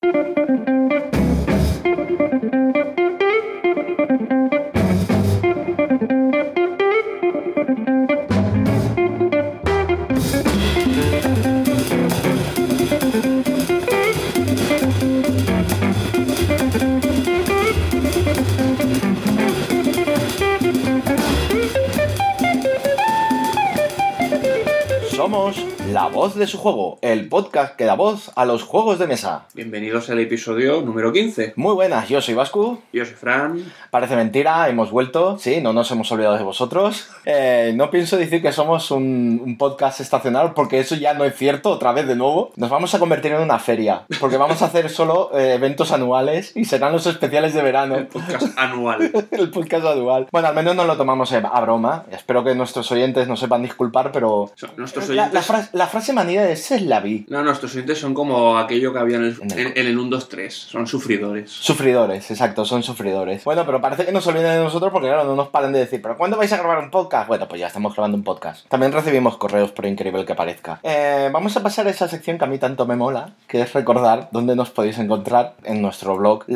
Somos La Voz de su Juego, el podcast que da voz a los juegos de mesa. Bienvenidos al episodio número 15. Muy buenas, yo soy Vascu. Yo soy Fran. Parece mentira, hemos vuelto. Sí, no nos hemos olvidado de vosotros. No pienso decir que somos un podcast estacional porque eso ya no es cierto, otra vez de nuevo. Nos vamos a convertir en una feria porque vamos a hacer solo eventos anuales y serán los especiales de verano. El podcast anual. El podcast anual. Bueno, al menos nos lo tomamos a broma. Espero que nuestros oyentes nos sepan disculpar, pero... Nuestros oyentes... La frase manida es la vi. No, nuestros oyentes son como aquello que había en el 1, 2, 3. Son sufridores. Sufridores, exacto, son sufridores. Bueno, pero parece que nos olviden de nosotros porque, claro, no nos paren de decir, ¿pero cuándo vais a grabar un podcast? Bueno, pues ya estamos grabando un podcast. También recibimos correos, por increíble que parezca. Vamos a pasar a esa sección que a mí tanto me mola, que es recordar dónde nos podéis encontrar en nuestro blog,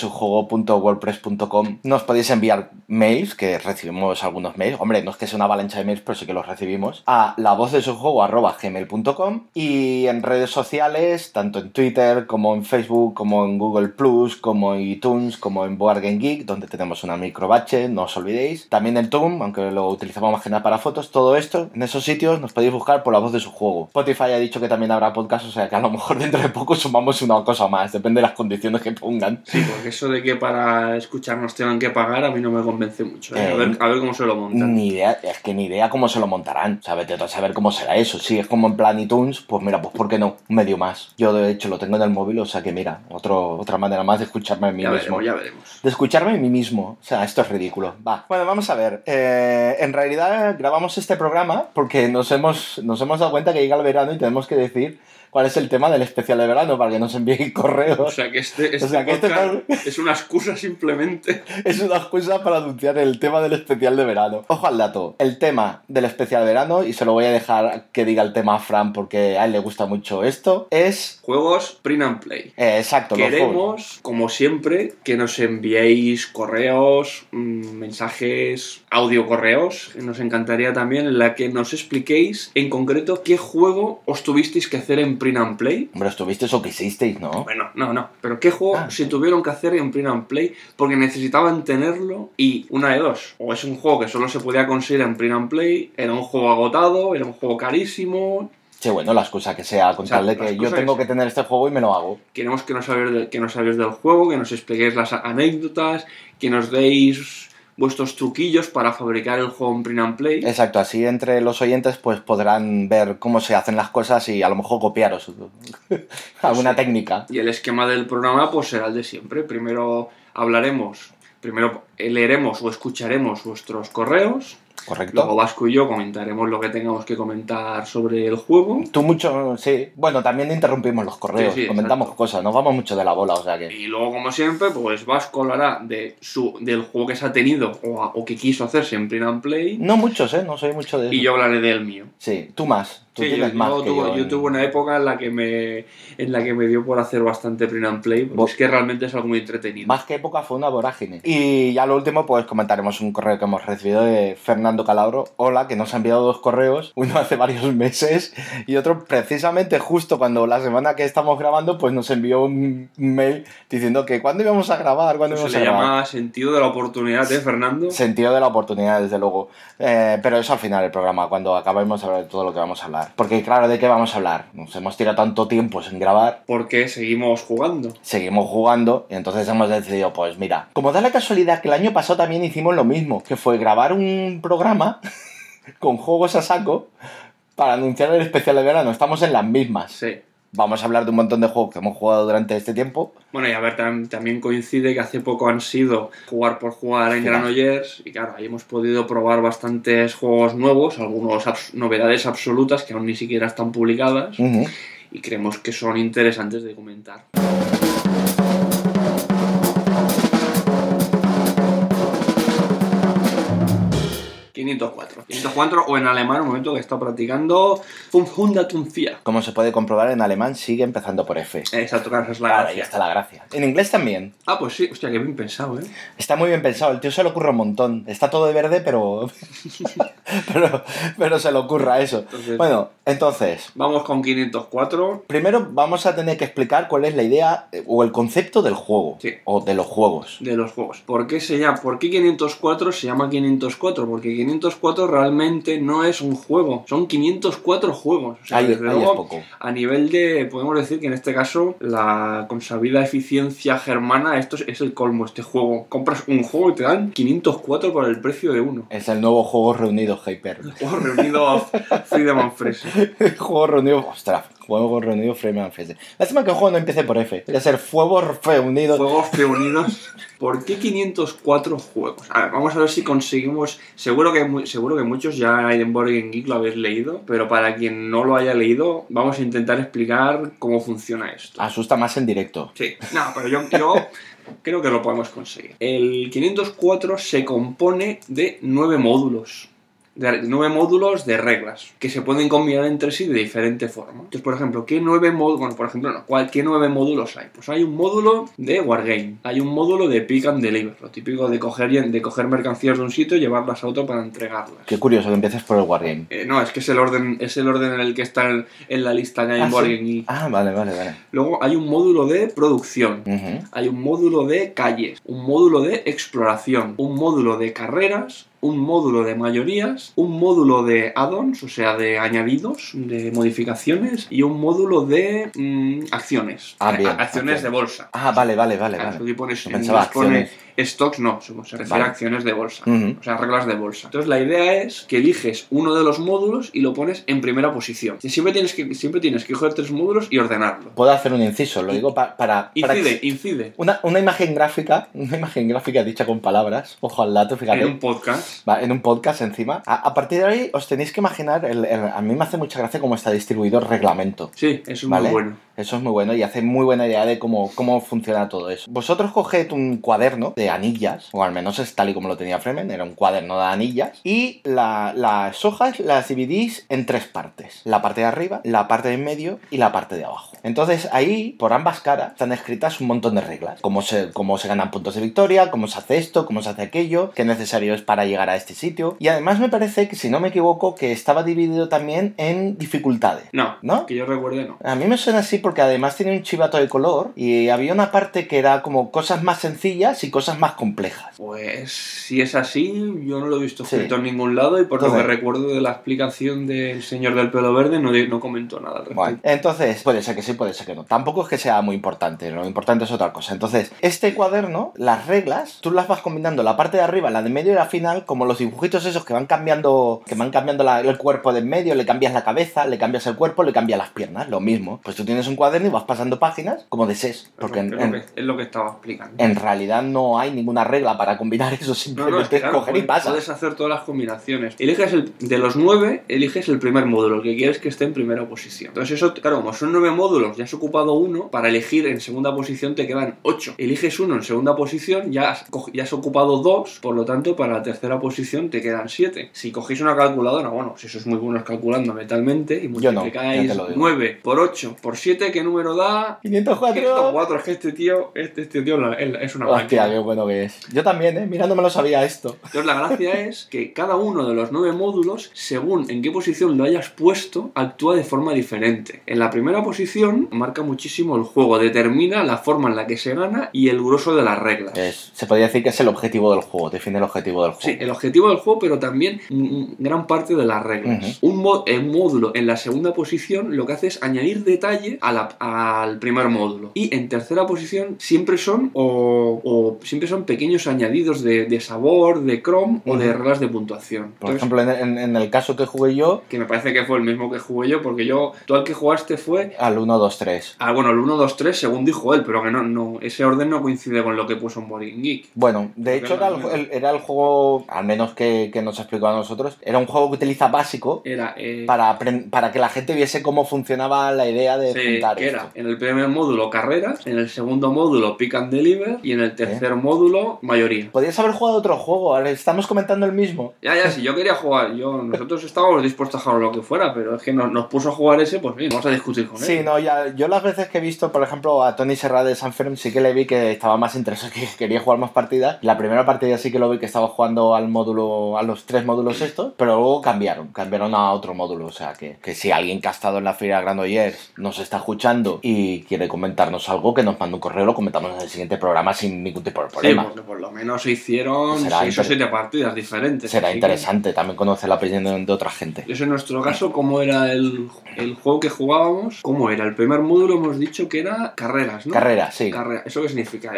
lavozdesujuego.wordpress.com. Nos podéis enviar mails, que recibimos algunos mails. Hombre, no es que sea una avalancha de mails, pero sí que los recibimos. A lavozdesujuego@gmail.com. Y en redes sociales, tanto en Twitter, como en Facebook, como en Google Plus, como en iTunes, como en Board Game Geek, donde tenemos una microbache, no os olvidéis. También en Toon, aunque lo utilizamos más que nada para fotos. Todo esto, en esos sitios, nos podéis buscar por La Voz de su Juego. Spotify ha dicho que también habrá podcast, o sea que a lo mejor dentro de poco sumamos una cosa más, depende de las condiciones que pongan. Sí, porque eso de que para escucharnos tengan que pagar a mí no me convence mucho. A ver cómo se lo montan. Ni idea cómo se lo montarán. O sea, vete a saber cómo será eso. Si es como en plan iTunes, pues mira, pues ¿por qué no? Un medio más. Yo de hecho lo tengo en el móvil, o sea que mira, otra manera más de escucharme a mí mismo. Ya veremos. De escucharme a mí mismo. O sea, esto es ridículo. Va. Bueno, vamos a ver. En realidad grabamos este programa porque nos hemos dado cuenta que llega el verano y tenemos que decir cuál es el tema del especial de verano para que nos envíen correos. O sea que este podcast es una excusa simplemente. Es una excusa para anunciar el tema del especial de verano. Ojo al dato. El tema del especial de verano, y se lo voy a dejar que diga el tema a Fran porque a él le gusta mucho esto, es... Juegos print and play. Exacto. Queremos, como siempre, que nos enviéis correos, mensajes, audio correos. Nos encantaría también en la que nos expliquéis en concreto qué juego os tuvisteis que hacer en print and play. Hombre, estuvisteis o quisisteis, ¿no? Bueno, no. Pero ¿qué juego se tuvieron que hacer en print and play porque necesitaban tenerlo? Y una de dos. O es un juego que solo se podía conseguir en print and play, era un juego agotado, era un juego carísimo... Sí, bueno, la excusa que sea, con tal de que yo tengo que tener este juego y me lo hago. Queremos que nos habléis del juego, que nos expliquéis las anécdotas, que nos deis vuestros truquillos para fabricar el juego en print and play. Exacto, así entre los oyentes pues podrán ver cómo se hacen las cosas y a lo mejor copiaros alguna técnica. Y el esquema del programa pues será el de siempre. Primero leeremos o escucharemos vuestros correos. Correcto. Luego Vasco y yo comentaremos lo que tengamos que comentar sobre el juego. Tú mucho, sí. Bueno, también interrumpimos los correos, sí, comentamos exacto. Cosas, nos vamos mucho de la bola, o sea que... Y luego, como siempre, pues Vasco hablará del juego que se ha tenido o que quiso hacerse en print and play. No muchos, no soy mucho de eso. Y yo hablaré del mío. Sí, tú más. Tú tienes más que yo tuve una época en la que me dio por hacer bastante print and play, porque es que realmente es algo muy entretenido. Más que época fue una vorágine. Y ya lo último, pues comentaremos un correo que hemos recibido de Fernando Calabro. Hola, que nos ha enviado 2 correos, uno hace varios meses y otro precisamente justo cuando la semana que estamos grabando, pues nos envió un mail diciendo que ¿cuándo íbamos a grabar? Se le llama sentido de la oportunidad, Fernando? Sentido de la oportunidad, desde luego. Pero eso al final del programa, cuando acabemos de hablar de todo lo que vamos a hablar. Porque claro, ¿de qué vamos a hablar? Nos hemos tirado tanto tiempo sin grabar. Porque seguimos jugando. Seguimos jugando y entonces hemos decidido, pues mira, como da la casualidad que el año pasado también hicimos lo mismo, que fue grabar un programa con juegos a saco para anunciar el especial de verano. Estamos en las mismas. Sí. Vamos a hablar de un montón de juegos que hemos jugado durante este tiempo. Bueno, y a ver, también coincide que hace poco han sido jugar por jugar en Granollers y claro, ahí hemos podido probar bastantes juegos nuevos, algunas novedades absolutas que aún ni siquiera están publicadas y creemos que son interesantes de comentar. 504. 504 o en alemán, un momento que he estado practicando, 504. Como se puede comprobar, en alemán sigue empezando por F. Exacto, claro, esa es la Claro, gracia. ahí está la gracia. En inglés también. Ah, pues sí, hostia, qué bien pensado, ¿eh? Está muy bien pensado, el tío se le ocurre un montón. Está todo de verde, pero pero se le ocurra eso. Entonces, Bueno, entonces, vamos con 504. primero vamos a tener que explicar cuál es la idea o el concepto del juego. Sí. O de los juegos. De los juegos. ¿Por qué 504 se llama 504? Porque 504 realmente no es un juego, son 504 juegos. O sea, Ahí desde es luego, poco. a nivel de, podemos decir que en este caso, la consabida eficiencia germana, esto es el colmo, este juego. Compras un juego y te dan 504 por el precio de uno. Es el nuevo Juegos Reunidos Hyper. Juegos reunidos Freedom and Fresh. Juegos Reunidos... Ostras, Juegos Reunidos Freedom and Fresh. Lástima que el juego no empiece por F. Debería ser Juegos Reunidos... Juegos reunidos. ¿Por qué 504 juegos? A ver, vamos a ver si conseguimos... Seguro que muchos ya en Board Game Geek lo habéis leído, pero para quien no lo haya leído, vamos a intentar explicar cómo funciona esto. Asusta más en directo. Sí, no, pero yo creo que lo podemos conseguir. El 504 se compone de 9 módulos. De 9 módulos de reglas que se pueden combinar entre sí de diferente forma. Entonces, por ejemplo, ¿qué 9 módulos? Bueno, por ejemplo, no, ¿qué 9 módulos hay? Pues hay un módulo de Wargame, hay un módulo de Pick and Deliver, lo típico de coger mercancías de un sitio y llevarlas a otro para entregarlas. Qué curioso que empieces por el Wargame. No, es que es el orden en el que está en la lista que hay en Board Game Geek. Ah, vale. Luego hay un módulo de producción, Uh-huh. hay un módulo de calles, un módulo de exploración, un módulo de carreras, un módulo de mayorías, un módulo de add-ons, o sea, de añadidos, de modificaciones, y un módulo de acciones. Bien, acciones de bolsa. Ah, vale. Aquí pones, No pensaba acciones. Stocks, no, se refiere Vale. a acciones de bolsa, Uh-huh. o sea, reglas de bolsa. Entonces la idea es que eliges uno de los módulos y lo pones en primera posición. Y siempre tienes que coger 3 módulos y ordenarlo. Puedo hacer un inciso, lo digo para Incide. Una imagen gráfica dicha con palabras, ojo al dato, fíjate. En un podcast. En un podcast encima. A partir de ahí os tenéis que imaginar, a mí me hace mucha gracia cómo está distribuido el reglamento. Sí, eso es ¿Vale? muy bueno. Eso es muy bueno y hace muy buena idea de cómo funciona todo eso. Vosotros coged un cuaderno de anillas, o al menos es tal y como lo tenía Fremen, era un cuaderno de anillas, y las hojas las dividís en 3 partes. La parte de arriba, la parte de en medio y la parte de abajo. Entonces ahí, por ambas caras, están escritas un montón de reglas. Cómo se ganan puntos de victoria, cómo se hace esto, cómo se hace aquello, qué necesario es para llegar a este sitio. Y además me parece que, si no me equivoco, que estaba dividido también en dificultades. No, que yo recuerde no. A mí me suena así porque además tiene un chivato de color y había una parte que era como cosas más sencillas y cosas más complejas. Pues si es así, yo no lo he visto escrito Sí. en ningún lado y por lo que Entonces, recuerdo de la explicación del señor del pelo verde no comentó nada al respecto. bueno, entonces puede ser que sí, puede ser que no. Tampoco es que sea muy importante, lo importante es otra cosa. Entonces, este cuaderno, las reglas, tú las vas combinando la parte de arriba, la de medio y la final, como los dibujitos esos que van cambiando el cuerpo de en medio, le cambias la cabeza, le cambias el cuerpo, le cambias las piernas, lo mismo. Pues tú tienes un cuaderno y vas pasando páginas como de SES, porque Es lo que estaba explicando. en realidad no hay ninguna regla para combinar eso, simplemente es claro, coger y pasas. puedes hacer todas las combinaciones. De los 9, eliges el primer módulo, el que quieres que esté en primera posición. Entonces eso, claro, como son 9 módulos, ya has ocupado uno, para elegir en segunda posición te quedan 8. Eliges uno en segunda posición, ya has ocupado 2, por lo tanto para la tercera posición te quedan 7. Si cogéis una calculadora, bueno, si sois muy buenos calculando mentalmente y multiplicáis ya te lo digo. 9 por 8 por 7, ¿qué número da? 504. 504, es que este tío es una Hostia, máquina. qué bueno que es. Yo también, mira, no me lo sabía esto. Entonces la gracia es que cada uno de los 9 módulos, según en qué posición lo hayas puesto, actúa de forma diferente. En la primera posición marca muchísimo el juego, determina la forma en la que se gana y el grueso de las reglas. Se podría decir que es el objetivo del juego, define el objetivo del juego. Sí, el objetivo del juego, pero también gran parte de las reglas. Uh-huh. Un módulo en la segunda posición lo que hace es añadir detalle al primer módulo. Y en tercera posición siempre son siempre son pequeños añadidos de sabor, de chrome o de reglas de puntuación. Por Entonces, ejemplo, en el caso que jugué yo, que me parece que fue el mismo que jugué yo, porque tú al que jugaste fue... al 1, 2, 3. Bueno, el 1, 2, 3 según dijo él, pero que no ese orden no coincide con lo que puso en Board Game Geek. Bueno, de hecho era el juego, al menos que nos explicó a nosotros, era un juego que utiliza básico Era... para que la gente viese cómo funcionaba la idea de comentar que esto. era en el primer módulo carreras, en el segundo módulo pick and deliver y en el tercer módulo mayoría. Podrías haber jugado otro juego, ahora estamos comentando el mismo. Ya, si yo quería jugar, nosotros estábamos dispuestos a jugar lo que fuera, pero es que nos puso a jugar ese, pues bien, vamos a discutir con él. Sí, no, yo las veces que he visto, por ejemplo, a Tony Serra de Sanferm, sí que le vi que estaba más interesado, que quería jugar más partidas. La primera partida sí que lo vi que estaba jugando al módulo, a los 3 módulos estos, pero luego cambiaron a otro módulo. O sea, que si alguien que ha estado en la Feria de Granollers nos está escuchando y quiere comentarnos algo, que nos mande un correo, lo comentamos en el siguiente programa sin ningún tipo de problema. Sí, porque por lo menos se hicieron Será 6 o 7 partidas diferentes. Será interesante también conocer la opinión de otra gente. Eso en nuestro caso, ¿cómo era el juego que jugábamos? ¿Cómo era? El primer módulo hemos dicho que era carreras, ¿no? Carreras, sí. ¿Eso qué significa?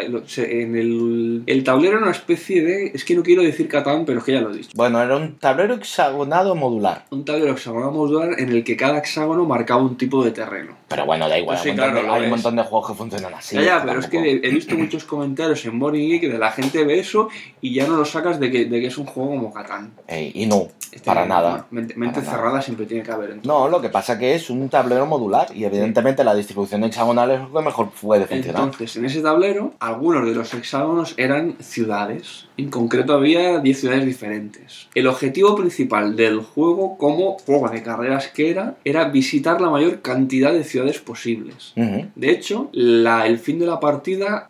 En el tablero era una especie de... Es que no quiero decir Catán, pero es que ya lo he dicho. Bueno, era un tablero hexagonado modular. Un tablero hexagonado modular en el que cada hexágono marcaba un tipo de terreno. Pero bueno, da igual, Pues sí, claro, hay un montón de juegos que funcionan así. Ya, pero es que he visto muchos comentarios en Boarding Geek de la gente ve eso y ya no lo sacas de que es un juego como Catán. Y no, para nada. Mente cerrada siempre tiene que haber. Entonces. No, lo que pasa que es un tablero modular y evidentemente la distribución hexagonal es lo que mejor puede funcionar. Entonces, en ese tablero, algunos de los hexágonos eran ciudades. En concreto había 10 ciudades diferentes. El objetivo principal del juego, como juego de carreras que era visitar la mayor cantidad de ciudades posibles. Uh-huh. De hecho, el fin de la partida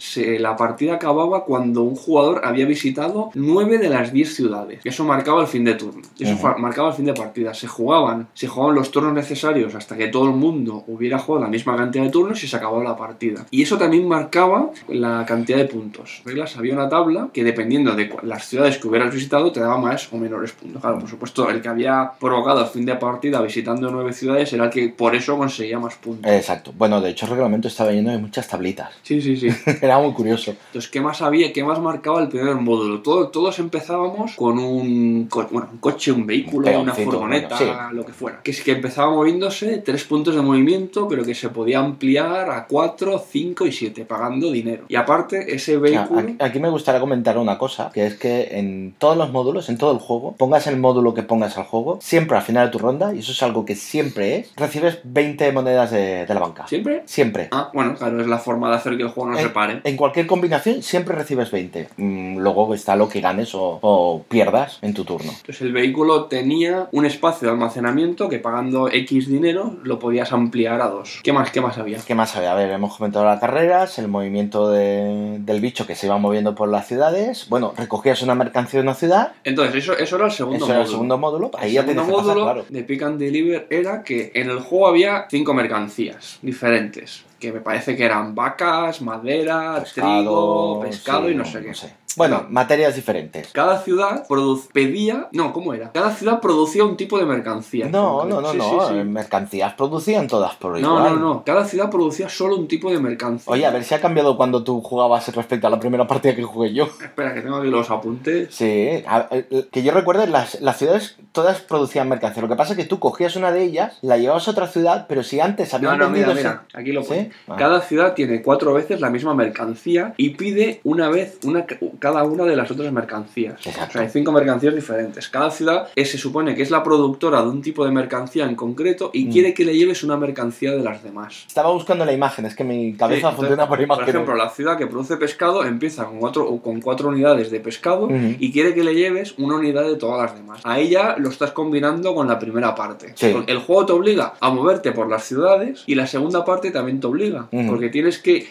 acababa cuando un jugador había visitado 9 de las 10 ciudades. Eso marcaba el fin de turno. Eso marcaba el fin de partida. Se jugaban los turnos necesarios hasta que todo el mundo hubiera jugado la misma cantidad de turnos y se acababa la partida. Y eso también marcaba la cantidad de puntos. Reglas, había una tabla que dependiendo de las ciudades que hubieras visitado te daba más o menores puntos. Claro, por supuesto, el que había provocado el fin de partida visitando 9 ciudades era el que por eso conseguía más puntos. Exacto. Bueno, de hecho el reglamento estaba lleno de muchas tablitas. Sí. Era muy curioso. Entonces, ¿qué más había? ¿Qué más marcaba el primer módulo? Todos empezábamos con un coche, un vehículo, una furgoneta, bueno, sí, lo que fuera. Que empezaba moviéndose 3 puntos de movimiento, pero que se podía ampliar a 4, 5 y 7, pagando dinero. Y aparte, ese vehículo... Aquí me gustaría comentar una cosa, que es que en todos los módulos, en todo el juego, pongas el módulo que pongas al juego, siempre al final de tu ronda, y eso es algo que siempre es, recibes 20 monedas de la banca. ¿Siempre? Siempre. Ah, bueno, claro, es la forma de hacer que el juego no se pare. En cualquier combinación siempre recibes 20. Luego está lo que ganes o pierdas en tu turno. Entonces el vehículo tenía un espacio de almacenamiento que pagando X dinero lo podías ampliar a 2. ¿Qué más había? ¿Qué más había? A ver, hemos comentado las carreras, el movimiento del bicho que se iba moviendo por las ciudades. Bueno, recogías una mercancía de una ciudad. Entonces eso era el segundo módulo. Era el segundo módulo. Ahí ya tienes que pasar, claro. De Pick and Deliver era que en el juego había 5 mercancías diferentes. Que me parece que eran vacas, madera, trigo, pescado y no sé qué. Bueno, materias diferentes. Cada ciudad pedía... No, ¿cómo era? Cada ciudad producía un tipo de mercancía. No. Sí. Mercancías producían todas por igual. No. Cada ciudad producía solo un tipo de mercancía. Oye, a ver si ha cambiado cuando tú jugabas respecto a la primera partida que jugué yo. Espera, que tengo aquí los apuntes. Sí, que yo recuerde, las ciudades todas producían mercancía. Lo que pasa es que tú cogías una de ellas, la llevabas a otra ciudad, pero si antes habían vendido... Mira, aquí lo pone. ¿Sí? Cada ciudad tiene 4 veces la misma mercancía y pide una vez cada una de las otras mercancías. Exacto. O sea, hay 5 mercancías diferentes. Cada ciudad se supone que es la productora de un tipo de mercancía en concreto y quiere que le lleves una mercancía de las demás. Estaba buscando la imagen, es que mi cabeza funciona por imagen. Por ejemplo, la ciudad que produce pescado empieza con 4 unidades de pescado y quiere que le lleves una unidad de todas las demás. A ella lo estás combinando con la primera parte. Sí. El juego te obliga a moverte por las ciudades y la segunda parte también te obliga. Porque tienes que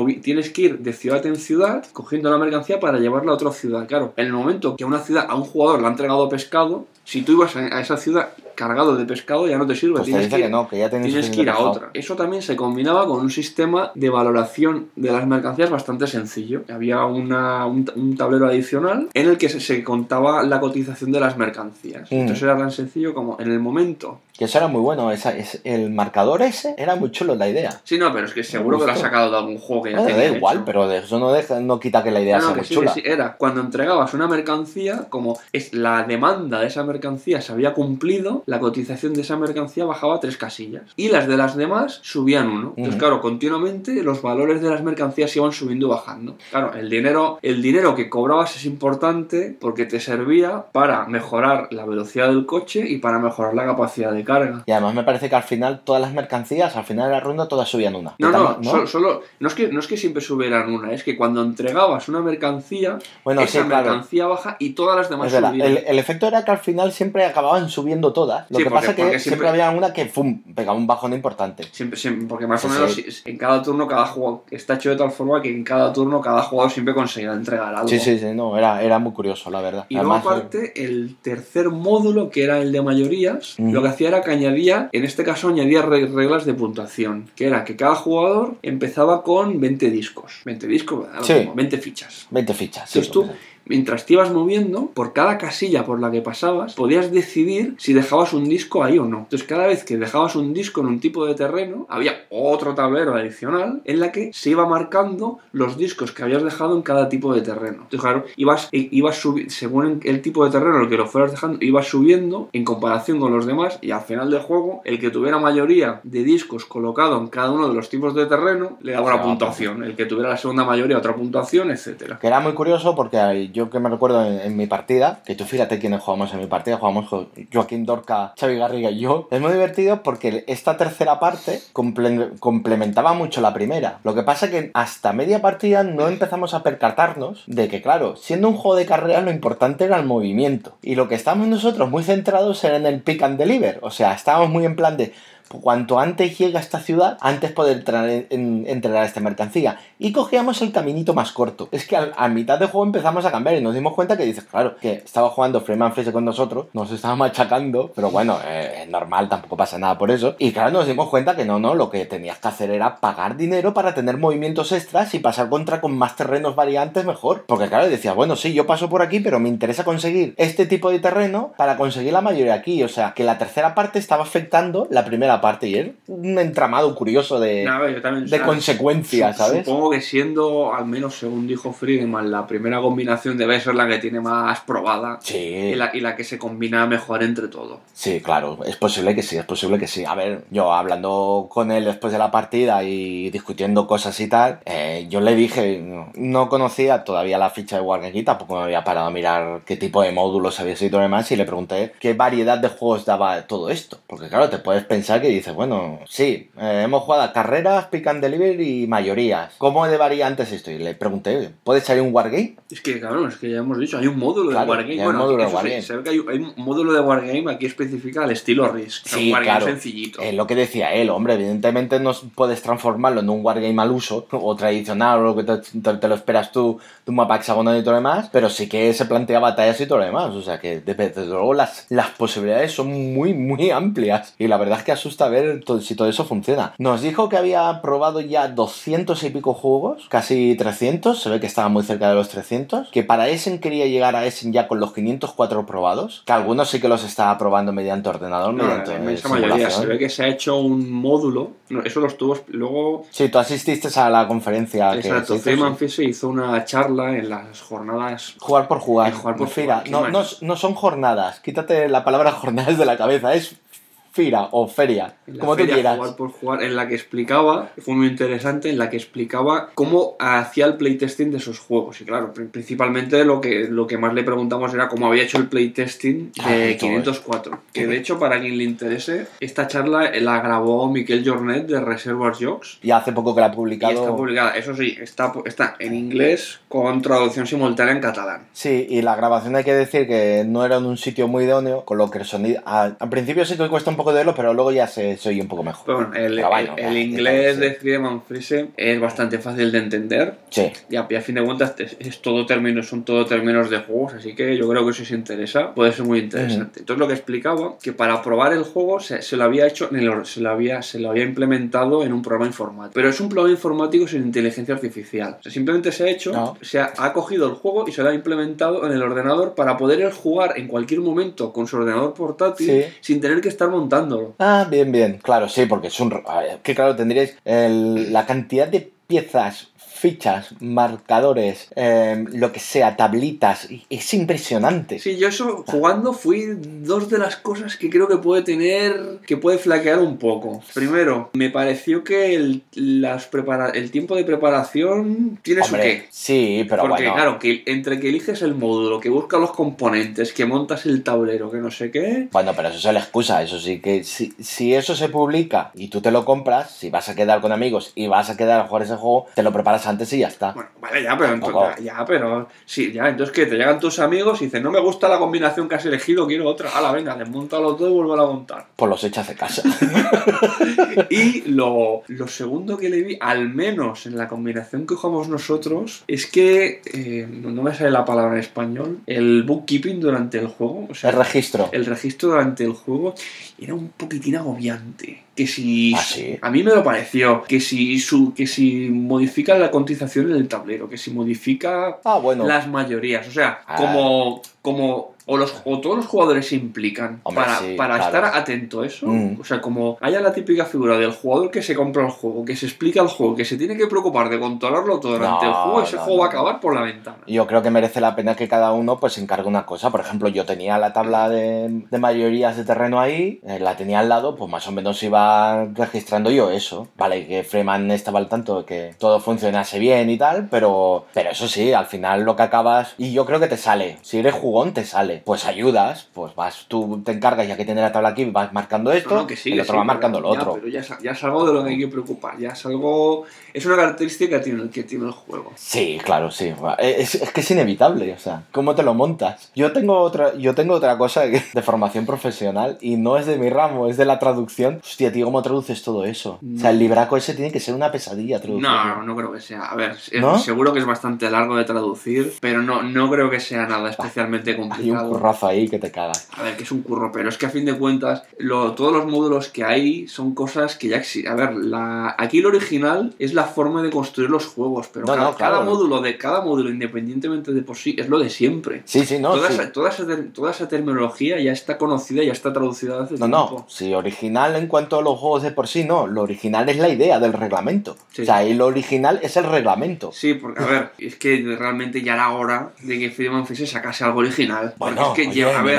ir de ciudad en ciudad cogiendo la mercancía para llevarla a otra ciudad. Claro, en el momento que a un jugador le ha entregado pescado, si tú ibas a esa ciudad cargado de pescado ya no te sirve. Pues tienes que ir a otra. Eso también se combinaba con un sistema de valoración de las mercancías bastante sencillo. Había un tablero adicional en el que se contaba la cotización de las mercancías. Entonces era tan sencillo como en el momento... Que eso era muy bueno, el marcador ese era muy chulo la idea. Sí, no, pero es que seguro que lo has sacado de algún juego que ya tenía da igual, hecho. Pero eso no quita que la idea sea muy chula. Sí, era cuando entregabas una mercancía, como la demanda de esa mercancía se había cumplido, la cotización de esa mercancía bajaba 3 casillas. Y las de las demás subían 1. Entonces, claro, continuamente los valores de las mercancías iban subiendo y bajando. Claro, el dinero que cobrabas es importante porque te servía para mejorar la velocidad del coche y para mejorar la capacidad de carga. Y además me parece que al final todas las mercancías, al final de la ronda, todas subían una. No, es que siempre subieran una, es que cuando entregabas una mercancía, bueno, esa sí, claro, mercancía baja y todas las demás subían. El efecto era que al final siempre acababan subiendo todas. Lo que pasa es que siempre había una que pegaba un bajón importante. Siempre, porque más o menos en cada turno, cada jugador está hecho de tal forma que en cada turno cada jugador siempre conseguía entregar algo. Sí, no, era muy curioso, la verdad. Y además, luego aparte, el tercer módulo, que era el de mayorías, lo que hacía era que añadía reglas de puntuación, que era que cada jugador empezaba con 20 discos. 20 discos, como 20 fichas. 20 fichas, Entonces tú, mientras te ibas moviendo, por cada casilla por la que pasabas, podías decidir si dejabas un disco ahí o no. Entonces, cada vez que dejabas un disco en un tipo de terreno, había otro tablero adicional en la que se iba marcando los discos que habías dejado en cada tipo de terreno. Entonces, claro, ibas subiendo, según el tipo de terreno en el que lo fueras dejando, ibas subiendo en comparación con los demás, y al final del juego, el que tuviera mayoría de discos colocado en cada uno de los tipos de terreno, le daba una puntuación. El que tuviera la segunda mayoría, otra puntuación, etcétera. Que era muy curioso porque yo que me recuerdo en mi partida, que tú fíjate quiénes jugamos en mi partida, jugamos con Joaquín Dorca, Xavi Garriga y yo. Es muy divertido porque esta tercera parte complementaba mucho la primera. Lo que pasa es que hasta media partida no empezamos a percatarnos de que, claro, siendo un juego de carreras, lo importante era el movimiento. Y lo que estábamos nosotros muy centrados era en el pick and deliver. O sea, estábamos muy en plan de cuanto antes llega a esta ciudad, antes poder entregar esta mercancía. Y cogíamos el caminito más corto. Es que a mitad de juego empezamos a cambiar y nos dimos cuenta que dices, claro, que estaba jugando Freeman Freeze con nosotros, nos estaba machacando, pero bueno, es normal, tampoco pasa nada por eso. Y claro, nos dimos cuenta que no, lo que tenías que hacer era pagar dinero para tener movimientos extras y pasar con más terrenos variantes mejor. Porque claro, decías, bueno, sí, yo paso por aquí, pero me interesa conseguir este tipo de terreno para conseguir la mayoría aquí. O sea, que la tercera parte estaba afectando la primera parte y es un entramado curioso de consecuencias, ¿sabes? Supongo que siendo, al menos según dijo Friedemann, la primera combinación debe ser la que tiene más probada. Sí. Y la que se combina mejor entre todo. Sí, claro, es posible que sí. A ver, yo hablando con él después de la partida y discutiendo cosas y tal, yo le dije, no conocía todavía la ficha de Wargame, tampoco me había parado a mirar qué tipo de módulos había sido y demás, y le pregunté qué variedad de juegos daba todo esto. Porque claro, te puedes pensar que dices, bueno, sí, hemos jugado a carreras, pick and deliver y mayorías. ¿Cómo de variantes esto? Y le pregunté, ¿puede salir un Wargame? Es que, cabrón, es que ya hemos dicho, hay un módulo de Wargame. Bueno, módulo de Wargame. Se ve que hay un módulo de Wargame aquí especifica al estilo Risk. Sí, un Wargame claro, sencillito. Es lo que decía él, hombre, evidentemente no puedes transformarlo en un Wargame al uso o tradicional o lo que te lo esperas tú, de un mapa hexagonal y todo lo demás, pero sí que se plantea batallas y todo lo demás. O sea que desde luego las posibilidades son muy, muy amplias y la verdad es que asusta ver si todo eso funciona. Nos dijo que había probado ya 200 y pico juegos, casi 300, se ve que estaba muy cerca de los 300, que para Essen quería llegar a Essen ya con los 504 probados, que algunos sí que los estaba probando mediante ordenador, mediante esa mayoría. Se ve que se ha hecho un módulo, eso los tuvo luego... Sí, tú asististe a la conferencia. Exacto, Freeman Freeze hizo una charla en las jornadas... Jugar por jugar. No son jornadas, quítate la palabra jornadas de la cabeza, es fira o feria, como tú quieras. Jugar por jugar, en la que explicaba, fue muy interesante, en la que explicaba cómo hacía el playtesting de esos juegos. Y claro, principalmente lo que más le preguntamos era cómo había hecho el playtesting de 504. Que de hecho, para quien le interese, esta charla la grabó Miquel Jornet de Reservoir Jocs. Y hace poco que la ha publicado. Y está publicada, eso sí, está en inglés con traducción simultánea en catalán. Sí, y la grabación hay que decir que no era en un sitio muy idóneo, con lo que el sonido... Al principio sí que cuesta un poco de verlo, pero luego ya se oye un poco mejor. Bueno, el inglés de Friedemann Freeze es bastante fácil de entender. Sí. Y a fin de cuentas son todo términos de juegos, así que yo creo que si os interesa puede ser muy interesante. Entonces lo que explicaba, que para probar el juego se lo había hecho, se lo había implementado en un programa informático. Pero es un programa informático sin inteligencia artificial. O sea, simplemente se ha cogido el juego y se lo ha implementado en el ordenador para poder jugar en cualquier momento con su ordenador portátil sin tener que estar montándolo. Bien. Claro, sí, porque es que claro, tendríais la cantidad de piezas, fichas, marcadores, lo que sea, tablitas. Es impresionante. Sí, yo eso jugando fui dos de las cosas que creo que puede flaquear un poco. Primero, me pareció que el tiempo de preparación tiene su qué. Sí, pero porque, bueno. Claro, que entre que eliges el módulo, que buscas los componentes, que montas el tablero, que no sé qué. Bueno, pero eso es la excusa. Eso sí que si eso se publica y tú te lo compras, si vas a quedar con amigos y vas a quedar a jugar ese juego, te lo preparas antes y ya está. Bueno, vale, entonces ¿qué? Te llegan tus amigos y dicen, no me gusta la combinación que has elegido, quiero otra. Hala, venga, desmóntalo todo y vuelvo a montar. Pues los echas de casa. Y lo segundo que le vi, al menos en la combinación que jugamos nosotros, es que, no me sale la palabra en español, el bookkeeping durante el juego, o sea, el registro. El registro durante el juego era un poquitín agobiante. Que si... ¿Ah, sí? A mí me lo pareció. Que si modifica la cotización en el tablero, que si modifica las mayorías. O sea, como o todos los jugadores se implican. Hombre, para claro. estar atento a eso. O sea, como haya la típica figura del jugador que se compra el juego, que se explica el juego, que se tiene que preocupar de controlarlo todo durante el juego, ese juego va a acabar por la ventana. Yo creo que merece la pena que cada uno pues se encargue una cosa. Por ejemplo, yo tenía la tabla de mayorías de terreno ahí, la tenía al lado, pues más o menos iba registrando yo eso. Vale, que Freeman estaba al tanto de que todo funcionase bien y tal, pero eso sí, al final lo que acabas, y yo creo que te sale, si eres jugón te sale, pues ayudas, pues tú te encargas, ya que tienes la tabla aquí, vas marcando esto, el otro va marcando lo otro. Pero ya es algo de lo que hay que preocupar, es una característica que tiene el juego. Sí, claro, sí. Es que es inevitable, o sea, ¿cómo te lo montas? Yo tengo otra cosa de formación profesional y no es de mi ramo, es de la traducción. Hostia, tío, ¿cómo traduces todo eso? O sea, el libraco ese tiene que ser una pesadilla traducirlo. No creo que sea. A ver, ¿No? Seguro que es bastante largo de traducir, pero no creo que sea nada especialmente complicado. Hay un currazo ahí que te cagas. A ver, que es un curro, pero es que a fin de cuentas, todos los módulos que hay son cosas que ya existen. A ver, aquí lo original es la forma de construir los juegos, pero cada módulo, independientemente de por sí, es lo de siempre. Sí, no. Toda esa terminología ya está conocida, ya está traducida hace tiempo. No, sí, original en cuanto a los juegos de por sí, no. Lo original es la idea del reglamento. Sí. O sea, ahí lo original es el reglamento. Sí, porque, a ver, es que realmente ya era hora de que Freedom Fish sacase algo original. Bueno, es que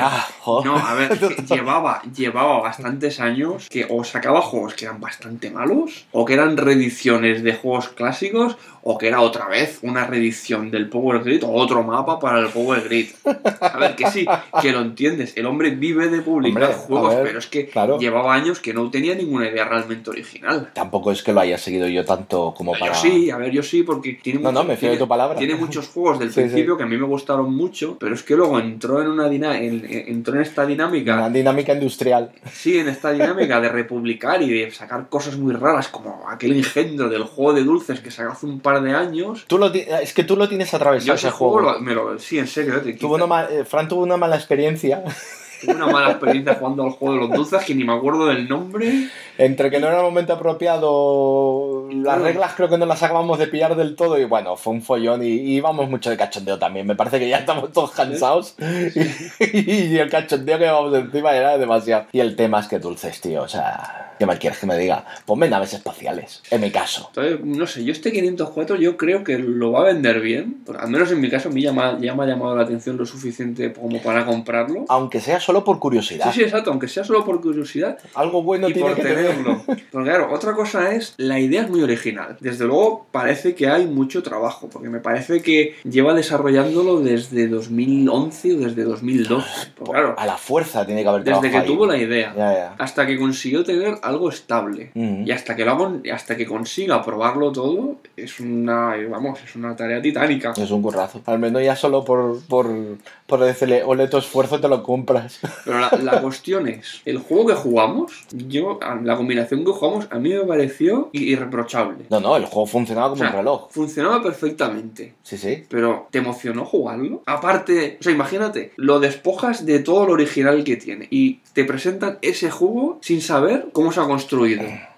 llevaba bastantes años que o sacaba juegos que eran bastante malos, o que eran reediciones de juegos clásicos, o que era otra vez una reedición del Power Grid o otro mapa para el Power Grid. A ver, que sí, que lo entiendes. El hombre vive de publicar juegos, pero es que llevaba años que no tenía ninguna idea realmente original. Tampoco es que lo haya seguido yo tanto como para... Yo sí, porque tiene me fío de tu palabra. Tiene muchos juegos del principio que a mí me gustaron mucho, pero es que luego entró en esta dinámica... Una dinámica industrial. Sí, en esta dinámica de republicar y de sacar cosas muy raras, como aquel engendro del juego de dulces que sacó hace un par de años. Es que tú lo tienes atravesado ese juego. Sí, en serio. Fran tuvo una mala experiencia. Tuve una mala experiencia jugando al juego de los dulces, que ni me acuerdo del nombre. Entre que no era el momento apropiado, las reglas creo que no las acabamos de pillar del todo y bueno, fue un follón y íbamos mucho de cachondeo también. Me parece que ya estamos todos cansados y el cachondeo que llevamos encima era demasiado. Y el tema es que dulces, tío, o sea, ¿qué mal quieres que me diga? Ponme naves espaciales, en mi caso. Entonces, no sé, yo este 504 yo creo que lo va a vender bien, al menos en mi caso a mí ya me ha llamado la atención lo suficiente como para comprarlo. Aunque sea solo por curiosidad. Sí, exacto, aunque sea solo por curiosidad. Algo bueno y tiene por que tenerlo. Porque claro, otra cosa es, la idea es muy original. Desde luego parece que hay mucho trabajo, porque me parece que lleva desarrollándolo desde 2011 o desde 2012. Pues claro, a la fuerza tiene que haber trabajado. Desde que tuvo la idea, ya. hasta que consiguió tener algo estable. Y hasta que consiga probarlo todo, es una tarea titánica. Es un currazo. Al menos ya solo por decirle, ole tu esfuerzo, te lo compras. Pero la cuestión es, el juego que jugamos, la combinación que jugamos, a mí me pareció irreprochable. No, el juego funcionaba como un reloj. Funcionaba perfectamente. Sí. Pero, ¿te emocionó jugarlo? Aparte, o sea, imagínate, lo despojas de todo lo original que tiene y te presentan ese juego sin saber cómo se ha construido.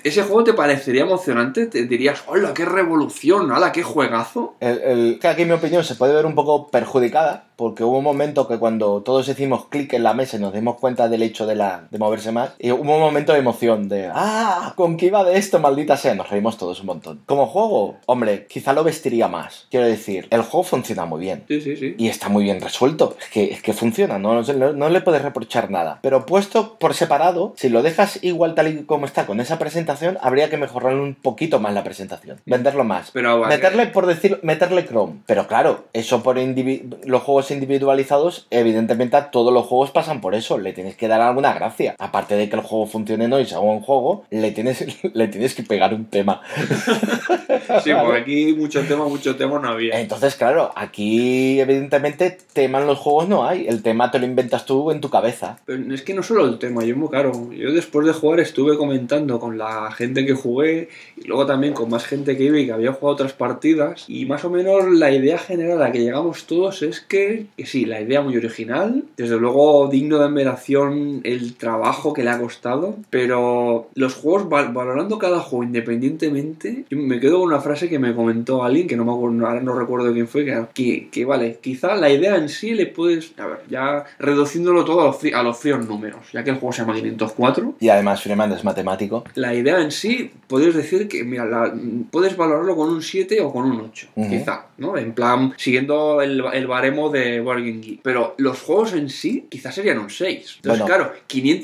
¿Ese juego te parecería emocionante? ¿Te dirías, hola, qué revolución, hola, qué juegazo? Que aquí, en mi opinión, se puede ver un poco perjudicada, porque hubo un momento que cuando todos hicimos clic en la mesa y nos dimos cuenta del hecho de moverse más, y hubo un momento de emoción, de ¡ah! ¿Con qué iba de esto, maldita sea? Nos reímos todos un montón. Como juego, hombre, quizá lo vestiría más. Quiero decir, el juego funciona muy bien. Sí. Y está muy bien resuelto. Es que funciona, no le puedes reprochar nada. Pero puesto por separado, si lo dejas igual tal y como está con esa presentación, habría que mejorarle un poquito más la presentación. Venderlo más. Pero, meterle Chrome. Pero claro, eso por los juegos individualizados, evidentemente a todos los juegos pasan por eso. Le tienes que dar alguna gracia. Aparte de que el juego funcione no y sea un juego, le tienes que pegar un tema. Sí, porque aquí mucho tema no había. Entonces, claro, aquí evidentemente tema en los juegos no hay. El tema te lo inventas tú en tu cabeza. Pero es que no solo el tema, yo después de jugar estuve comentando con la gente que jugué y luego también con más gente que iba y que había jugado otras partidas, y más o menos la idea general a la que llegamos todos es que sí, la idea muy original, desde luego digno de admiración el trabajo que le ha costado, pero los juegos, valorando cada juego independientemente, yo me quedo con una frase que me comentó alguien, que no me acuerdo, ahora no recuerdo quién fue, que vale, quizá la idea en sí le puedes, a ver, ya reduciéndolo todo a los fríos números, ya que el juego se llama 504. Y además Freeman es matemático. La idea en sí, puedes decir que, mira, puedes valorarlo con un 7 o con un 8, quizá, ¿no? En plan, siguiendo el baremo de Board Game Geek. Pero los juegos en sí, quizás serían un 6. Entonces, claro,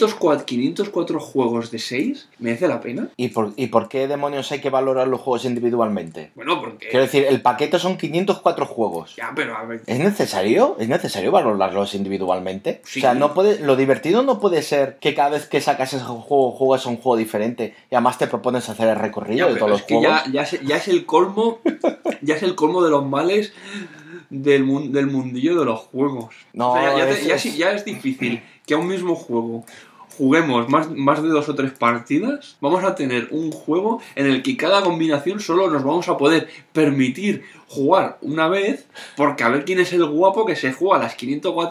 504 juegos de 6, ¿merece la pena? ¿Y por qué demonios hay que valorar los juegos individualmente? Bueno, porque... Quiero decir, el paquete son 504 juegos. Ya, pero a ver... ¿Es necesario? ¿Es necesario valorarlos individualmente? Sí. O sea, lo divertido no puede ser que cada vez que sacas ese juego, juegas un juego diferente y además te propones hacer el recorrido de todos los juegos. Ya es el colmo, ya es el colmo de los males del mundillo de los juegos. No, o sea, ya es difícil que a un mismo juego juguemos más de 2 o 3 partidas. Vamos a tener un juego en el que cada combinación solo nos vamos a poder permitir jugar una vez, porque a ver quién es el guapo que se juega las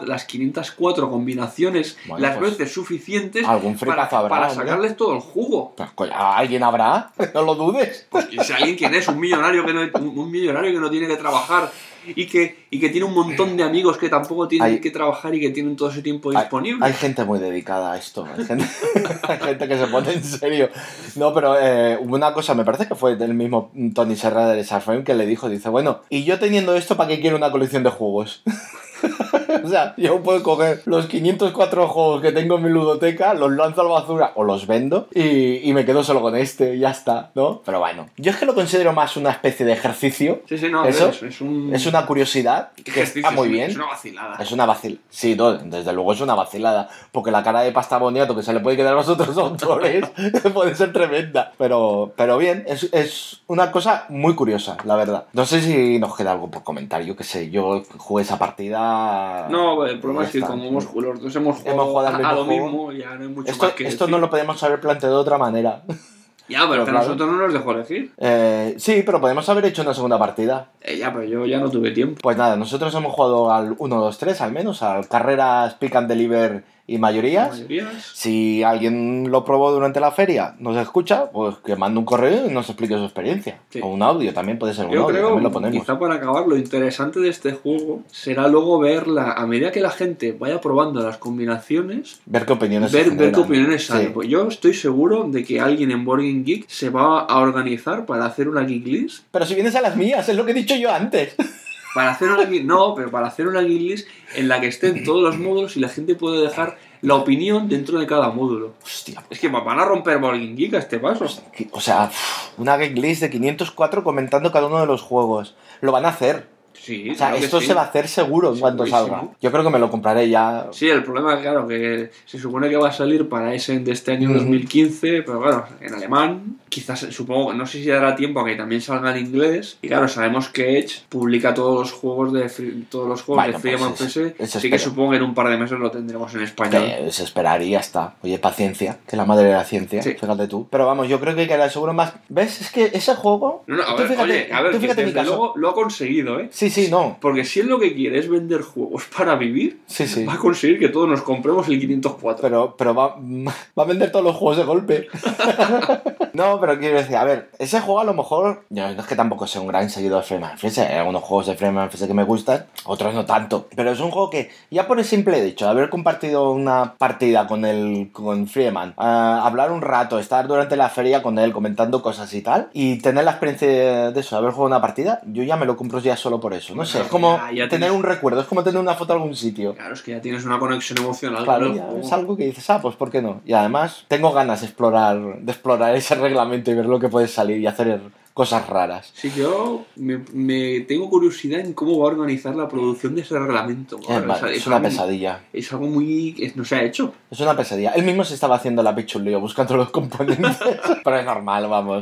504 combinaciones, bueno, las veces suficientes para sacarles todo el jugo. Pues, ¿alguien habrá? No lo dudes. Pues, si alguien, ¿quién es? Un millonario que no tiene que trabajar y que tiene un montón de amigos que tampoco tienen que trabajar y que tienen todo ese tiempo disponible. Hay gente muy dedicada a esto. Hay gente que se pone en serio. No, pero hubo una cosa, me parece que fue del mismo Tony Serra de Sarframe, que le dijo, dice, bueno, y yo teniendo esto, ¿para qué quiero una colección de juegos? O sea, yo puedo coger los 504 juegos que tengo en mi ludoteca, los lanzo a la basura o los vendo y me quedo solo con este y ya está, ¿no? Pero bueno, yo es que lo considero más una especie de ejercicio. Sí, no, eso es una curiosidad que está muy bien. Es una vacilada. Es una vacilada. Sí, no, desde luego es una vacilada. Porque la cara de pasta boniato que se le puede quedar a los otros autores puede ser tremenda. Pero bien, es una cosa muy curiosa, la verdad. No sé si nos queda algo por comentar. Yo qué sé, yo jugué esa partida. No, el problema es que como los dos hemos jugado a lo mismo, ya no hay mucho más que esto decir. No lo podemos haber planteado de otra manera. Ya, pero que claro, nosotros no nos dejó elegir. Sí, pero podemos haber hecho una segunda partida. Ya, pero yo ya no tuve tiempo. Pues nada, nosotros hemos jugado al 1, 2, 3 al menos, al carreras, pick and deliver y mayorías. Si alguien lo probó durante la feria, nos escucha, pues que mande un correo y nos explique su experiencia. Sí. O un audio, también puede ser un audio, también lo ponemos. Quizá para acabar, lo interesante de este juego será luego verla, a medida que la gente vaya probando las combinaciones, ver qué opiniones salen. Sí. Pues yo estoy seguro de que alguien en Board Game Geek se va a organizar para hacer una geek list. Pero si vienes a las mías, es lo que he dicho yo antes. Para hacer una guild list en la que estén todos los módulos y la gente puede dejar la opinión dentro de cada módulo. Hostia. Es que van a romper Board Game Geek a este paso. O sea, una guild list de 504 comentando cada uno de los juegos. Lo van a hacer. Sí, o sea, esto se va a hacer seguro cuando salga. Yo creo que me lo compraré ya. Sí, el problema es, claro, que se supone que va a salir para Essen de este año 2015, pero claro, en alemán. Quizás, supongo, no sé si dará tiempo a que también salga en inglés. Y claro, sabemos que Edge publica todos los juegos de Freedom of Press. Así que supongo que en un par de meses lo tendremos en español. Se esperaría y ya está. Oye, paciencia, que la madre de la ciencia. Sí. Fíjate tú. Pero vamos, yo creo que queda seguro más. ¿Ves? Es que ese juego. No, a ver, fíjate mi caso. Luego lo ha conseguido, ¿eh? Sí, no. Porque si él lo que quiere es vender juegos para vivir, va a conseguir que todos nos compremos el 504. Pero va a vender todos los juegos de golpe. No, pero quiero decir, a ver, ese juego a lo mejor, no es que tampoco sea un gran seguidor de Final Fantasy, hay algunos juegos de Final Fantasy que me gustan, otros no tanto, pero es un juego que ya por el simple hecho de haber compartido una partida con Freeman, hablar un rato, estar durante la feria con él comentando cosas y tal, y tener la experiencia de eso, de haber jugado una partida, yo ya me lo compro ya solo por eso, no sé, es como ya tener un recuerdo, es como tener una foto en algún sitio. Claro, es que ya tienes una conexión emocional. Claro, ya es algo que dices, pues ¿por qué no? Y además tengo ganas de explorar ese reglamento y ver lo que puede salir y hacer cosas raras. Sí, yo me tengo curiosidad en cómo va a organizar la producción de ese reglamento. Es una pesadilla. Es algo muy... no se ha hecho. Es una pesadilla. Él mismo se estaba haciendo la pichulío buscando los componentes. Pero es normal, vamos.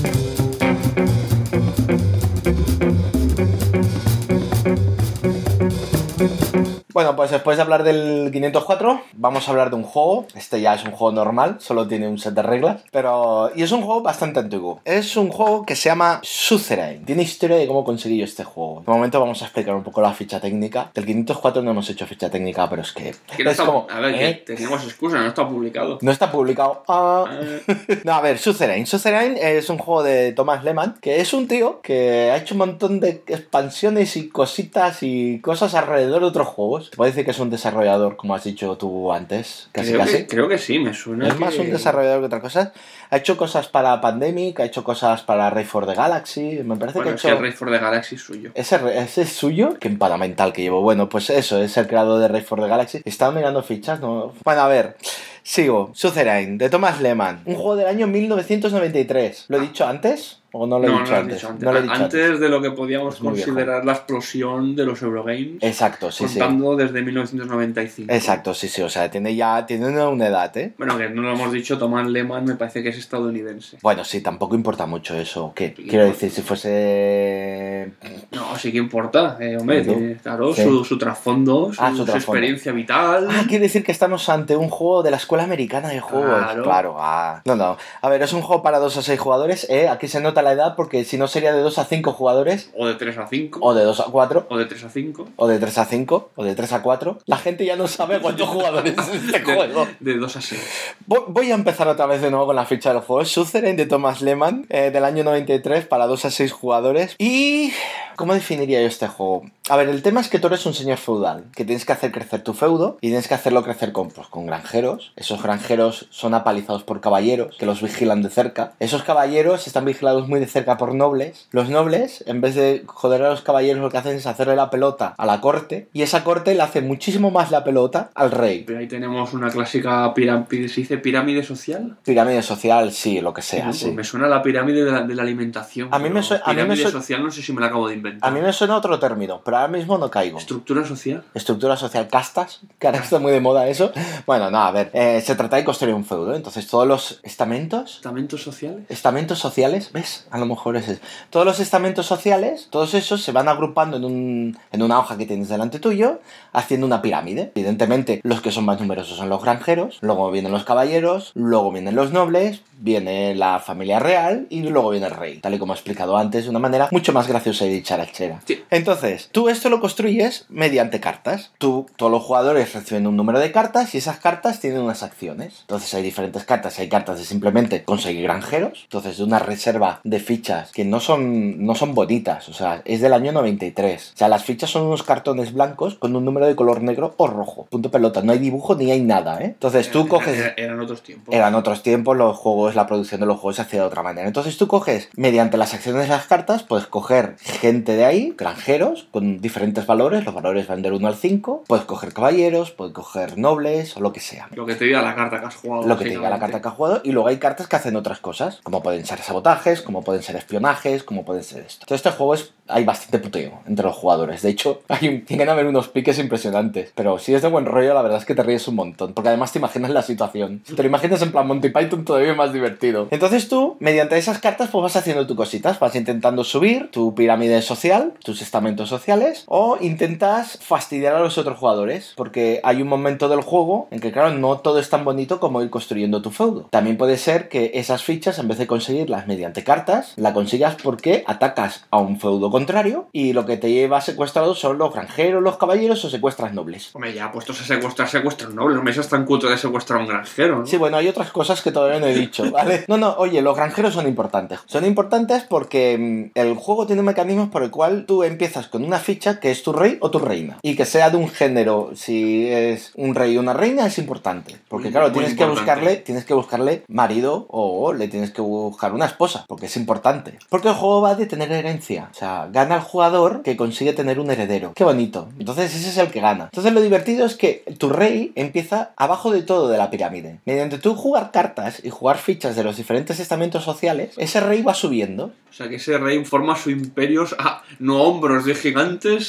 Bueno, pues después de hablar del 504, vamos a hablar de un juego. Este ya es un juego normal, solo tiene un set de reglas. Y es un juego bastante antiguo. Es un juego que se llama Suzerain. Tiene historia de cómo conseguí yo este juego. De momento vamos a explicar un poco la ficha técnica. Del 504 no hemos hecho ficha técnica, pero es que... No está, como, a ver, que teníamos excusa, no está publicado. No está publicado. No, a ver, Suzerain. Suzerain es un juego de Thomas Lehmann, que es un tío que ha hecho un montón de expansiones y cositas y cosas alrededor de otros juegos. ¿Te puede decir que es un desarrollador, como has dicho tú antes? Creo que sí, me suena. Es más un desarrollador que otra cosa. Ha hecho cosas para Pandemic, ha hecho cosas para Raid for the Galaxy. Me parece que ha hecho... el Raid for the Galaxy es suyo. ¿Ese es suyo? Qué empada mental que llevo. Bueno, pues eso, es el creador de Raid for the Galaxy. Estaba mirando fichas, ¿no? Bueno, a ver... Sigo. Suzerain, de Thomas Lehmann. Un juego del año 1993. ¿Lo he dicho antes? ¿O no lo he dicho antes? No lo he dicho antes de lo que podíamos considerar la explosión de los Eurogames. Exacto, sí, contando desde 1995. Exacto, sí. O sea, tiene una edad, ¿eh? Bueno, que no lo hemos dicho, Thomas Lehmann me parece que es estadounidense. Bueno, sí, tampoco importa mucho eso. ¿Qué? Quiero decir, si fuese... No, sí que importa. Hombre, tiene, claro, sí. su trasfondo, su experiencia vital. Quiere decir que estamos ante un juego de la escuela americana de juegos. Claro. No. A ver, es un juego para 2 a 6 jugadores. Aquí se nota la edad porque si no sería de 2 a 5 jugadores. O de 3 a 5. O de 2 a 4. O de 3 a 5. O de 3 a 5. O de 3 a 4. La gente ya no sabe cuántos jugadores es este juego. De 2 a 6. Voy a empezar otra vez de nuevo con la ficha del juego. Suzerain de Thomas Lehmann, del año 93 para 2 a 6 jugadores. Y... ¿cómo definiría yo este juego? A ver, el tema es que tú eres un señor feudal, que tienes que hacer crecer tu feudo y tienes que hacerlo crecer con granjeros. Esos granjeros son apalizados por caballeros que los vigilan de cerca. Esos caballeros están vigilados muy de cerca por nobles. Los nobles, en vez de joder a los caballeros, lo que hacen es hacerle la pelota a la corte y esa corte le hace muchísimo más la pelota al rey. Pero ahí tenemos una clásica pirámide, ¿se dice pirámide social? Pirámide social, sí, lo que sea, pues sí. Me suena la pirámide de la alimentación. A mí me suena... Pirámide social, no sé si me la acabo de inventar. A mí me suena otro término, pero ahora mismo no caigo. ¿Estructura social? Estructura social, castas, que ahora está muy de moda eso. Bueno, no, a ver, se trata de construir un feudo, entonces todos los estamentos... ¿Estamentos sociales? Estamentos sociales, ¿ves? A lo mejor es eso. Todos los estamentos sociales, todos esos se van agrupando en una hoja que tienes delante tuyo, haciendo una pirámide. Evidentemente, los que son más numerosos son los granjeros, luego vienen los caballeros, luego vienen los nobles, viene la familia real y luego viene el rey, tal y como he explicado antes, de una manera mucho más graciosa y dicharachera. Sí. Entonces, tú esto lo construyes mediante cartas. Todos los jugadores reciben un número de cartas y esas cartas tienen unas acciones. Entonces hay diferentes cartas. Hay cartas de simplemente conseguir granjeros. Entonces de una reserva de fichas que no son bonitas. O sea, es del año 93. O sea, las fichas son unos cartones blancos con un número de color negro o rojo. Punto pelota. No hay dibujo ni hay nada, ¿eh? Entonces tú coges... Eran otros tiempos. Eran otros tiempos. Los juegos, la producción de los juegos se hacía de otra manera. Entonces tú coges, mediante las acciones de las cartas, puedes coger gente de ahí, granjeros, con diferentes valores. Los valores van del 1 al 5. Puedes coger caballeros, puedes coger nobles o lo que sea. Lo que te diga la carta que has jugado. Lo que te diga la carta que has jugado. Y luego hay cartas que hacen otras cosas. Como pueden ser sabotajes, como pueden ser espionajes, como pueden ser esto. Entonces este juego hay bastante puteo entre los jugadores. De hecho, tienen que haber unos piques impresionantes. Pero si es de buen rollo, la verdad es que te ríes un montón. Porque además te imaginas la situación. Si te lo imaginas en plan Monty Python, todavía más divertido. Entonces tú, mediante esas cartas, pues vas haciendo tus cositas. Vas intentando subir tu pirámide social, tus estamentos sociales, o intentas fastidiar a los otros jugadores. Porque hay un momento del juego en que, claro, no todo es tan bonito como ir construyendo tu feudo. También puede ser que esas fichas, en vez de conseguirlas mediante cartas, la consigas porque atacas a un feudo contrario, y lo que te lleva secuestrado son los granjeros, los caballeros o secuestras nobles. Hombre, ya puestos a secuestrar nobles, no me seas tan cutre de secuestrar a un granjero, ¿no? Sí, bueno, hay otras cosas que todavía no he dicho, ¿vale? No, oye, los granjeros son importantes. Son importantes porque el juego tiene mecanismos por el cual tú empiezas con una ficha que es tu rey o tu reina. Y que sea de un género, si es un rey o una reina, es importante. Porque claro, tienes que buscarle marido o le tienes que buscar una esposa, porque es importante. Porque el juego va de tener herencia. O sea, gana el jugador que consigue tener un heredero. Qué bonito. Entonces ese es el que gana. Entonces lo divertido es que tu rey empieza abajo de todo de la pirámide. Mediante tú jugar cartas y jugar fichas de los diferentes estamentos sociales, ese rey va subiendo. O sea, que ese rey forma su imperio no a hombros de gigantes,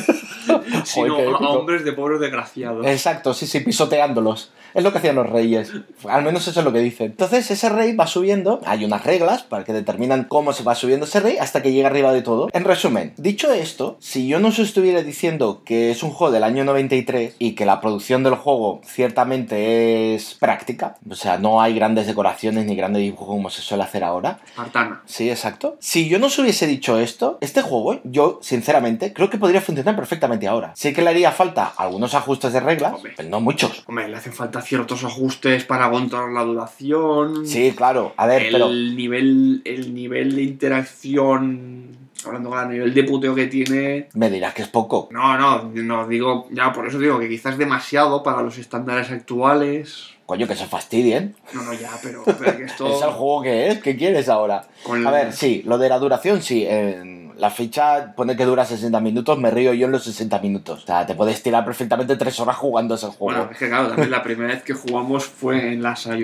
sino a hombres de pobres desgraciados. Exacto, sí, pisoteándolos. Es lo que hacían los reyes. Al menos eso es lo que dicen. Entonces ese rey va subiendo. Hay unas reglas para que determinan cómo se va subiendo ese rey hasta que llega arriba de todo. En resumen, dicho esto, si yo no os estuviera diciendo que es un juego del año 93 y que la producción del juego ciertamente es práctica, o sea, no hay grandes decoraciones ni grandes dibujos como se suele hacer ahora. Espartana. Sí, exacto. Si yo no os hubiese dicho esto, este juego, yo sinceramente creo que podría funcionar perfectamente ahora. Sí que le haría falta algunos ajustes de reglas, pero no muchos. Hombre, le hacen falta ciertos ajustes para controlar la duración. Sí, claro. A ver, el nivel de interacción, hablando a nivel de puteo que tiene. Me dirás que es poco. No, digo, ya por eso digo que quizás es demasiado para los estándares actuales. Coño, que se fastidien. No, ya, pero que esto... ¿Es el juego que es? ¿Qué quieres ahora? A ver, sí, lo de la duración, sí. La ficha pone que dura 60 minutos, me río yo en los 60 minutos. O sea, te puedes tirar perfectamente 3 horas jugando ese juego. Bueno, es que claro, también la primera vez que jugamos fue en las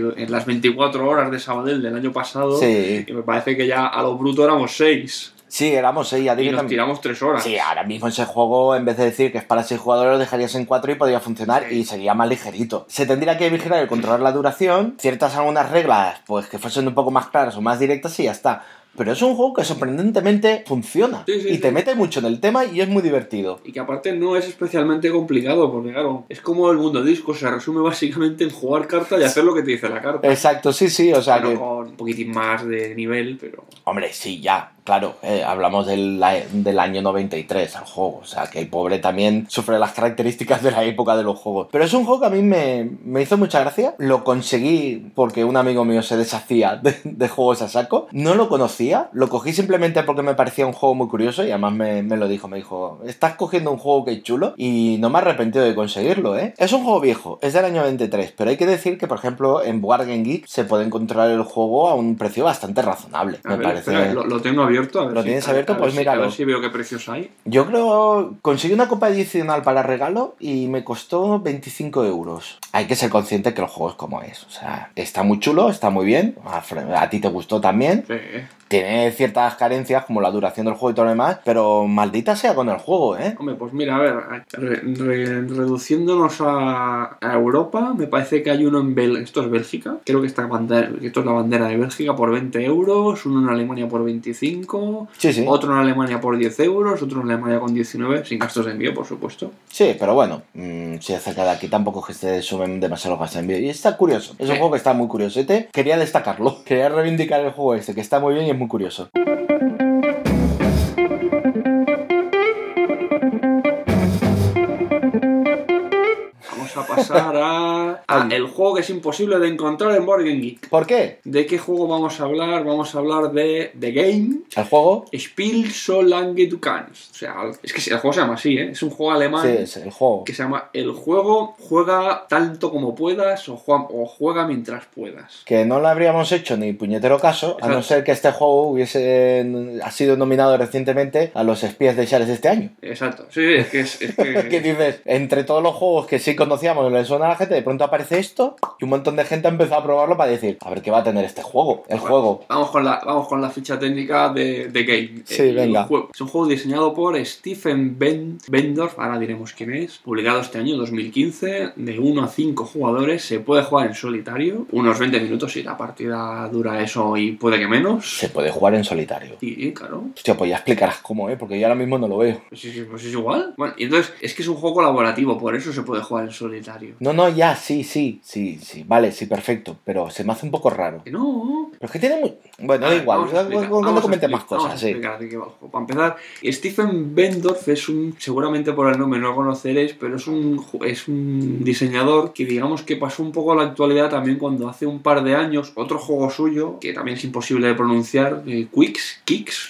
24 horas de Sabadell del año pasado. Sí. Y me parece que ya a lo bruto éramos 6. Sí, éramos 6. Y nos tiramos 3 horas. Sí, ahora mismo ese juego, en vez de decir que es para 6 jugadores, lo dejarías en 4 y podría funcionar, sí. Y sería más ligerito. Se tendría que vigilar y controlar la duración, ciertas algunas reglas, pues que fuesen un poco más claras o más directas y ya está. Pero es un juego que sorprendentemente funciona. Y te mete mucho en el tema y es muy divertido. Y que aparte no es especialmente complicado, porque claro, es como el mundo disco, se resume básicamente en jugar cartas y hacer lo que te dice la carta. Exacto, sí, o sea pero que... con un poquitín más de nivel, pero... Hombre, sí, ya, claro, hablamos del año 93 al juego, o sea que el pobre también sufre las características de la época de los juegos. Pero es un juego que a mí me hizo mucha gracia, lo conseguí porque un amigo mío se deshacía de juegos a saco, no lo conocía, lo cogí simplemente porque me parecía un juego muy curioso y además me lo dijo, me dijo, estás cogiendo un juego que es chulo y no me he arrepentido de conseguirlo, ¿eh? Es un juego viejo, es del año 93, pero hay que decir que, por ejemplo, en Board Game Geek se puede encontrar el juego a un precio bastante razonable, me parece. Espera, lo tengo abierto. A ver ¿Lo tienes abierto? Pues míralo. A ver si veo qué precios hay. Yo creo... Conseguí una copa adicional para regalo y me costó 25 euros. Hay que ser consciente que el juego es como es. O sea, está muy chulo, está muy bien. A ti te gustó también. Sí. Tiene ciertas carencias como la duración del juego y todo lo demás, pero maldita sea con el juego, ¿eh? Hombre, pues mira, a ver, reduciéndonos a Europa, me parece que hay uno en Bélgica, esto es Bélgica, creo que esto es la bandera de Bélgica por 20 euros, uno en Alemania por 25, sí. Otro en Alemania por 10 euros, otro en Alemania con 19, sin gastos de envío, por supuesto. Sí, pero bueno, si es cerca de aquí tampoco es que se sumen demasiados gastos de envío. Y está curioso, es un juego que está muy curioso. Quería destacarlo, quería reivindicar el juego que está muy bien y es muy curioso. Vamos a pasar a el juego que es imposible de encontrar en Board Game Geek. ¿Por qué? ¿De qué juego vamos a hablar? Vamos a hablar de The Game. ¿El juego? Spiel so lange du kannst. O sea, es que el juego se llama así, ¿eh? Es un juego alemán. Sí, es el juego. Que se llama El juego, juega tanto como puedas o juega mientras puedas. Que no le habríamos hecho ni puñetero caso, exacto, a no ser que este juego ha sido nominado recientemente a los espías de Xares de este año. Exacto. Sí, es que... ¿Qué dices? Entre todos los juegos que sí conocíamos y le suena a la gente, de pronto aparece esto y un montón de gente ha empezado a probarlo para decir, a ver qué va a tener este juego, juego. Vamos con la ficha técnica de Game. Sí, venga. Juego. Es un juego diseñado por Stephen Bendorf, ahora diremos quién es, publicado este año 2015, de 1 a 5 jugadores, se puede jugar en solitario, unos 20 minutos y la partida dura eso y puede que menos. Se puede jugar en solitario. Sí, claro. Hostia, pues ya explicarás cómo, porque yo ahora mismo no lo veo. Pues es igual. Bueno, y entonces es que es un juego colaborativo, por eso se puede jugar en solitario. solitario. No, ya, sí. Vale, sí, perfecto. Pero se me hace un poco raro. Que no. Pero es que tiene muy... Bueno, da igual. Cuando comentes más Vamos cosas, a sí. explicar de qué va el juego. Para empezar, Stephen Bendorf es seguramente por el nombre no lo conoceréis, pero es un diseñador que digamos que pasó un poco a la actualidad también cuando hace un par de años otro juego suyo, que también es imposible de pronunciar, Quicks.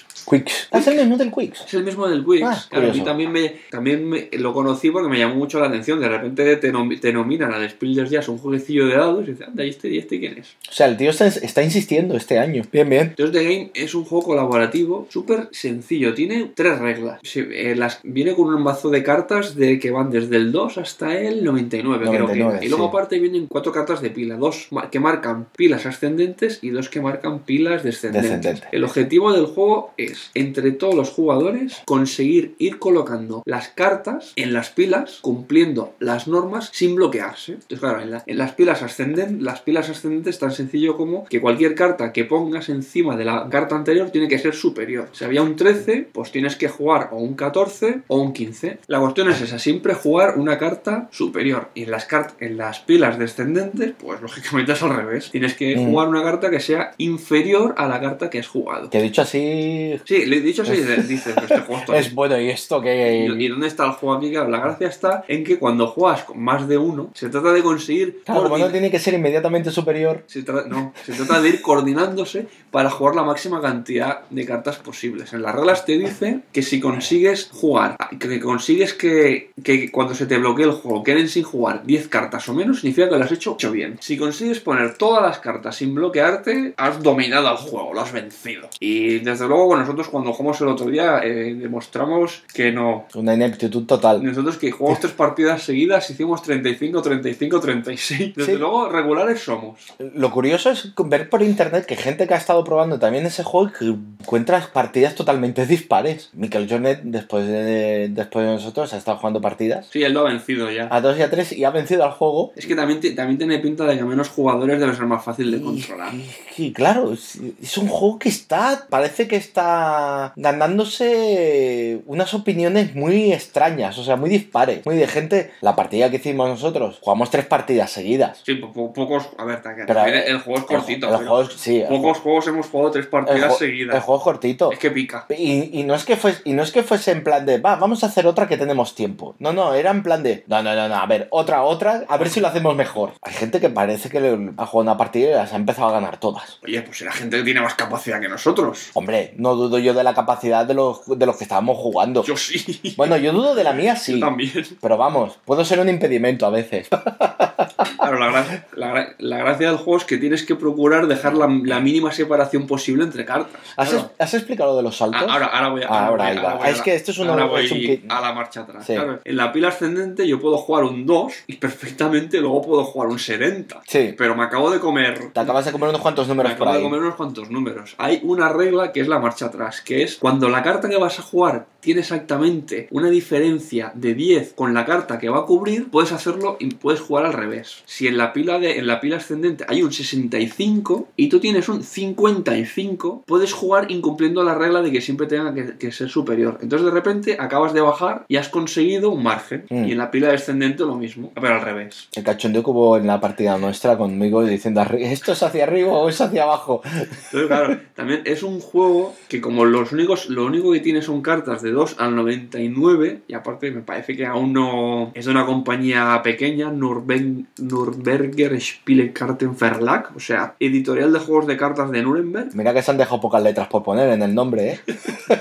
¿Es el mismo del Quicks? Es el mismo del Quicks. Claro, a mí curioso. también lo conocí porque me llamó mucho la atención. De repente te nominan al Spielers Jazz un jueguecillo de dados y dices, anda, ¿y este quién es? O sea, el tío está insistiendo este año. Bien. Entonces The Game es un juego colaborativo súper sencillo. Tiene 3 reglas. Viene con un mazo de cartas que van desde el 2 hasta el 99, creo que. Y luego aparte vienen 4 cartas de pila. 2 que marcan pilas ascendentes y 2 que marcan pilas descendentes. El objetivo del juego es, entre todos los jugadores, conseguir ir colocando las cartas en las pilas, cumpliendo las normas sin bloquearse. Entonces, claro, en las pilas ascendentes tan sencillo como que cualquier carta que pongas encima de la carta anterior tiene que ser superior. Si había un 13, pues tienes que jugar o un 14 o un 15. La cuestión es esa, siempre jugar una carta superior. Y en las pilas descendentes, pues lógicamente es al revés. Tienes que jugar una carta que sea inferior a la carta que has jugado. Que dicho así... Sí, le he dicho así, dices, pues este juego es bueno, ¿y esto qué? ¿Y dónde está el juego aquí? La gracia está en que cuando juegas con más de uno, se trata de conseguir... Claro, como no tiene que ser inmediatamente superior... Se trata de ir coordinándose para jugar la máxima cantidad de cartas posibles. En las reglas te dice que si consigues jugar, que consigues que cuando se te bloquee el juego queden sin jugar 10 cartas o menos, significa que lo has hecho bien. Si consigues poner todas las cartas sin bloquearte, has dominado al juego, lo has vencido. Y desde luego con nosotros cuando jugamos el otro día demostramos que no. Una ineptitud total. Nosotros que jugamos 3 partidas seguidas hicimos 35, 36. Desde luego regulares somos. Lo curioso es ver por internet que gente que ha estado probando también ese juego que encuentras partidas totalmente dispares. Michael Jornet después de nosotros ha estado jugando partidas. Sí, él lo ha vencido ya. A 2 y a 3 y ha vencido al juego. Es que también tiene pinta de que a menos jugadores debe ser más fácil de controlar. Y claro, es un juego que parece que está ganándose unas opiniones muy extrañas, o sea, muy dispares, muy de gente. La partida que hicimos nosotros, jugamos 3 partidas seguidas. Sí, pocos, a ver, pero el juego es cortito. Pocos juegos hemos jugado 3 partidas seguidas. El juego es cortito. Es que pica. Y no es que fuese en plan de, vamos a hacer otra que tenemos tiempo. No, era en plan de, no, a ver, otra, a ver si lo hacemos mejor. Hay gente que parece que ha jugado una partida y las ha empezado a ganar todas. Oye, pues era gente que tiene más capacidad que nosotros. Hombre, no dudo yo de la capacidad de los que estábamos jugando. Yo sí. Bueno, yo dudo de la mía, sí. Yo también. Pero vamos, puedo ser un impedimento a veces. Claro, la gracia del juego es que tienes que procurar dejar la mínima separación posible entre cartas. ¿Has explicado lo de los saltos? Ahora voy a... Es que esto es a la marcha atrás. Sí. Claro, en la pila ascendente yo puedo jugar un 2 y perfectamente luego puedo jugar un 70. Sí. Pero me acabo de comer... Te acabas de comer unos cuantos números por ahí. Me acabo de comer unos cuantos números. Hay una regla que es la marcha atrás, que es cuando la carta que vas a jugar tiene exactamente una diferencia de 10 con la carta que va a cubrir, puedes hacerlo y puedes jugar al revés. Si en la pila ascendente hay un 65 y tú tienes un 55, puedes jugar incumpliendo la regla de que siempre tenga que ser superior. Entonces de repente acabas de bajar y has conseguido un margen. Y en la pila descendente lo mismo, pero al revés. El cachondeo que hubo en la partida nuestra conmigo diciendo, ¿esto es hacia arriba o es hacia abajo? Entonces claro, también es un juego que como lo único que tiene son cartas de 2 al 99, y aparte me parece que aún no es de una compañía pequeña, Nürnberger Spielekarten Verlag, o sea, editorial de juegos de cartas de Nuremberg. Mira que se han dejado pocas letras por poner en el nombre, ¿eh?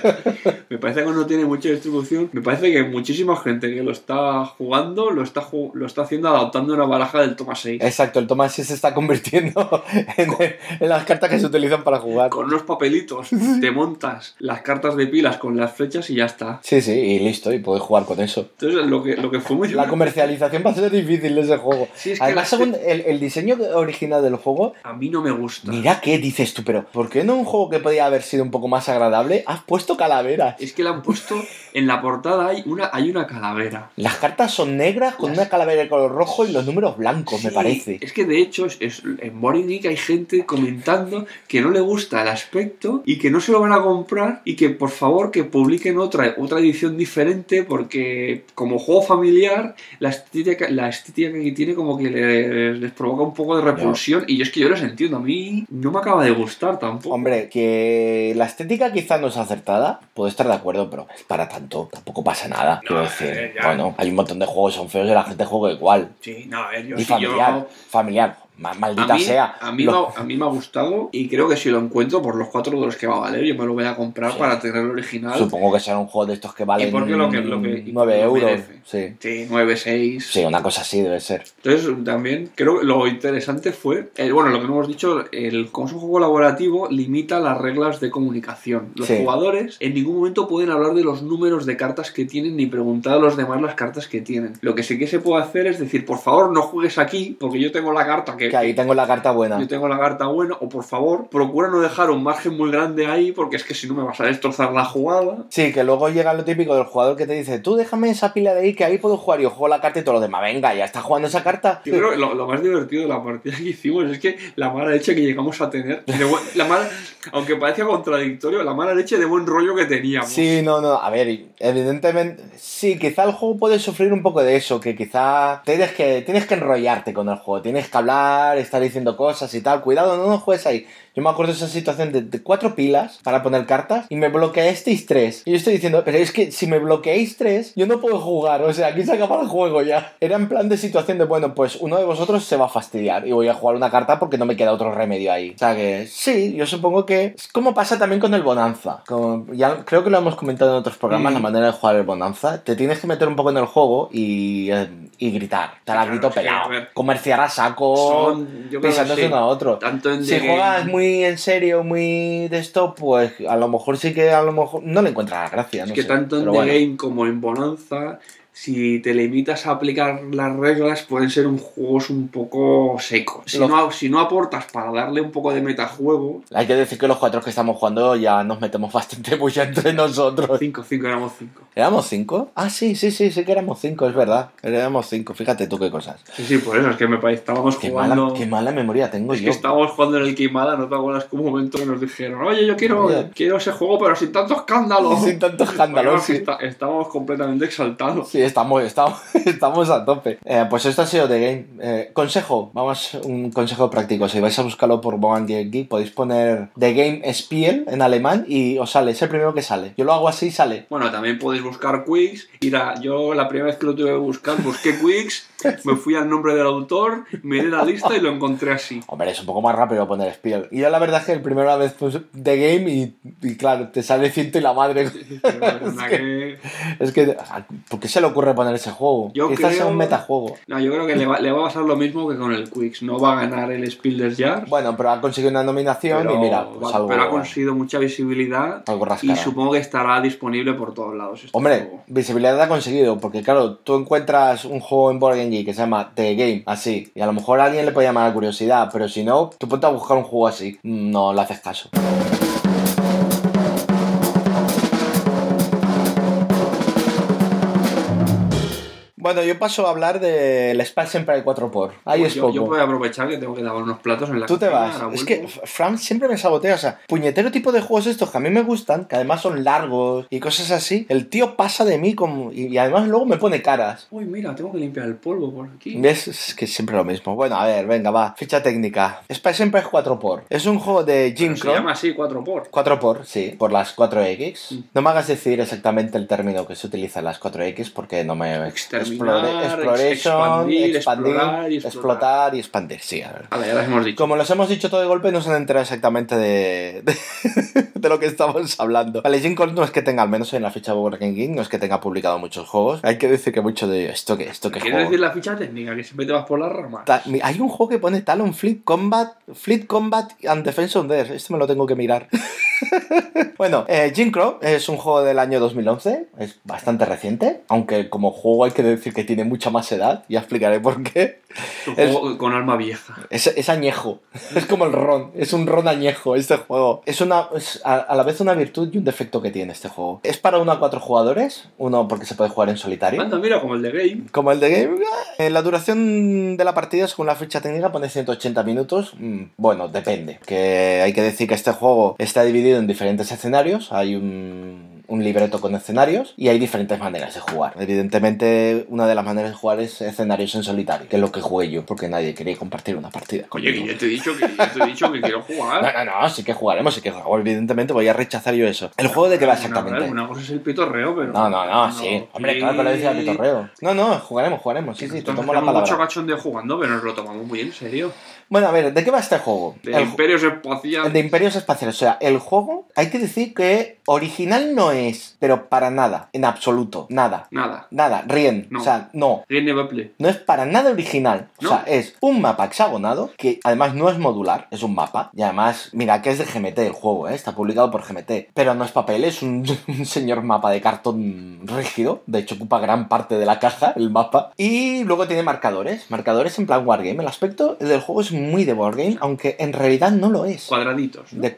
Me parece que no tiene mucha distribución. Me parece que muchísima gente que lo está jugando lo está haciendo adaptando una baraja del Toma 6. Exacto, el Toma 6 se está convirtiendo en las cartas que se utilizan para jugar. Con unos papelitos te montas las cartas de pilas con las flechas y ya está. Sí, y listo, y puedes jugar con eso. Entonces lo que fue muy... La comercialización va a ser difícil de ese juego. Sí, es Además, según el diseño original del juego, a mí no me gusta. Mira qué dices tú, pero ¿por qué no un juego que podía haber sido un poco más agradable has puesto calaveras? Es que le han puesto, en la portada hay una calavera. Las cartas son negras con una calavera de color rojo y los números blancos, me parece. Es que de hecho en Board Geek hay gente comentando que no le gusta el aspecto y que no se lo van a comprar y que por favor que publiquen otra edición diferente porque como juego familiar la estética que tiene como que les provoca un poco de repulsión y es que yo les entiendo, a mí no me acaba de gustar tampoco. Hombre, que la estética quizás no es acertada, puedo estar de acuerdo, pero es para tanto, tampoco pasa nada. Quiero decir, bueno, hay un montón de juegos que son feos y la gente juega igual. Sí, no, a ver, yo y familiar. Maldita sea. A mí me ha gustado y creo que si lo encuentro por los 4 euros que va a valer, yo me lo voy a comprar para tener el original. Supongo que será un juego de estos que valen 9 euros. Sí, 9, 6. Sí, una cosa así debe ser. Entonces, también creo que lo interesante fue, bueno, lo que no hemos dicho, como es un juego colaborativo, limita las reglas de comunicación. Los jugadores en ningún momento pueden hablar de los números de cartas que tienen ni preguntar a los demás las cartas que tienen. Lo que sí que se puede hacer es decir, por favor, no juegues aquí porque yo tengo la carta que ahí tengo la carta buena. Yo tengo la carta buena, o por favor, procura no dejar un margen muy grande ahí, porque es que si no me vas a destrozar la jugada. Sí, que luego llega lo típico del jugador que te dice, tú déjame esa pila de ahí, que ahí puedo jugar, y yo juego la carta y todo lo demás. Venga, ya está jugando esa carta. Yo creo que lo más divertido de la partida que hicimos es que la mala leche que llegamos a tener, aunque parezca contradictorio, la mala leche de buen rollo que teníamos. Sí, no, a ver, evidentemente, sí, quizá el juego puede sufrir un poco de eso, que quizá tienes que enrollarte con el juego, tienes que hablar, estar diciendo cosas y tal. Cuidado, no juegues ahí. Yo me acuerdo de esa situación de 4 pilas para poner cartas y me bloqueasteis 3. Y yo estoy diciendo, pero es que si me bloqueáis 3, yo no puedo jugar. O sea, aquí se acaba el juego ya. Era en plan de situación de, bueno, pues uno de vosotros se va a fastidiar y voy a jugar una carta porque no me queda otro remedio ahí. O sea que sí, yo supongo que es como pasa también con el Bonanza. Ya creo que lo hemos comentado en otros programas, la manera de jugar el Bonanza. Te tienes que meter un poco en el juego y gritar. Te la grito pelado. Comerciar a saco, pensándose uno a otro. Si juegas muy en serio, muy de esto, pues a lo mejor sí que no le encuentras la gracia. Es que tanto en The Game como en Bonanza, si te limitas a aplicar las reglas, pueden ser juegos un poco secos. Si no aportas para darle un poco de metajuego... Hay que decir que los 4 que estamos jugando ya nos metemos bastante bulla entre nosotros. 5, éramos 5. ¿Éramos 5? Ah, sí que éramos 5, es verdad. Éramos 5, fíjate tú qué cosas. Sí, por eso, es que estábamos jugando... Qué mala memoria tengo yo. Es que estábamos jugando en el Queimada, ¿no te acuerdas que hubo un momento que nos dijeron, oye, yo quiero ese juego, pero sin tanto escándalo? Sin tanto escándalo, bueno, sí. Estábamos completamente exaltados. Sí, estamos a tope. Pues esto ha sido The Game. Consejo, un consejo práctico. Si vais a buscarlo por Board Geek, podéis poner The Game Spiel en alemán y os sale, es el primero que sale. Yo lo hago así y sale. Bueno, también podéis buscar Quicks. Mira, yo la primera vez que lo tuve que buscar, busqué Quicks, me fui al nombre del autor, miré la lista y lo encontré así. Hombre, es un poco más rápido poner Spiel. Y yo la verdad es que el primera vez puse The Game y claro, te sale ciento y la madre. Es que ¿por qué se le ocurre poner ese juego? Quizás sea un metajuego. No, yo creo que le va a pasar lo mismo que con el Quicks. No va a ganar el Spiel des Jahres. Bueno, pero ha conseguido una nominación y mira, pues algo... Pero ha conseguido mucha visibilidad y supongo que estará disponible por todos lados. Hombre, juego. Visibilidad ha conseguido, porque claro, tú encuentras un juego en Board Geek que se llama The Game, así, y a lo mejor a alguien le puede llamar la curiosidad, pero si no, tú ponte a buscar un juego así, no le haces caso. Bueno, yo paso a hablar del Space Empire 4x. Ahí es poco. Yo voy a aprovechar que tengo que lavar unos platos en la cocina. Tú te vas. Es que Fran siempre me sabotea. O sea, puñetero tipo de juegos estos que a mí me gustan, que además son largos y cosas así. El tío pasa de mí y además luego me pone caras. Uy, mira, tengo que limpiar el polvo por aquí. ¿Ves? Es que siempre lo mismo. Bueno, a ver, venga, va. Ficha técnica. Space Empire 4x. Es un juego de Jim Crow. Se llama así, 4x. 4x, sí. Por las 4X. No me hagas decir exactamente el término que se utiliza en las 4X porque no me... Exploration, expandir, explotar y expandir. Sí, a ver. Vale, ya lo hemos dicho. Como los hemos dicho todo de golpe, no se han enterado exactamente de lo que estamos hablando. Vale, Jim Crow no es que tenga, al menos en la ficha de Board Geek, no es que tenga publicado muchos juegos. Hay que decir que mucho de esto que ¿Quieres juego. decir la ficha técnica? Que siempre te vas por las ramas. Hay un juego que pone Talon Fleet Combat and Defense on Earth. Esto me lo tengo que mirar. Bueno, Jim Crow es un juego del año 2011, es bastante reciente, aunque como juego hay que decir que tiene mucha más edad, ya explicaré por qué. Es un juego con alma vieja. Es añejo, es como el ron, es un ron añejo este juego. Es a la vez una virtud y un defecto que tiene este juego. Es para 1 a 4 jugadores, uno porque se puede jugar en solitario. Anda, mira, como el de Game. Como el de Game. La duración de la partida, según la ficha técnica, pone 180 minutos. Bueno, depende. Que hay que decir que este juego está dividido en diferentes escenarios. Hay un libreto con escenarios y hay diferentes maneras de jugar. Evidentemente, una de las maneras de jugar es escenarios en solitario, que es lo que jugué yo, porque nadie quería compartir una partida. Oye, que ya te he dicho que quiero jugar. No, sí que jugaremos, evidentemente voy a rechazar yo eso. ¿El juego de qué va exactamente? Una cosa es el pitorreo, pero... No, sí. Hombre, claro que lo dice el pitorreo. No, jugaremos, sí, te tomo la palabra. Mucho cachondeo jugando, pero nos lo tomamos muy en serio. Bueno, a ver, ¿de qué va este juego? De imperios espaciales. De imperios espaciales. O sea, el juego, hay que decir que original no es, pero para nada, en absoluto, nada. Nada, rien. No. O sea, no. Rien ne va plus. No es para nada original. O sea, es un mapa hexagonado, que además no es modular, es un mapa. Y además, mira, que es de GMT el juego, está publicado por GMT. Pero no es papel, es un señor mapa de cartón rígido. De hecho, ocupa gran parte de la caja, el mapa. Y luego tiene marcadores en plan Wargame. El aspecto del juego es muy de Wargame, aunque en realidad no lo es. Cuadraditos, ¿no?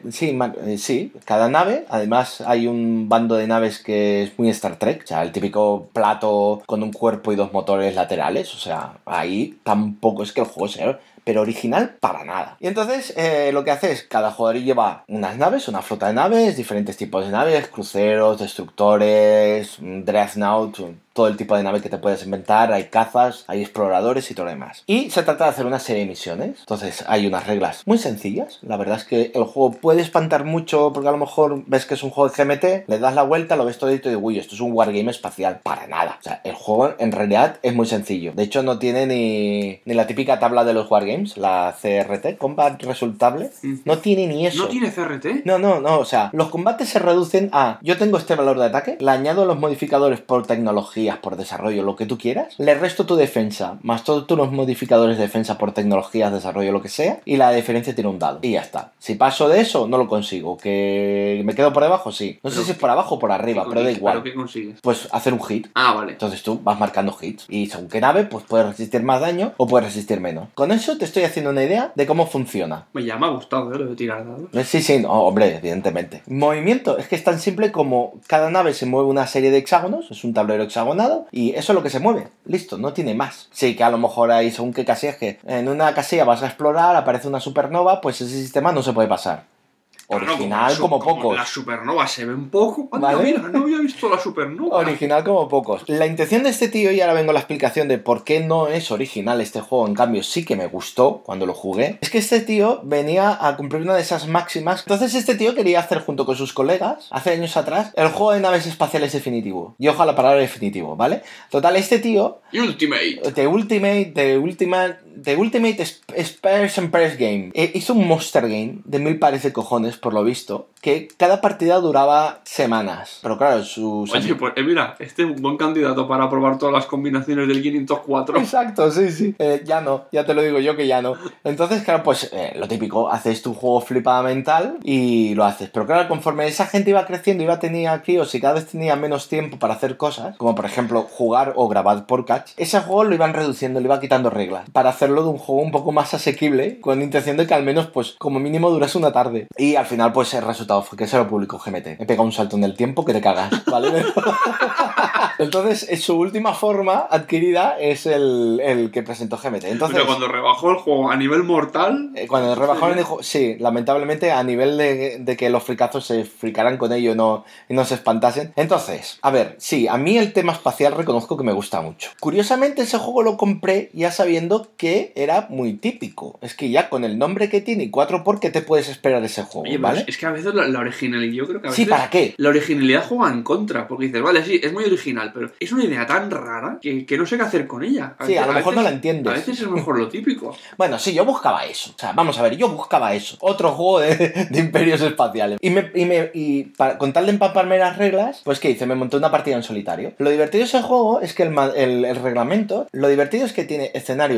Sí, cada nave, además hay un bando de naves que es muy Star Trek, o sea, el típico plato con un cuerpo y 2 motores laterales, o sea, ahí tampoco es que el juego sea, pero original para nada. Y entonces lo que hace es, cada jugador lleva unas naves, una flota de naves, diferentes tipos de naves, cruceros, destructores, dreadnought, todo el tipo de nave que te puedes inventar, hay cazas, hay exploradores y todo lo demás. Y se trata de hacer una serie de misiones. Entonces hay unas reglas muy sencillas. La verdad es que el juego puede espantar mucho porque a lo mejor ves que es un juego de GMT, le das la vuelta, lo ves todo y te digo, uy, esto es un wargame espacial. Para nada. O sea, el juego en realidad es muy sencillo. De hecho, no tiene ni la típica tabla de los wargames, la CRT, Combat Resultable. No tiene ni eso. ¿No tiene CRT? No. O sea, los combates se reducen a, yo tengo este valor de ataque, le añado los modificadores por tecnología, por desarrollo, lo que tú quieras, le resto tu defensa, más todos tus modificadores de defensa por tecnologías, desarrollo, lo que sea, y la diferencia tiene un dado. Y ya está. Si paso de eso, no lo consigo. ¿Que me quedo por debajo? Sí. No sé si es por abajo o por arriba, pero da igual. ¿Pero qué consigues? Pues hacer un hit. Ah, vale. Entonces tú vas marcando hits. Y según qué nave, pues puedes resistir más daño o puedes resistir menos. Con eso te estoy haciendo una idea de cómo funciona. Ya me ha gustado, lo de tirar dados. Sí, no, hombre, evidentemente. Movimiento, es que es tan simple como cada nave se mueve una serie de hexágonos, es un tablero hexagonado, y eso es lo que se mueve. Listo, no tiene más. Sí, que a lo mejor hay según qué casilla, que en una casilla vas a explorar, aparece una supernova, pues ese sistema no se puede pasar. Original como pocos. La supernova se ve un poco. ¿Vale? Mira, no había visto la supernova. Original como pocos. La intención de este tío, y ahora vengo a la explicación de por qué no es original este juego, en cambio sí que me gustó cuando lo jugué, es que este tío venía a cumplir una de esas máximas. Entonces este tío quería hacer junto con sus colegas, hace años atrás, el juego de naves espaciales definitivo. Y ojo a la palabra definitivo, ¿vale? Total, este tío... The Ultimate Spares and Press Game. Hizo un Monster Game de 1000 pares de cojones, por lo visto, que cada partida duraba semanas. Pero claro, Oye, pues mira, este es un buen candidato para probar todas las combinaciones del 504. Exacto, sí. Ya te lo digo yo que ya no. Entonces, claro, pues lo típico, haces tu juego flipada mental y lo haces. Pero claro, conforme esa gente iba creciendo, tenía críos y cada vez tenía menos tiempo para hacer cosas, como por ejemplo jugar o grabar podcast, ese juego lo iban reduciendo, le iba quitando reglas, para hacerlo de un juego un poco más asequible, con la intención de que al menos, pues, como mínimo durase una tarde. Y al final, pues, el resultado fue que se lo publicó GMT. He pegado un salto en el tiempo que te cagas, ¿vale? Entonces, su última forma adquirida es el que presentó GMT. Entonces, pero cuando rebajó el juego a nivel mortal... Cuando rebajó el juego, sí, lamentablemente a nivel de que los fricazos se fricaran con ello y no se espantasen. Entonces, a ver, sí, a mí el tema espacial reconozco que me gusta mucho. Curiosamente, ese juego lo compré ya sabiendo que era muy típico. Es que ya con el nombre que tiene y 4x, ¿qué te puedes esperar de ese juego? Oye, ¿vale? Es que a veces la originalidad, yo creo que a veces... Sí, ¿para qué? La originalidad juega en contra, porque dices, vale, sí, es muy original, pero es una idea tan rara que no sé qué hacer con ella. Sí, a lo mejor no la entiendes. A veces es mejor lo típico. Bueno, sí, yo buscaba eso. O sea, vamos a ver, yo buscaba eso. Otro juego de imperios espaciales. Y con tal de empaparme las reglas, pues ¿qué hice? Me monté una partida en solitario. Lo divertido de ese juego es que el reglamento, lo divertido es que tiene escenarios competitivos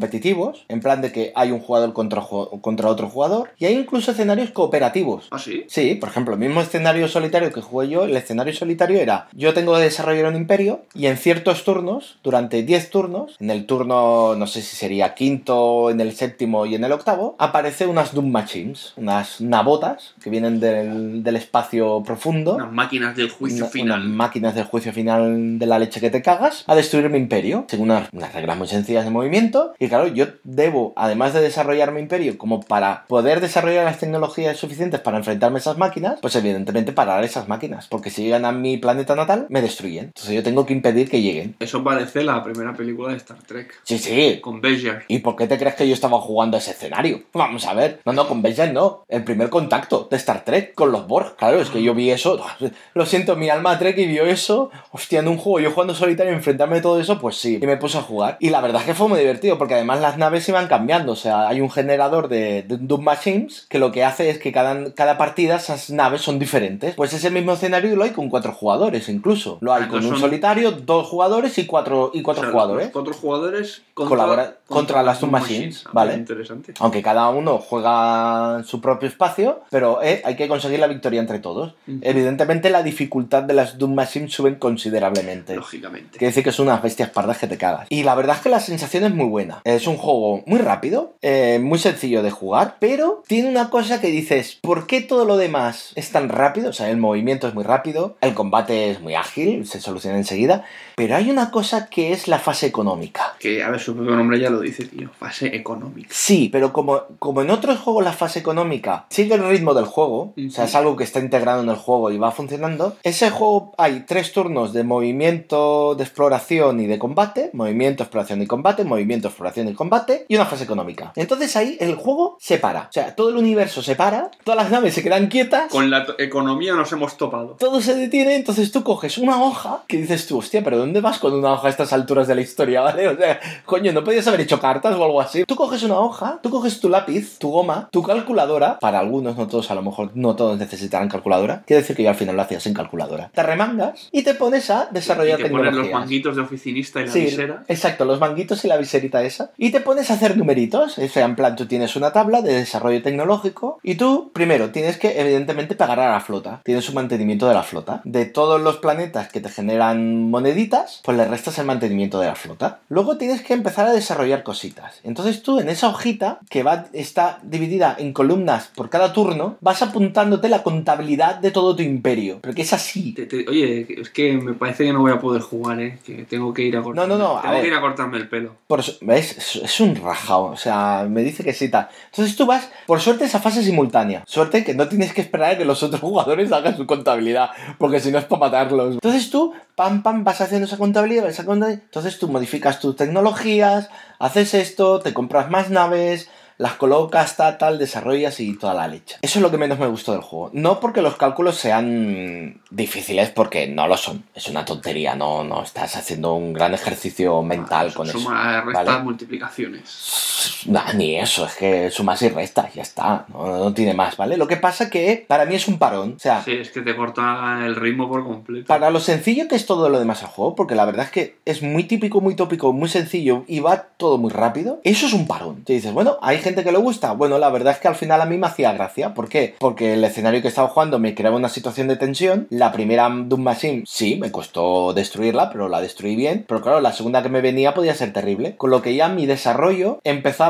competitivos, en plan de que hay un jugador contra otro jugador, y hay incluso escenarios cooperativos. ¿Ah, sí? Sí, por ejemplo, el mismo escenario solitario que jugué yo, el escenario solitario era, yo tengo que desarrollar un imperio, y en ciertos turnos, durante 10 turnos, en el turno, no sé si sería quinto, en el séptimo y en el octavo, aparecen unas Doom Machines, unas nabotas que vienen del espacio profundo. Unas máquinas del juicio final. Unas máquinas del juicio final de la leche que te cagas, a destruir mi imperio, según unas reglas muy sencillas de movimiento. Y claro, yo debo, además de desarrollar mi imperio, como para poder desarrollar las tecnologías suficientes para enfrentarme a esas máquinas, pues evidentemente parar esas máquinas, porque si llegan a mi planeta natal, me destruyen. Entonces yo tengo que impedir que lleguen. Eso parece la primera película de Star Trek. Sí. Con Bashir. ¿Y por qué te crees que yo estaba jugando a ese escenario? Vamos a ver. No, con Bashir no. El primer contacto de Star Trek con los Borg. Claro, es que yo vi eso. Lo siento, mi alma Trek y vio eso. Hostia, en un juego yo jugando solitario, enfrentarme a todo eso, pues sí. Y me puse a jugar. Y la verdad es que fue muy divertido, porque además las naves iban cambiando. O sea, hay un generador de Doom Machines que lo que hace es que cada partida esas naves son diferentes. Pues ese mismo escenario lo hay con 4 jugadores incluso. Lo hay con un solitario, 2 jugadores y 4 jugadores. Los 4 jugadores contra las Doom Machines, ¿vale? Interesante. Aunque cada uno juega en su propio espacio, pero hay que conseguir la victoria entre todos. Evidentemente la dificultad de las Doom Machines suben considerablemente. Lógicamente. Quiere decir que son unas bestias pardas que te cagas. Y la verdad es que la sensación es muy buena. Es un juego muy rápido, muy sencillo de jugar, pero tiene una cosa que dices, ¿por qué todo lo demás es tan rápido? O sea, el movimiento es muy rápido, el combate es muy ágil, se soluciona enseguida, pero hay una cosa que es la fase económica. Que, a ver, su propio nombre ya lo dice, tío. Fase económica. Sí, pero como en otros juegos la fase económica sigue el ritmo del juego, o sea, es algo que está integrado en el juego y va funcionando, ese juego hay 3 turnos de movimiento, de exploración y de combate, movimiento, exploración y combate, movimiento, exploración y combate, y una fase económica. Entonces ahí el juego se para. O sea, todo el universo se para, todas las naves se quedan quietas. Con la economía nos hemos topado. Todo se detiene, entonces tú coges una hoja que dices tú, hostia, pero ¿dónde vas con una hoja a estas alturas de la historia, vale? O sea, coño, ¿no podías haber hecho cartas o algo así? Tú coges una hoja, tú coges tu lápiz, tu goma, tu calculadora, para algunos, no todos, a lo mejor no todos necesitarán calculadora, quiere decir que yo al final lo hacía sin calculadora. Te remangas y te pones a desarrollar y te tecnologías. Pones los manguitos de oficinista y la visera. Exacto, los manguitos y la viserita esa. Y te pones a hacer numeritos. O sea, en plan, tú tienes una tabla de desarrollo tecnológico y tú, primero, tienes que, evidentemente, pagar a la flota. Tienes un mantenimiento de la flota. De todos los planetas que te generan moneditas, pues le restas el mantenimiento de la flota. Luego tienes que empezar a desarrollar cositas. Entonces tú, en esa hojita, que está dividida en columnas por cada turno, vas apuntándote la contabilidad de todo tu imperio. Porque es así. Oye, es que me parece que no voy a poder jugar, que tengo que ir a cortarme. No. Tengo que ir a cortarme el pelo. ¿Ves? Es un rajao. O sea, me dice que sí tal. Entonces tú vas, por suerte, esa fase simultánea. Suerte que no tienes que esperar a que los otros jugadores hagan su contabilidad, porque si no es para matarlos. Entonces tú, vas haciendo esa contabilidad, entonces tú modificas tus tecnologías, haces esto, te compras más naves, las colocas, tal, desarrollas y toda la leche. Eso es lo que menos me gustó del juego. No porque los cálculos sean difíciles, porque no lo son. Es una tontería, no estás haciendo un gran ejercicio mental con eso. Suma, restas, ¿vale? Multiplicaciones. Ni eso, es que sumas y restas, ya está. No tiene más, ¿vale? Lo que pasa que para mí es un parón. O sea, sí, es que te corta el ritmo por completo. Para lo sencillo que es todo lo demás al juego, porque la verdad es que es muy típico, muy tópico, muy sencillo y va todo muy rápido, eso es un parón. Te dices, bueno, hay gente que le gusta. Bueno, la verdad es que al final a mí me hacía gracia. ¿Por qué? Porque el escenario que estaba jugando me creaba una situación de tensión. La primera Doom Machine, sí, me costó destruirla, pero la destruí bien. Pero claro, la segunda que me venía podía ser terrible. Con lo que ya mi desarrollo empezó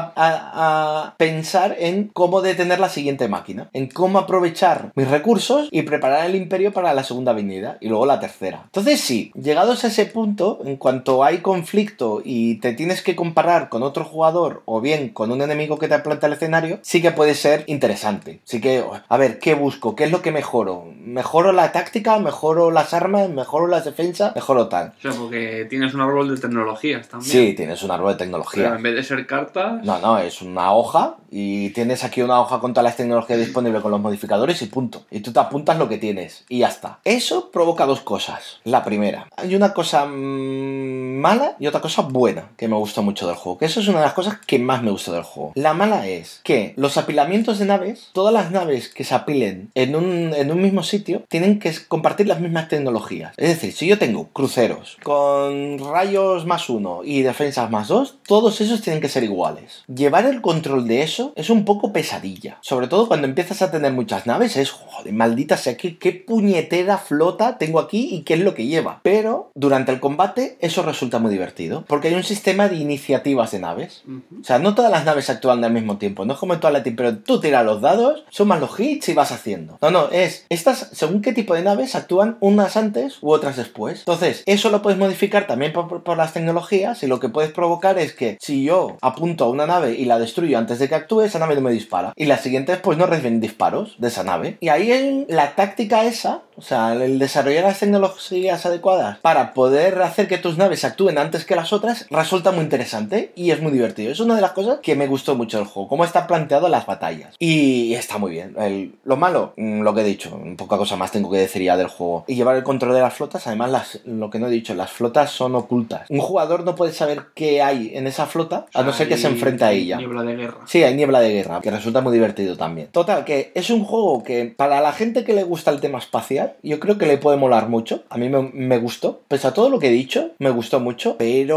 a pensar en cómo detener la siguiente máquina. En cómo aprovechar mis recursos y preparar el imperio para la segunda venida. Y luego la tercera. Entonces sí, llegados a ese punto, en cuanto hay conflicto y te tienes que comparar con otro jugador o bien con un enemigo que te planta el escenario, sí que puede ser interesante. Sí que, a ver, ¿qué busco? ¿Qué es lo que mejoro? ¿Mejoro la táctica? ¿Mejoro las armas? ¿Mejoro las defensas? ¿Mejoro tal? O sea, porque tienes un árbol de tecnologías también. Sí, tienes un árbol de tecnologías. Pero en vez de ser cartas... No, es una hoja y tienes aquí una hoja con todas las tecnologías disponibles con los modificadores y punto. Y tú te apuntas lo que tienes y ya está. Eso provoca dos cosas. La primera, hay una cosa mala y otra cosa buena que me gustó mucho del juego. Que eso es una de las cosas que más me gustó del juego. La mala es que los apilamientos de naves, todas las naves que se apilen en un mismo sitio, tienen que compartir las mismas tecnologías. Es decir, si yo tengo cruceros con rayos +1 y defensas +2, todos esos tienen que ser iguales. Llevar el control de eso es un poco pesadilla. Sobre todo cuando empiezas a tener muchas naves, es, joder, maldita sea, qué puñetera flota tengo aquí y qué es lo que lleva. Pero durante el combate eso resulta muy divertido, porque hay un sistema de iniciativas de naves. O sea, no todas las naves actúan al mismo tiempo, no es como en Twilight, pero tú tiras los dados, sumas los hits y vas haciendo. No, estas, según qué tipo de naves, actúan unas antes u otras después. Entonces, eso lo puedes modificar también por las tecnologías, y lo que puedes provocar es que si yo apunto a una nave y la destruyo antes de que actúe, esa nave no me dispara. Y las siguientes pues no reciben disparos de esa nave. Y ahí en la táctica esa, o sea, el desarrollar las tecnologías adecuadas para poder hacer que tus naves actúen antes que las otras, resulta muy interesante y es muy divertido. Es una de las cosas que me gustó mucho del juego, cómo está planteado las batallas. Y está muy bien. Lo malo, lo que he dicho, poca cosa más tengo que decir ya del juego. Y llevar el control de las flotas, además lo que no he dicho, las flotas son ocultas. Un jugador no puede saber qué hay en esa flota, a no ser que se enfrente a ella. Niebla de guerra. Sí, hay niebla de guerra, que resulta muy divertido también. Total, que es un juego que para la gente que le gusta el tema espacial, yo creo que le puede molar mucho. A mí me gustó. Pese a todo lo que he dicho, me gustó mucho.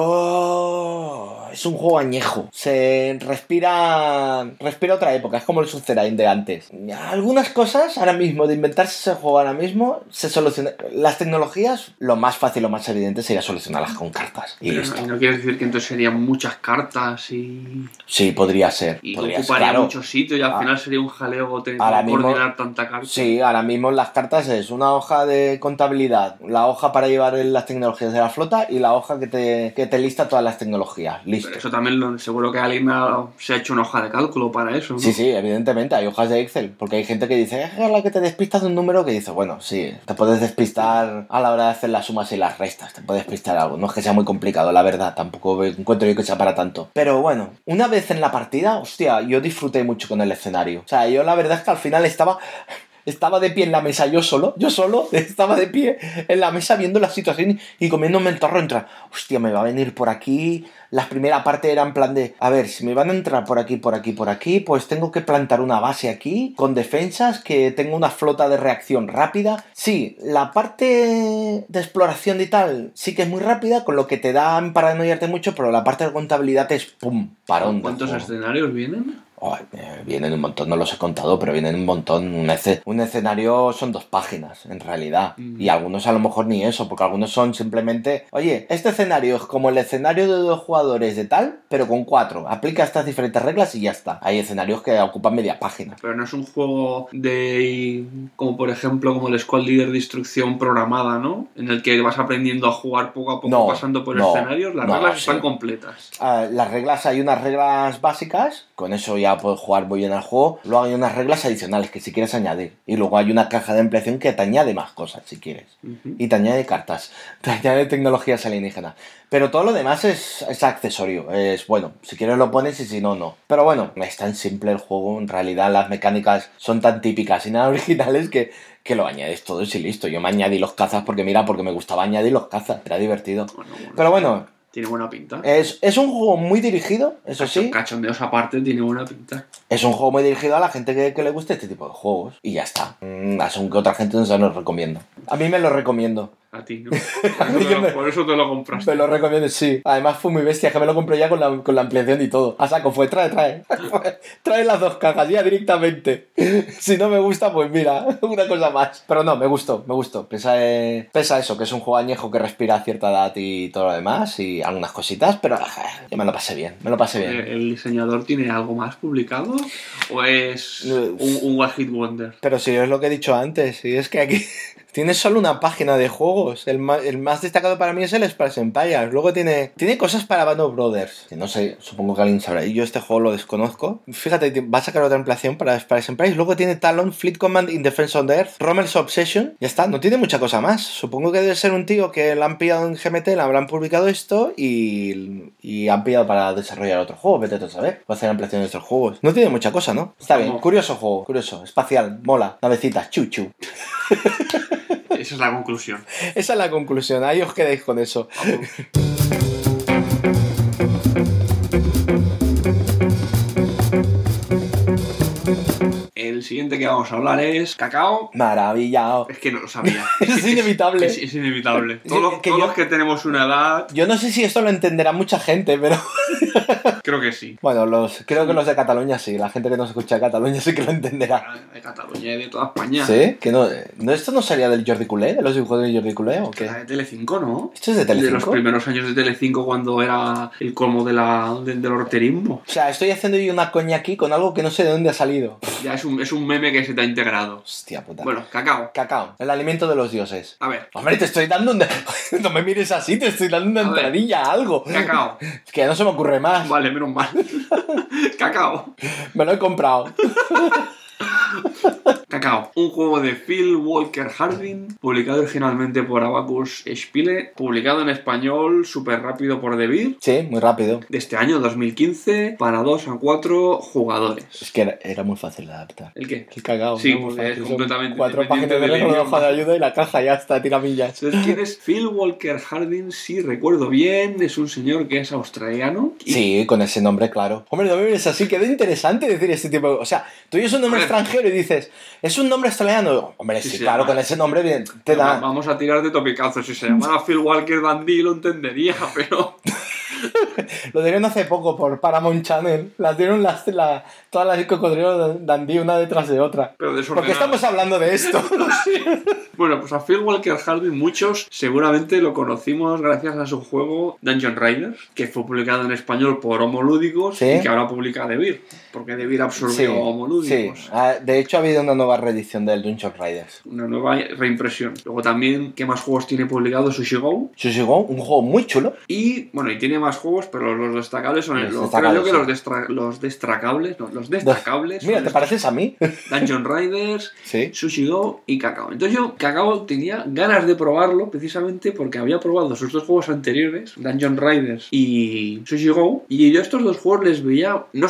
Pero es un juego añejo. Se respira otra época. Es como el Subterráneo de antes. Algunas cosas ahora mismo, de inventarse ese juego ahora mismo, se solucionan. Las tecnologías, lo más fácil, lo más evidente sería solucionarlas con cartas. Y listo. No quiere decir que entonces serían muchas cartas y... Sí, podría ser. Y podría ocuparía ser, claro. muchos sitios y al final sería un jaleo tener Ahora que coordinar tanta carta. Sí, ahora mismo las cartas es una hoja de contabilidad, la hoja para llevar las tecnologías de la flota y la hoja que te lista todas las tecnologías. Listo. Pero eso también seguro que alguien se ha hecho una hoja de cálculo para eso, ¿no? Sí, evidentemente, hay hojas de Excel, porque hay gente que dice, es la que te despistas de un número, que dice, bueno, sí, te puedes despistar a la hora de hacer las sumas y las restas, te puedes despistar algo, no es que sea muy complicado, la verdad, tampoco encuentro yo que sea para tanto. Pero bueno, una vez en la partida, hostia, yo disfruté mucho con el escenario. O sea, yo la verdad es que al final estaba de pie en la mesa, yo solo, estaba de pie en la mesa viendo la situación y comiéndome el torro. Hostia, me va a venir por aquí. La primera parte era en plan de, a ver, si me van a entrar por aquí, pues tengo que plantar una base aquí, con defensas, que tengo una flota de reacción rápida. Sí, la parte de exploración y tal, sí que es muy rápida, con lo que te dan para annoyarte mucho, pero la parte de contabilidad es pum, parón. ¿Cuántos escenarios vienen? Vienen un montón, no los he contado, pero vienen un montón. Un escenario son 2 páginas, en realidad. Y algunos a lo mejor ni eso, porque algunos son simplemente, oye, este escenario es como el escenario de 2 jugadores de tal, pero con 4. Aplica estas diferentes reglas y ya está. Hay escenarios que ocupan media página. Pero no es un juego como por ejemplo, como el Squad Leader de instrucción programada, ¿no? En el que vas aprendiendo a jugar poco a poco pasando por escenarios. Las reglas están completas. Las reglas, hay unas reglas básicas, con eso ya puedes jugar muy bien al juego. Luego hay unas reglas adicionales que si quieres añadir, y luego hay una caja de ampliación que te añade más cosas si quieres, y te añade cartas, te añade tecnologías alienígenas, pero todo lo demás es accesorio. Es bueno, si quieres lo pones y si no, no. Pero bueno, es tan simple el juego, en realidad las mecánicas son tan típicas y nada originales que lo añades todo y listo. Yo me añadí los cazas porque me gustaba añadir los cazas, era divertido. Pero bueno, tiene buena pinta. Es un juego muy dirigido, eso sí. Cachondeos aparte, tiene buena pinta. Es un juego muy dirigido a la gente que le guste este tipo de juegos. Y ya está. Aunque otra gente no se lo recomiendo. A mí me lo recomiendo. A ti, ¿no? Por eso te lo compraste. Me lo recomiendo, sí. Además fue muy bestia, que me lo compré ya con la ampliación y todo. A saco, trae. Trae las 2 cajas ya directamente. Si no me gusta, pues mira, una cosa más. Pero no, me gustó. Pesa eso, que es un juego añejo que respira a cierta edad y todo lo demás. Y algunas cositas, pero yo me lo pasé bien. ¿El diseñador tiene algo más publicado? ¿O es un One Hit Wonder? Pero sí, es lo que he dicho antes. Y es que aquí tiene solo una página de juegos. El más destacado para mí es el Space Empires. Luego tiene cosas para Band of Brothers, que no sé, supongo que alguien sabrá. Y yo este juego lo desconozco. Fíjate, va a sacar otra ampliación para Space Empires. Luego tiene Talon, Fleet Command in Defense on the Earth, Romel's Obsession. Ya está, no tiene mucha cosa más. Supongo que debe ser un tío que la han pillado en GMT, le habrán publicado esto y han pillado para desarrollar otro juego. Vete tú a saber. Va a hacer ampliación de estos juegos. No tiene mucha cosa, ¿no? Está bien. Curioso juego, curioso. Espacial, mola. Navecitas, chuchu. Esa es la conclusión. Esa es la conclusión. Ahí os quedáis con eso. que vamos a hablar es cacao. Maravillado. Es que no lo sabía. Es inevitable. Es inevitable. Todos los que tenemos una edad... Yo no sé si esto lo entenderá mucha gente, pero... Creo que sí. Bueno, creo que los de Cataluña sí. La gente que nos escucha de Cataluña sí que lo entenderá. De Cataluña y de toda España. ¿Sí? ¿Que no, ¿esto no sería del Jordi Culé? ¿De los dibujos de Jordi Culé o qué? De Telecinco, ¿no? ¿Esto es de Telecinco? De los primeros años de Telecinco cuando era el colmo del horterismo. O sea, estoy haciendo yo una coña aquí con algo que no sé de dónde ha salido. Ya es un meme que se te ha integrado. Hostia puta. Bueno, cacao. Cacao, el alimento de los dioses. A ver. Hombre, te estoy dando no me mires así, te estoy dando una entradilla a algo. Cacao. Es que ya no se me ocurre más. Vale, menos mal. Cacao. Me lo he comprado. Cacao, un juego de Phil Walker Harding, publicado originalmente por Abacus Spiele, publicado en español súper rápido por Devir. Sí, muy rápido. De este año, 2015, para 2 a 4 jugadores. Es que era muy fácil de adaptar. ¿El qué? El cagao. Sí, muy porque es fácil. completamente 4 páginas de del regla, hoja de idioma. ayuda y la caja ya está, tiramillas. Entonces, ¿quién es Phil Walker Harding? Si recuerdo bien, es un señor que es australiano. Sí, con ese nombre, claro. Hombre, no me mires así, queda interesante decir este tipo de... O sea, tú oyes un nombre extranjero y dices, ¿es un nombre australiano? Hombre, sí, claro, con ese nombre bien, te da... Vamos a tirar de topicazos. Si se llamara Phil Walker Dundee lo entendería, pero... Lo dieron hace poco por Paramount Channel. Las dieron todas las cocodrilos Dundee una detrás de otra. Pero ¿Por qué estamos hablando de esto? Bueno, pues a Phil Walker Harding muchos seguramente lo conocimos gracias a su juego Dungeon Riders, que fue publicado en español por Homo Lúdicos y que ahora publica Devir, porque Devir absorbió Homo Lúdicos. Sí, de hecho ha habido una nueva reedición del Dungeon Riders. Una nueva reimpresión. Luego también, ¿qué más juegos tiene publicado? Sushi Go. Sushi Go, un juego muy chulo. Y, bueno, y tiene más juegos, pero los destacables son los destacables. Mira, ¿te pareces a mí? Dungeon Riders, sí. Sushi Go y Cacao. Entonces yo, Cacao, tenía ganas de probarlo precisamente porque había probado sus dos juegos anteriores, Dungeon Riders y Sushi Go, y yo estos dos juegos les veía, no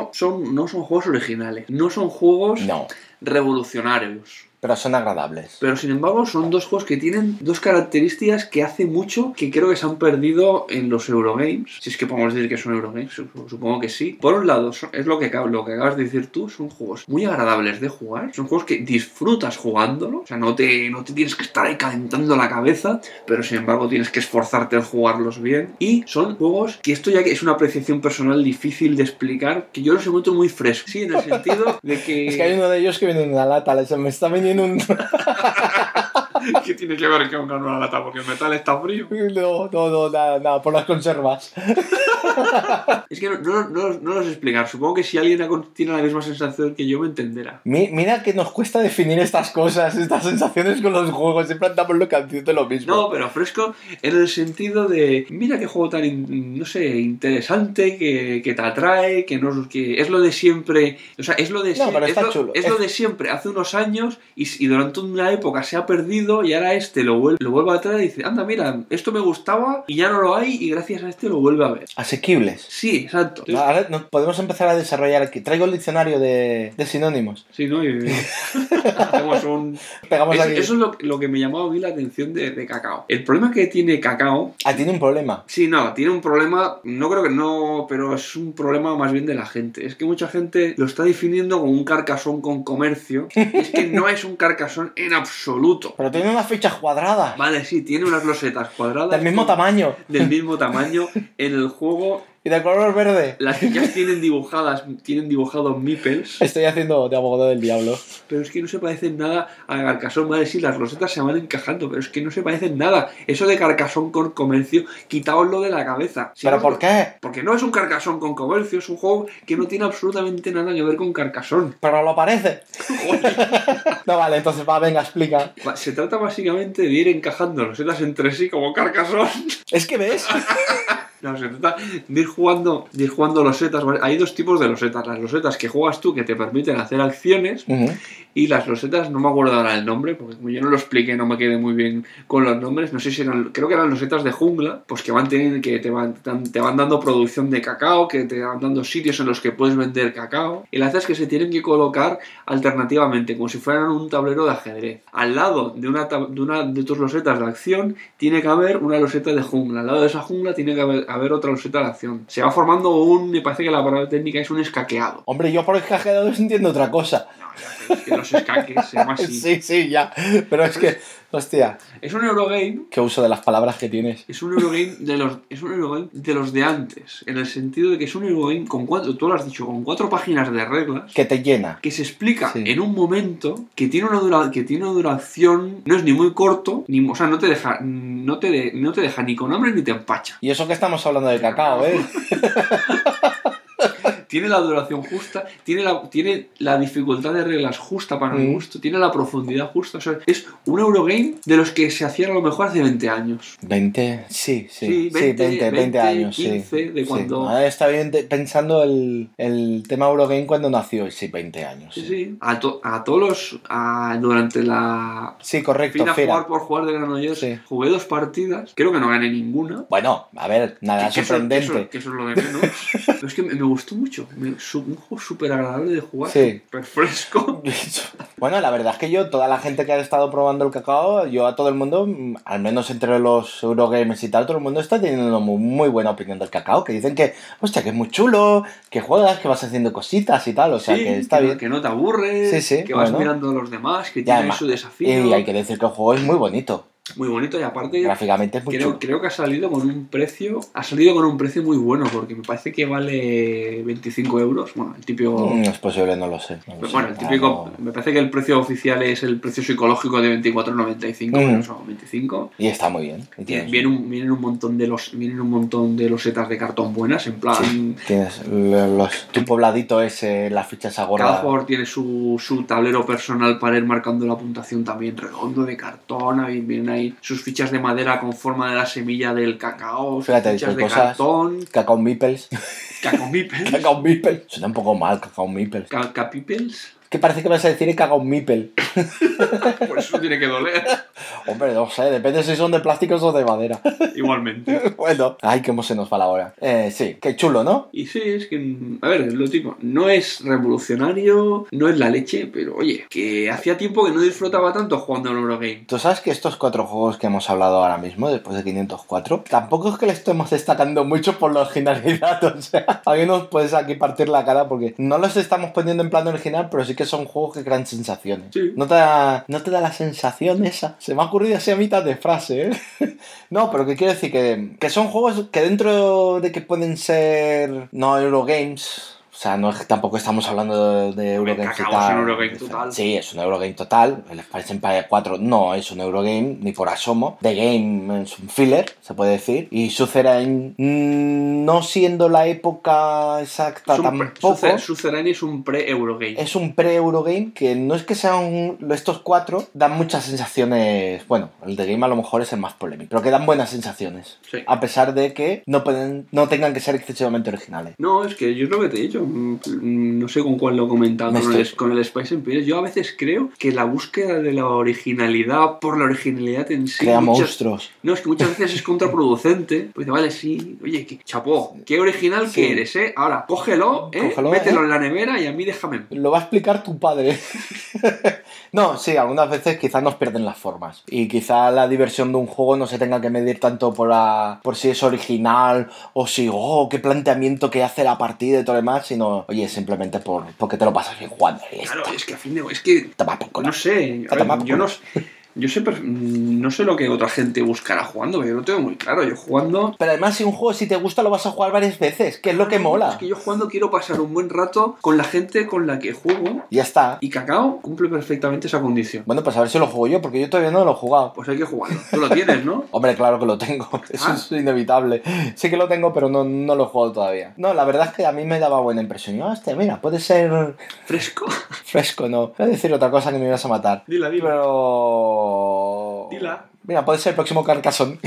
son juegos originales, no son juegos revolucionarios. Pero son agradables. Pero sin embargo son dos juegos que tienen dos características que hace mucho que creo que se han perdido en los Eurogames. Si es que podemos decir que son Eurogames, supongo que sí. Por un lado, es lo que acabas de decir tú, son juegos muy agradables de jugar. Son juegos que disfrutas jugándolo. O sea, no te tienes que estar ahí calentando la cabeza, pero sin embargo tienes que esforzarte en jugarlos bien. Y son juegos que esto ya que es una apreciación personal difícil de explicar, que yo los encuentro muy frescos. Sí, en el sentido de que... Es que hay uno de ellos que viene en una lata, se me está viniendo un... ¿Qué tiene que ver con una lata? Porque el metal está frío. No, nada, por las conservas. Es que no lo sé explicar. Supongo que si alguien tiene la misma sensación que yo me entenderá. Mira que nos cuesta definir estas cosas, estas sensaciones con los juegos. Siempre andamos lo que de lo mismo. No, pero fresco en el sentido de mira qué juego tan, interesante, que te atrae, que es lo de siempre. O sea, es lo de siempre. No, pero está chulo. Es lo de siempre, hace unos años y durante una época se ha perdido y ahora lo vuelve a traer y dice, anda, mira, esto me gustaba y ya no lo hay y gracias a este lo vuelve a ver. Asequibles. Sí, exacto. Ahora podemos empezar a desarrollar aquí. Traigo el diccionario de sinónimos. Sí, ¿no? Y hacemos Pegamos aquí. Eso es lo que me llamaba a mí la atención de Cacao. El problema que tiene Cacao... Tiene un problema. Sí, no, tiene un problema, no creo que no, pero es un problema más bien de la gente. Es que mucha gente lo está definiendo como un carcasón con comercio. Y es que no es un carcasón en absoluto. Pero tiene unas fichas cuadradas. Vale, sí, tiene unas losetas cuadradas. Del mismo tamaño. Del mismo tamaño. En el juego... Y de color verde. Las fichas tienen dibujados meeples. Estoy haciendo de abogado del diablo. Pero es que no se parecen nada a Carcassonne. Vale, sí, las losetas se van encajando, pero es que no se parecen nada. Eso de Carcassonne con comercio, quitaoslo de la cabeza. ¿Pero por qué? Porque no es un Carcassonne con comercio, es un juego que no tiene absolutamente nada que ver con Carcassonne. Pero lo parece. No, vale, entonces venga, explica. Se trata básicamente de ir encajando losetas entre sí como Carcassonne. Es que ves. No, se trata de ir jugando losetas. Hay dos tipos de losetas. Las losetas que juegas tú que te permiten hacer acciones y las losetas, no me acuerdo ahora el nombre, porque como yo no lo expliqué, no me quedé muy bien con los nombres. No sé si creo que eran losetas de jungla, pues que te van dando producción de cacao, que te van dando sitios en los que puedes vender cacao. Y las es que se tienen que colocar alternativamente, como si fueran un tablero de ajedrez. Al lado de una de tus losetas de acción tiene que haber una loseta de jungla. Al lado de esa jungla tiene que haber otra loseta de acción. Se va formando me parece que la palabra técnica es un escaqueado. Hombre, yo por escaqueado entiendo otra cosa. No, Es que los escaques se llama así. Sí, ya. Pero es que, hostia. Es un Eurogame. Qué uso de las palabras que tienes. Es un Eurogame de los de antes. En el sentido de que es un Eurogame tú lo has dicho, con 4 páginas de reglas. Que te llena. Que se explica en un momento, que tiene una duración, no es ni muy corto, o sea, no te deja ni con hambre ni te empacha. Y eso que estamos hablando de cacao, ¿eh? Tiene la duración justa, tiene la dificultad de reglas justa para mi gusto, tiene la profundidad justa. O sea, es un Eurogame de los que se hacían a lo mejor hace 20 años. 20, sí, 20 años, 15, sí. de cuando... Sí. Ahora está bien pensando el tema Eurogame cuando nació, sí, 20 años. Sí. A todos los... durante la... Sí, correcto, jugar de Granollers, jugué 2 partidas, creo que no gané ninguna. Bueno, a ver, nada sorprendente. Que eso es lo de menos. Pero es que me gustó mucho. Un juego súper agradable de jugar. Sí. Súper fresco. Bueno, la verdad es que toda la gente que ha estado probando el cacao, yo a todo el mundo, al menos entre los Eurogames y tal, todo el mundo está teniendo una muy buena opinión del cacao. Que dicen que, hostia, que es muy chulo, que juegas, que vas haciendo cositas y tal. O sea, que está bien. Que no te aburres, que vas mirando a los demás, que tiene su desafío. Y hay que decir que el juego es muy bonito. Muy bonito y aparte gráficamente es muy chulo. Creo que ha salido con un precio muy bueno, porque me parece que vale 25 euros. Bueno, el típico... es posible, no lo sé. Bueno, el típico... Me parece que el precio oficial es el precio psicológico de 24,95, pero son 25. Y está muy bien. Vienen un montón de losetas de cartón buenas, en plan... Sí, tienes tu pobladito ese, las fichas a gorda. Cada jugador tiene su tablero personal para ir marcando la puntuación también redondo de cartón. Vienen ahí sus fichas de madera con forma de la semilla del cacao, fíjate, fichas de cartón. Cacao Meeples. Cacao Meeples. Cacao Meeples. Suena un poco mal, Cacao Meeples. ¿Cacapipels? Que parece que vas a decir Cacao Meeple. Por eso tiene que doler. Hombre, no sé, depende si son de plásticos o de madera. Igualmente. Bueno, ay, cómo se nos va la hora. Sí, qué chulo, ¿no? Y sí, es que, a ver, lo tipo, no es revolucionario, no es la leche, pero oye, que hacía tiempo que no disfrutaba tanto jugando al Eurogame. Tú sabes que estos 4 juegos que hemos hablado ahora mismo, después de 504, tampoco es que le estemos destacando mucho por la originalidad. O sea, a mí nos puedes aquí partir la cara porque no los estamos poniendo en plan original, pero sí que son juegos que crean sensaciones. Sí. ¿No te da la sensación esa? Se me ha ocurrido así a mitad de frase, ¿eh? No, pero que quiero decir que son juegos que dentro de que pueden ser no Eurogames... O sea, tampoco estamos hablando de Eurogame total. Es un Eurogame total. Sí, es un Eurogame total. El Spice Empire 4 no es un Eurogame, ni por asomo. The Game es un filler, se puede decir. Y Suzerain, no siendo la época exacta tampoco. Suzerain es un pre-Eurogame. Es un pre-Eurogame que no es que sean... Estos 4 dan muchas sensaciones... Bueno, el The Game a lo mejor es el más polémico, pero que dan buenas sensaciones. Sí. A pesar de que no tengan que ser excesivamente originales. No, es que yo es lo que te he dicho. No sé con cuál lo he comentado con el Spice Empire. Yo a veces creo que la búsqueda de la originalidad por la originalidad en sí crea monstruos. No, es que muchas veces es contraproducente. Pues vale, sí, oye, chapó, qué original que eres, ¿eh? Ahora, cógelo, mételo en la nevera y a mí déjame. Lo va a explicar tu padre. No, sí, algunas veces quizás nos pierden las formas. Y quizá la diversión de un juego no se tenga que medir tanto por si es original o si, qué planteamiento que hace la partida y todo lo demás, sino, oye, simplemente porque te lo pasas bien jugando. Claro, es que a fin de... Es que... No sé, yo no sé lo que otra gente buscará jugando, pero yo lo tengo muy claro. Yo jugando... Pero además, si un juego, si te gusta, lo vas a jugar varias veces, que es lo que mola. Es que yo jugando quiero pasar un buen rato con la gente con la que juego. Ya está. Y Cacao cumple perfectamente esa condición. Bueno, pues a ver si lo juego yo, porque yo todavía no lo he jugado. Pues hay que jugarlo. Tú lo tienes, ¿no? Hombre, claro que lo tengo. Eso es inevitable. Sí que lo tengo, pero no lo he jugado todavía. No, la verdad es que a mí me daba buena impresión. Hostia, mira, puede ser... ¿Fresco? Fresco, no. Voy a decir otra cosa que me ibas a matar. Dila. Pero... Dila. Mira, puede ser el próximo Carcassonne.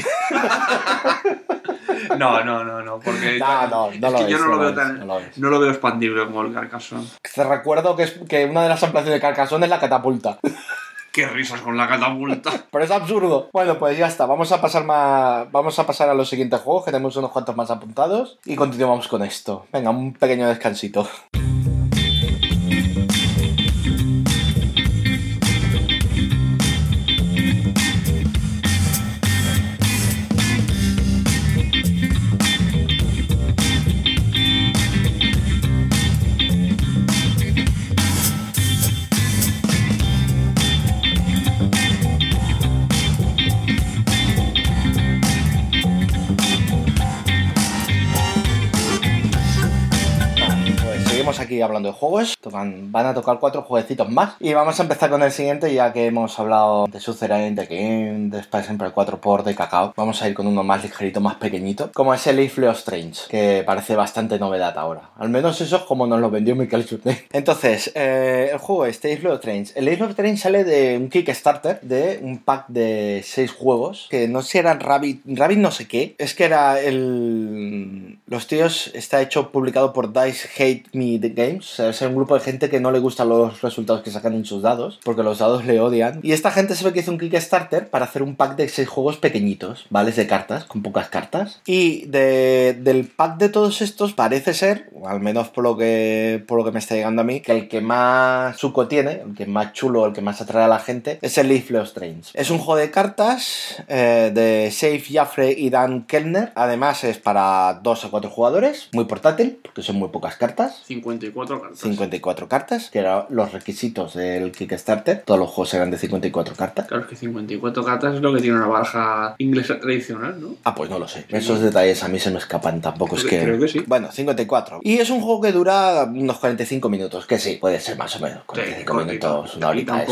No, porque yo no lo veo expandible como el Carcassonne. Te recuerdo que una de las ampliaciones de Carcassonne es la catapulta. ¡Qué risas con la catapulta! Pero es absurdo. Bueno, pues ya está. Vamos a pasar a los siguientes juegos, que tenemos unos cuantos más apuntados. Y continuamos con esto. Venga, un pequeño descansito. seguimos aquí hablando de juegos. Van a tocar 4 jueguecitos más. Y vamos a empezar con el siguiente, ya que hemos hablado de Suzerain, de Game, de Spice Emperor 4 Port, de Cacao. Vamos a ir con uno más ligerito, más pequeñito, como es el Leaf of Strange, que parece bastante novedad ahora. Al menos eso es como nos lo vendió Michael Schulten. Entonces, el juego este, Leaf of Strange. El Leaf of Strange sale de un Kickstarter, de un pack de 6 juegos, que no sé si eran Rabbit no sé qué. Es que era los tíos, está hecho, publicado por Dice Hate Me The Games. O sea, es un grupo de gente que no le gustan los resultados que sacan en sus dados, porque los dados le odian. Y esta gente se ve que hizo un Kickstarter para hacer un pack de 6 juegos pequeñitos, ¿vale? De cartas, con pocas cartas. Y del pack de todos estos parece ser, o al menos por lo que me está llegando a mí, que el que más suco tiene, el que más chulo, el que más atrae a la gente, es el Leaf of Strange. Es un juego de cartas de Safe Jaffrey y Dan Kellner. Además es para 2 a 4 jugadores, muy portátil, porque son muy pocas cartas. 54 cartas. 54 cartas, que eran los requisitos del Kickstarter. Todos los juegos eran de 54 cartas. Claro, es que 54 cartas es lo que tiene una baraja inglesa tradicional, ¿no? Ah, pues no lo sé. Esos detalles a mí se me escapan, tampoco es que... Creo que sí. Bueno, 54. Y es un juego que dura unos 45 minutos, que sí, puede ser más o menos. 45 minutos, una horita.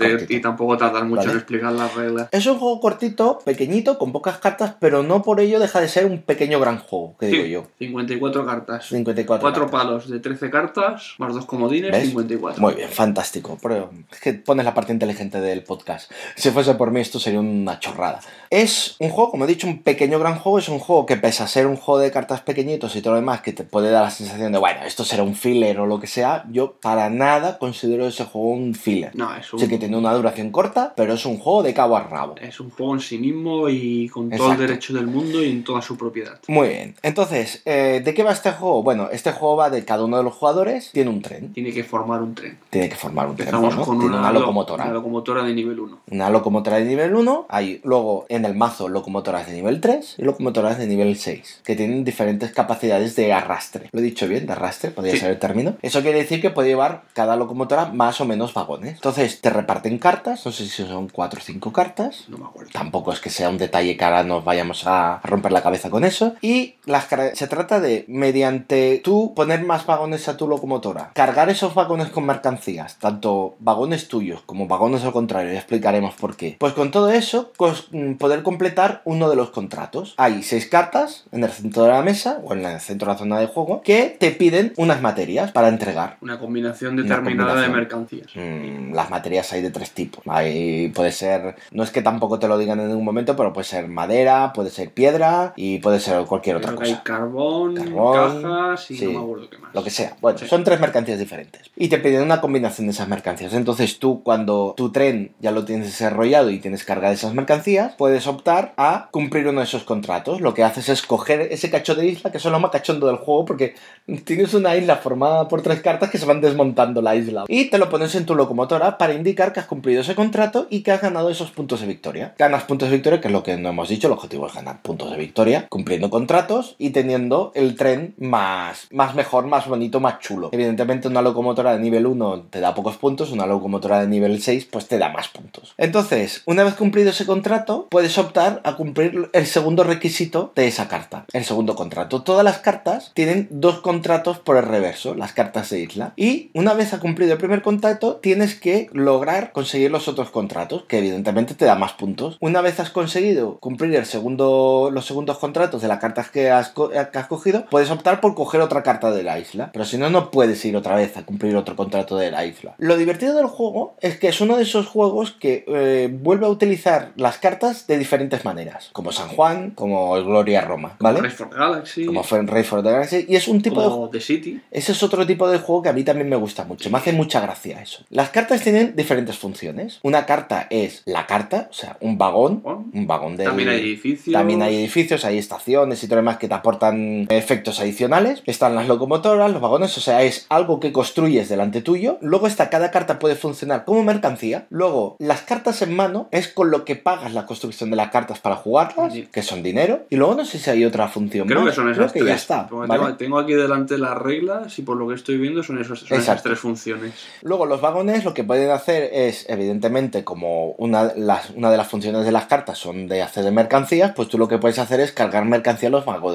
Y tampoco tardan mucho en explicar las reglas. Es un juego cortito, pequeñito, con pocas cartas, pero no por ello deja de ser un pequeño gran juego, que digo yo. 54 cartas. 54 4 palos de 13 cartas, más 2 comodines, ¿ves? 54. Muy bien, fantástico. Pero es que pones la parte inteligente del podcast. Si fuese por mí, esto sería una chorrada. Es un juego, como he dicho, un pequeño gran juego. Es un juego que, pese a ser un juego de cartas pequeñitos y todo lo demás, que te puede dar la sensación de, bueno, esto será un filler o lo que sea, yo para nada considero ese juego un filler. No, es un... Sé que tiene una duración corta, pero es un juego de cabo a rabo. Es un juego en sí mismo y con todo el derecho del mundo y en toda su propiedad. Muy bien. Entonces, ¿de qué va este juego? Bueno, este juego va de cada uno de los jugadores, tiene un tren. Tiene que formar un tren. Empezamos con una locomotora. Una locomotora de nivel 1. Una locomotora de nivel 1. Hay luego en el mazo locomotoras de nivel 3 y locomotoras de nivel 6, que tienen diferentes capacidades de arrastre. ¿Lo he dicho bien? ¿De arrastre? ¿Podría ser el término? Eso quiere decir que puede llevar cada locomotora más o menos vagones. Entonces, te reparten cartas. No sé si son 4 o 5 cartas. No me acuerdo. Tampoco es que sea un detalle que ahora nos vayamos a romper la cabeza con eso. Y se trata de, mediante tú poner más vagones a tu locomotora, cargar esos vagones con mercancías, tanto vagones tuyos como vagones al contrario, ya explicaremos por qué. Pues con todo eso, poder completar uno de los contratos. Hay 6 cartas en el centro de la mesa, o en el centro de la zona de juego, que te piden unas materias para entregar. Una combinación determinada de mercancías. Las materias hay de 3 tipos. Puede ser, no es que tampoco te lo digan en ningún momento, pero puede ser madera, puede ser piedra y puede ser cualquier otra cosa. Hay carbón, cajas y sí, no me acuerdo qué más. Lo que sea. Bueno, son 3 mercancías diferentes. Y te piden una combinación de esas mercancías. Entonces tú, cuando tu tren ya lo tienes desarrollado y tienes carga de esas mercancías, puedes optar a cumplir uno de esos contratos. Lo que haces es coger ese cacho de isla, que es lo más cachondo del juego, porque tienes una isla formada por 3 cartas que se van desmontando la isla. Y te lo pones en tu locomotora para indicar que has cumplido ese contrato y que has ganado esos puntos de victoria. Ganas puntos de victoria, que es lo que no hemos dicho. El objetivo es ganar puntos de victoria, cumpliendo contratos y teniendo el tren más mejor, más bonito, más chulo. Evidentemente, una locomotora de nivel 1 te da pocos puntos, una locomotora de nivel 6 pues te da más puntos. Entonces, una vez cumplido ese contrato, puedes optar a cumplir el segundo requisito de esa carta, el segundo contrato. Todas las cartas tienen 2 contratos por el reverso, las cartas de isla. Y una vez ha cumplido el primer contrato, tienes que lograr conseguir los otros contratos, que evidentemente te da más puntos. Una vez has conseguido cumplir los segundos contratos de las cartas que has cogido, puedes optar por coger otra carta de la isla. Pero si no, no puedes ir otra vez a cumplir otro contrato de la isla. Lo divertido del juego es que es uno de esos juegos que vuelve a utilizar las cartas de diferentes maneras, como San Juan, como el Gloria Roma, ¿vale? Race for the Galaxy. Como fue en Race for the Galaxy. Y es un tipo como The City. Ese es otro tipo de juego que a mí también me gusta mucho. Me hace mucha gracia eso. Las cartas tienen diferentes funciones. Una carta es la carta, o sea, un vagón de... También hay edificios. También hay edificios, hay estaciones y todo lo demás que te aportan efectos adicionales. Están las locomotoras, los vagones, o sea, es algo que construyes delante tuyo. Luego cada carta puede funcionar como mercancía. Luego, las cartas en mano es con lo que pagas la construcción de las cartas para jugarlas, que son dinero. Y luego no sé si hay otra función Creo más. que son esas Creo que tres. ya está, ¿vale? Tengo aquí delante las reglas y por lo que estoy viendo son esas 3 funciones. Luego, los vagones lo que pueden hacer es, evidentemente, como una de las funciones de las cartas son de hacer de mercancías, pues tú lo que puedes hacer es cargar mercancía a los vagones, que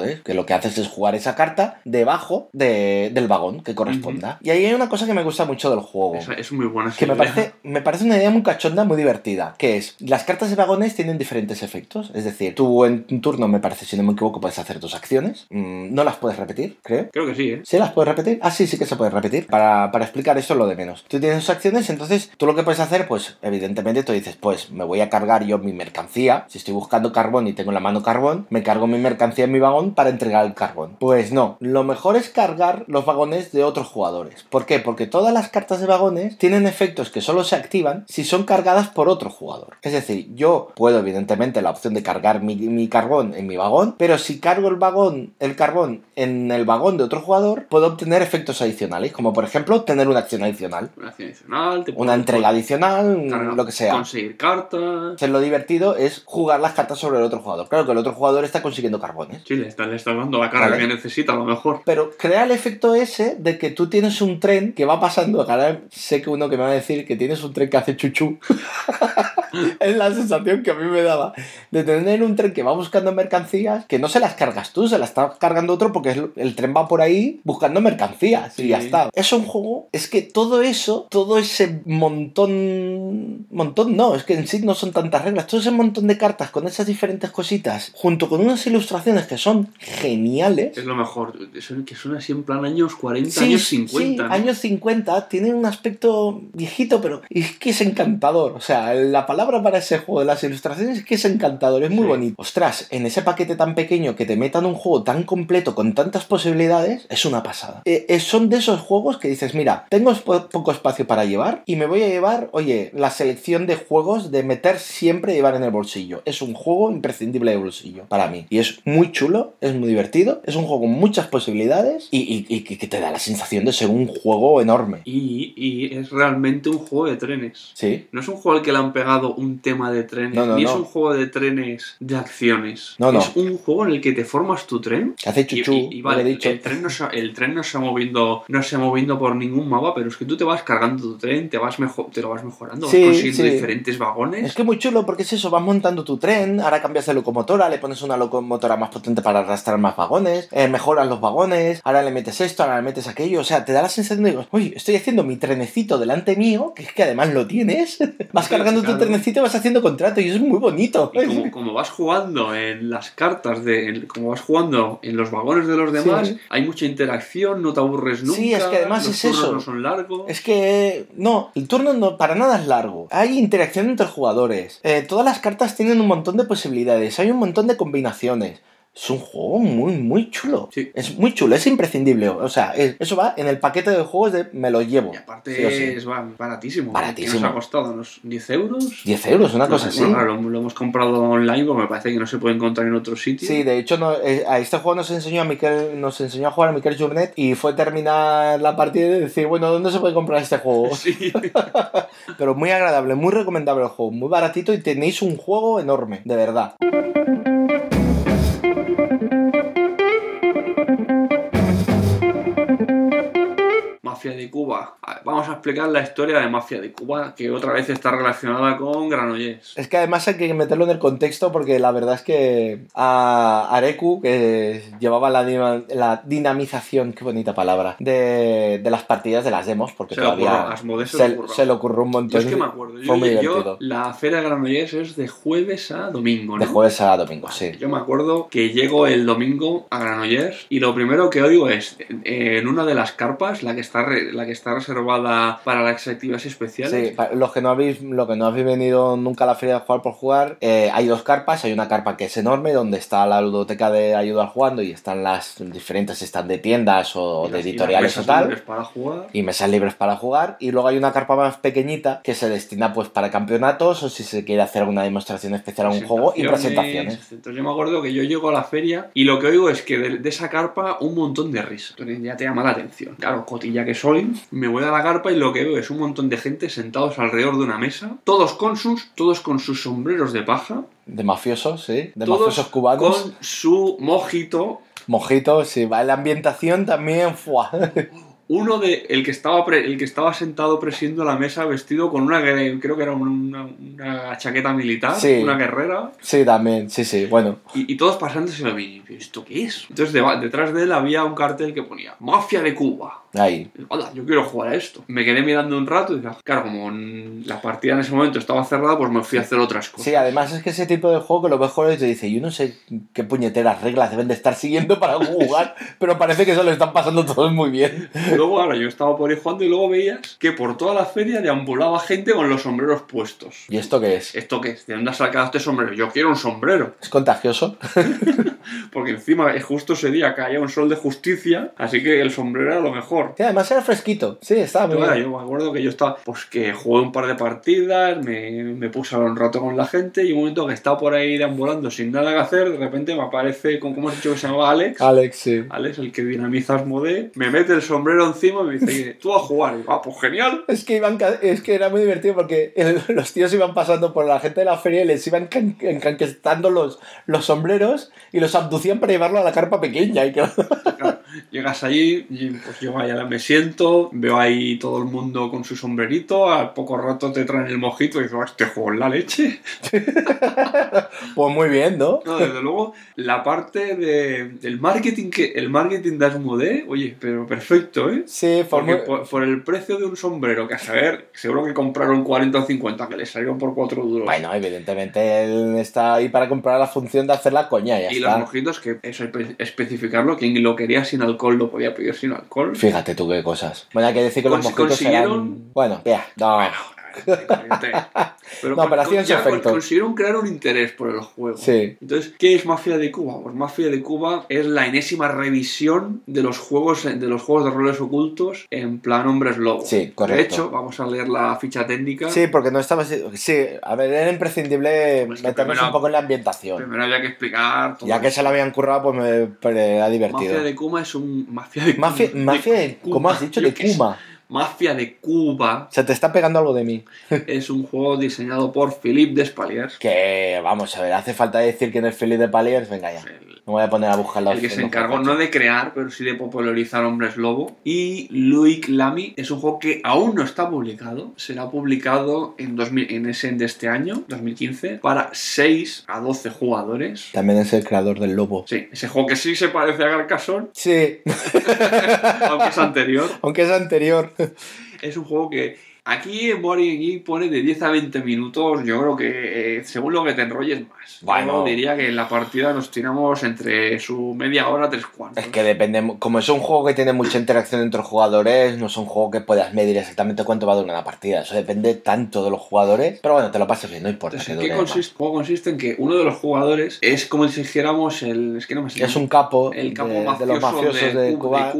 lo que haces es jugar esa carta debajo del vagón que corresponda. Y ahí hay una cosa que me gusta mucho del juego. Es muy buena esa Que idea. me parece una idea muy cachonda, muy divertida, que es, las cartas de vagones tienen diferentes efectos, es decir, tú en un turno, me parece, si no me equivoco, puedes hacer 2 acciones, no las puedes repetir, creo. Creo que sí, ¿eh? ¿Sí las puedes repetir? Ah, sí, sí que se puede repetir. Para explicar esto lo de menos. Tú tienes 2 acciones, entonces tú lo que puedes hacer, pues evidentemente tú dices, pues me voy a cargar yo mi mercancía. Si estoy buscando carbón y tengo en la mano carbón, me cargo mi mercancía en mi vagón para entregar el carbón. Pues no, lo mejor es cargar los vagones de otros jugadores. ¿Por qué? Porque todas las cartas de vagones tienen efectos que solo se activan si son cargadas por otro jugador. Es decir, yo puedo evidentemente la opción de cargar mi carbón en mi vagón, pero si cargo el carbón en el vagón de otro jugador, puedo obtener efectos adicionales, como por ejemplo tener una acción adicional. Una acción adicional, Una entrega adicional, lo que sea. Conseguir cartas. Entonces lo divertido es jugar las cartas sobre el otro jugador. Claro que el otro jugador está consiguiendo carbones. Sí, le está dando la carga que necesita a lo mejor. Pero crea el efecto ese de que tú tienes un tren que va pasando. Ahora sé que uno que me va a decir que tienes un tren que hace chuchú. Es la sensación que a mí me daba. De tener un tren que va buscando mercancías, que no se las cargas tú, se las está cargando otro porque el tren va por ahí buscando mercancías. Sí. Y ya está. Es un juego, es que todo ese montón no, es que en sí no son tantas reglas. Todo ese montón de cartas con esas diferentes cositas, junto con unas ilustraciones que son geniales. Es lo mejor. Que son así en plan años 40, años 50. Sí, ¿no? Años 50, tienen un aspecto viejito, pero es que es encantador. O sea, la palabra para ese juego de las ilustraciones es que es encantador, es muy bonito. Ostras, en ese paquete tan pequeño que te metan un juego tan completo con tantas posibilidades, es una pasada. Son de esos juegos que dices, mira, tengo poco espacio para llevar y me voy a llevar, oye, la selección de juegos de meter siempre y llevar en el bolsillo. Es un juego imprescindible de bolsillo para mí. Y es muy chulo, es muy divertido, es un juego con muchas posibilidades y que te da la sensación de ser un juego enorme. Y es realmente un juego de trenes. Sí. No es un juego al que le han pegado un tema de trenes, ni es un juego de trenes de acciones. Es un juego en el que te formas tu tren. Que hace chuchú, y vale, he dicho. El tren no se ha moviendo por ningún mapa, pero es que tú te vas cargando tu tren, te lo vas mejorando, vas consiguiendo diferentes vagones. Es que muy chulo porque es eso, vas montando tu tren, ahora cambias de locomotora, le pones una locomotora más potente para arrastrar más vagones, mejoras los vagones, ahora le metes esto, ahora le metes aquello, o sea, te da la sensación de, oye, estoy haciendo mi trenecito delante mío, que es que además lo tienes, vas cargando tu trenecito y vas haciendo contrato y eso es muy bonito. Y como vas jugando en las cartas, como vas jugando en los vagones de los demás, hay mucha interacción, no te aburres nunca. Sí, es que además los es turnos eso. No son largos. Es que no, el turno no para nada es largo. Hay interacción entre jugadores. Todas las cartas tienen un montón de posibilidades. Hay un montón de combinaciones. Es un juego muy, muy chulo. Sí. Es muy chulo, es imprescindible. O sea, eso va en el paquete de juegos de me lo llevo. Y aparte sí es baratísimo. Baratísimo. ¿Qué nos ha costado? ¿Unos 10 euros? 10 euros, una cosa así. Bueno, claro, lo hemos comprado online porque me parece que no se puede encontrar en otro sitio. Sí, de hecho, a este juego nos enseñó a jugar a Miquel Journet y fue terminar la partida y decir, bueno, ¿dónde se puede comprar este juego? Sí. Pero muy agradable, muy recomendable el juego, muy baratito y tenéis un juego enorme, de verdad. Mafia de Cuba. Vamos a explicar la historia de Mafia de Cuba, que otra vez está relacionada con Granollers. Es que además hay que meterlo en el contexto porque la verdad es que a Areku, que llevaba la dinamización, qué bonita palabra, de las partidas de las demos, porque todavía se le ocurrió un montón. Yo es que me acuerdo. Fue muy divertido. La feria de Granollers es de jueves a domingo, ¿no? De jueves a domingo, sí. Yo me acuerdo que llego el domingo a Granollers y lo primero que oigo es en una de las carpas, la que está reservada para las actividades especiales. Sí, para los que no habéis venido nunca a la feria de Jugar por Jugar, hay 2 carpas. Hay una carpa que es enorme, donde está la ludoteca de Ayuda al Jugando y están las diferentes stands de tiendas o de editoriales o tal. Para jugar. Y mesas libres para jugar. Y luego hay una carpa más pequeñita que se destina pues para campeonatos o si se quiere hacer alguna demostración especial a un juego y presentaciones. Entonces yo me acuerdo que yo llego a la feria y lo que oigo es que de esa carpa un montón de risas. Entonces ya te llama la atención. Claro, cotilla que soy, me voy a la carpa y lo que veo es un montón de gente sentados alrededor de una mesa, todos con sus sombreros de paja. De mafiosos, sí. De todos mafiosos cubanos. Con su mojito. Mojito, sí. Va la ambientación también. ¡Fua! el que estaba sentado presidiendo la mesa vestido con creo que era una chaqueta militar, Sí. una guerrera. Sí, también, sí, bueno. Y todos pasándose lo mismo. ¿Esto qué es? Entonces detrás de él había un cartel que ponía Mafia de Cuba. Ahí. Hola, yo quiero jugar a esto. Me quedé mirando un rato y dije, claro, como la partida en ese momento estaba cerrada, pues me fui a hacer otras cosas. Sí, además es que ese tipo de juego que lo mejor es que te dice, yo no sé qué puñeteras reglas deben de estar siguiendo para jugar, pero parece que eso lo están pasando todos muy bien. Luego ahora yo estaba por ahí jugando y luego veías que por toda la feria deambulaba gente con los sombreros puestos. ¿Y esto qué es? ¿Esto qué es? ¿De dónde has sacado este sombrero? Yo quiero un sombrero. ¿Es contagioso? Porque encima justo ese día caía un sol de justicia, así que el sombrero era lo mejor. Sí, además era fresquito. Sí, estaba muy bien. Yo me acuerdo que yo estaba, pues que jugué un par de partidas, me puse a hablar un rato con la gente y un momento que estaba por ahí deambulando sin nada que hacer, de repente me aparece, ¿cómo has dicho que se llamaba Alex? Alex, sí. Alex, el que dinamiza Asmodee, me mete el sombrero encima y me dice, tú a jugar. Y digo, pues genial. Es que era muy divertido porque los tíos iban pasando por la gente de la feria y les iban encanquestando los sombreros y los abducían para llevarlo a la carpa pequeña. Y claro, llegas allí y pues yo allá me siento, veo ahí todo el mundo con su sombrerito, al poco rato te traen el mojito y dices, este juego es la leche. pues muy bien, ¿no? No, desde luego, la parte del marketing el marketing de Asmodee, oye, pero perfecto, ¿eh? Sí, porque por el precio de un sombrero, que a saber, seguro que compraron 40 o 50, que le salieron por 4 duros. Bueno, evidentemente él está ahí para comprar la función de hacer la coña, ya y está. los mojitos, que eso hay que especificarlo, quien lo quería sin alcohol lo podía pedir sin alcohol. Fíjate tú qué cosas. Bueno, hay que decir que los mojitos eran... Bueno, ya, no. Pero no, pero hacían su efecto. Consiguieron crear un interés por el juego. Sí. Entonces, ¿qué es Mafia de Cuba? Pues Mafia de Cuba es la enésima revisión de los juegos de roles ocultos en plan hombres lobo. Sí, correcto. De hecho, vamos a leer la ficha técnica. Sí, porque no estaba... Sí, a ver, era imprescindible Pues que meternos un poco en la ambientación. Primero había que explicar todo Ya que eso. se lo habían currado, pues me ha divertido. Mafia de Cuba es un... Mafia de Cuba. ¿Cómo has dicho? De Cuba. Mafia de Cuba. Se te está pegando algo de mí. Es un juego diseñado por Philippe Despaliers. Que, vamos a ver, hace falta decir quién es Philippe Despaliers. Venga ya. Me voy a poner a buscar la El que se encargó no de crear, pero sí de popularizar Hombres Lobo. Y Loic Lamy es un juego que aún no está publicado. Será publicado en Essen de este año, 2015, para 6 a 12 jugadores. También es el creador del Lobo. Sí, ese juego que sí se parece a Carcassonne. Sí. Aunque es anterior. Aunque es anterior. Es un juego que aquí en Board Game Geek pone de 10 a 20 minutos. Yo creo que según lo que te enrolles más. Bueno. Yo diría que en la partida nos tiramos entre su media hora, 3/4. Es que depende, como es un juego que tiene mucha interacción entre los jugadores, no es un juego que puedas medir exactamente cuánto va a durar una partida. Eso depende tanto de los jugadores. Pero bueno, te lo pasas bien, no importa. Entonces, que ¿en dure qué consiste? El juego consiste en que uno de los jugadores es como si dijéramos es que no me sé. Es un capo, el capo de los mafiosos de Cuba.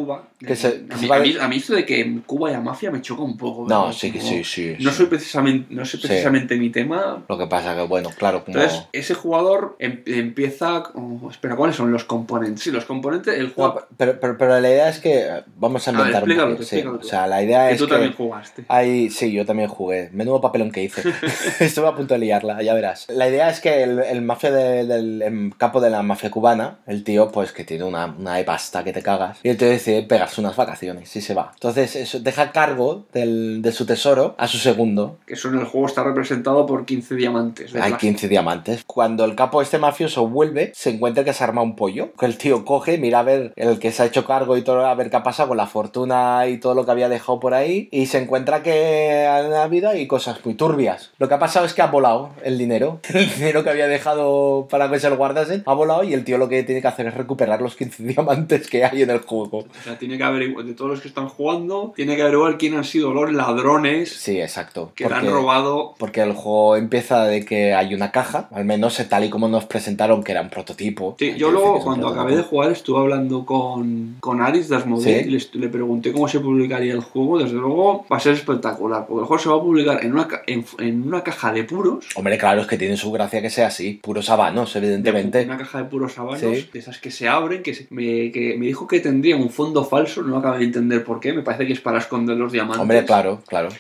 A mí esto de que en Cuba haya mafia me choca un poco. No, ¿verdad? sí, Como, sí. No sé precisamente mi tema. Lo que pasa que, bueno, claro, como... Entonces, ese jugador empieza... espera, ¿cuáles son los componentes? Sí, los componentes... El juego... No, pero la idea es que... Vamos a inventar un poco. Sí. O sea, la idea es tú que... también jugaste. Sí, yo también jugué. Menudo papelón que hice. Estuve a punto de liarla, ya verás. La idea es que el mafia el capo de la mafia cubana, el tío, pues que tiene una de pasta que te cagas, y el tío decide pegarse unas vacaciones y se va. Entonces, eso deja a cargo de su tesoro a su segundo. Que eso en el juego está representado por 15 diamantes. Hay 15 diamantes. Cuando el capo este mafioso vuelve, se encuentra que se arma un pollo. Que el tío coge, mira a ver el que se ha hecho cargo y todo, a ver qué ha pasado con la fortuna y todo lo que había dejado por ahí. Y se encuentra que han habido ahí cosas muy turbias. Lo que ha pasado es que ha volado el dinero. El dinero que había dejado para que se lo guardasen ha volado y el tío lo que tiene que hacer es recuperar los 15 diamantes que hay en el juego. O sea, tiene que averiguar, de todos los que están jugando, tiene que averiguar quién han sido los ladrones. Sí, exacto. Que le han robado. Porque el juego empieza de que hay una caja, al menos tal y como nos presentaron, que era un prototipo. Sí, yo luego, cuando acabé de jugar, estuve hablando con Aris de Asmodee, ¿sí? Y le pregunté cómo se publicaría el juego. Desde luego va a ser espectacular, porque el juego se va a publicar en una caja de puros. Hombre, claro, es que tiene su gracia que sea así. Puros habanos, evidentemente. Una caja de puros habanos, sí. De esas que se abren, que me dijo que tendría un fondo falso, no acabo de entender por qué, me parece que es para esconder los diamantes. Hombre, claro.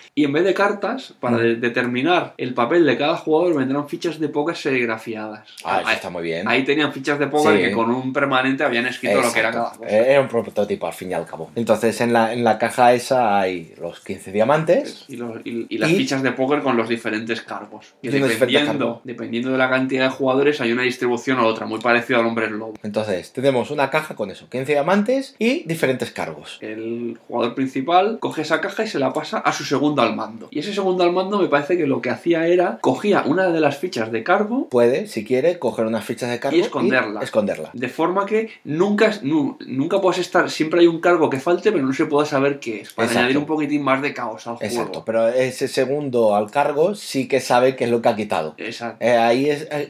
Y en vez de cartas, para determinar el papel de cada jugador, vendrán fichas de póker serigrafiadas. Eso está muy bien. Ahí tenían fichas de póker que con un permanente habían escrito lo que era cada cosa. Era un prototipo al fin y al cabo. Entonces en la caja esa hay los 15 diamantes. Y las fichas de póker con los diferentes cargos. Y dependiendo de la cantidad de jugadores hay una distribución u otra, muy parecida al Hombres Lobo. Entonces tenemos una caja con eso, 15 diamantes y diferentes cargos. El jugador principal coge esa caja y se la pasa a su segundo al mando. Y ese segundo al mando me parece que lo que hacía era, cogía una de las fichas de cargo. Puede, si quiere, coger unas fichas de cargo y esconderla. De forma que nunca puedes estar, siempre hay un cargo que falte, pero no se puede saber qué es, para añadir un poquitín más de caos al juego. Exacto, pero ese segundo al cargo sí que sabe qué es lo que ha quitado. Exacto. Ahí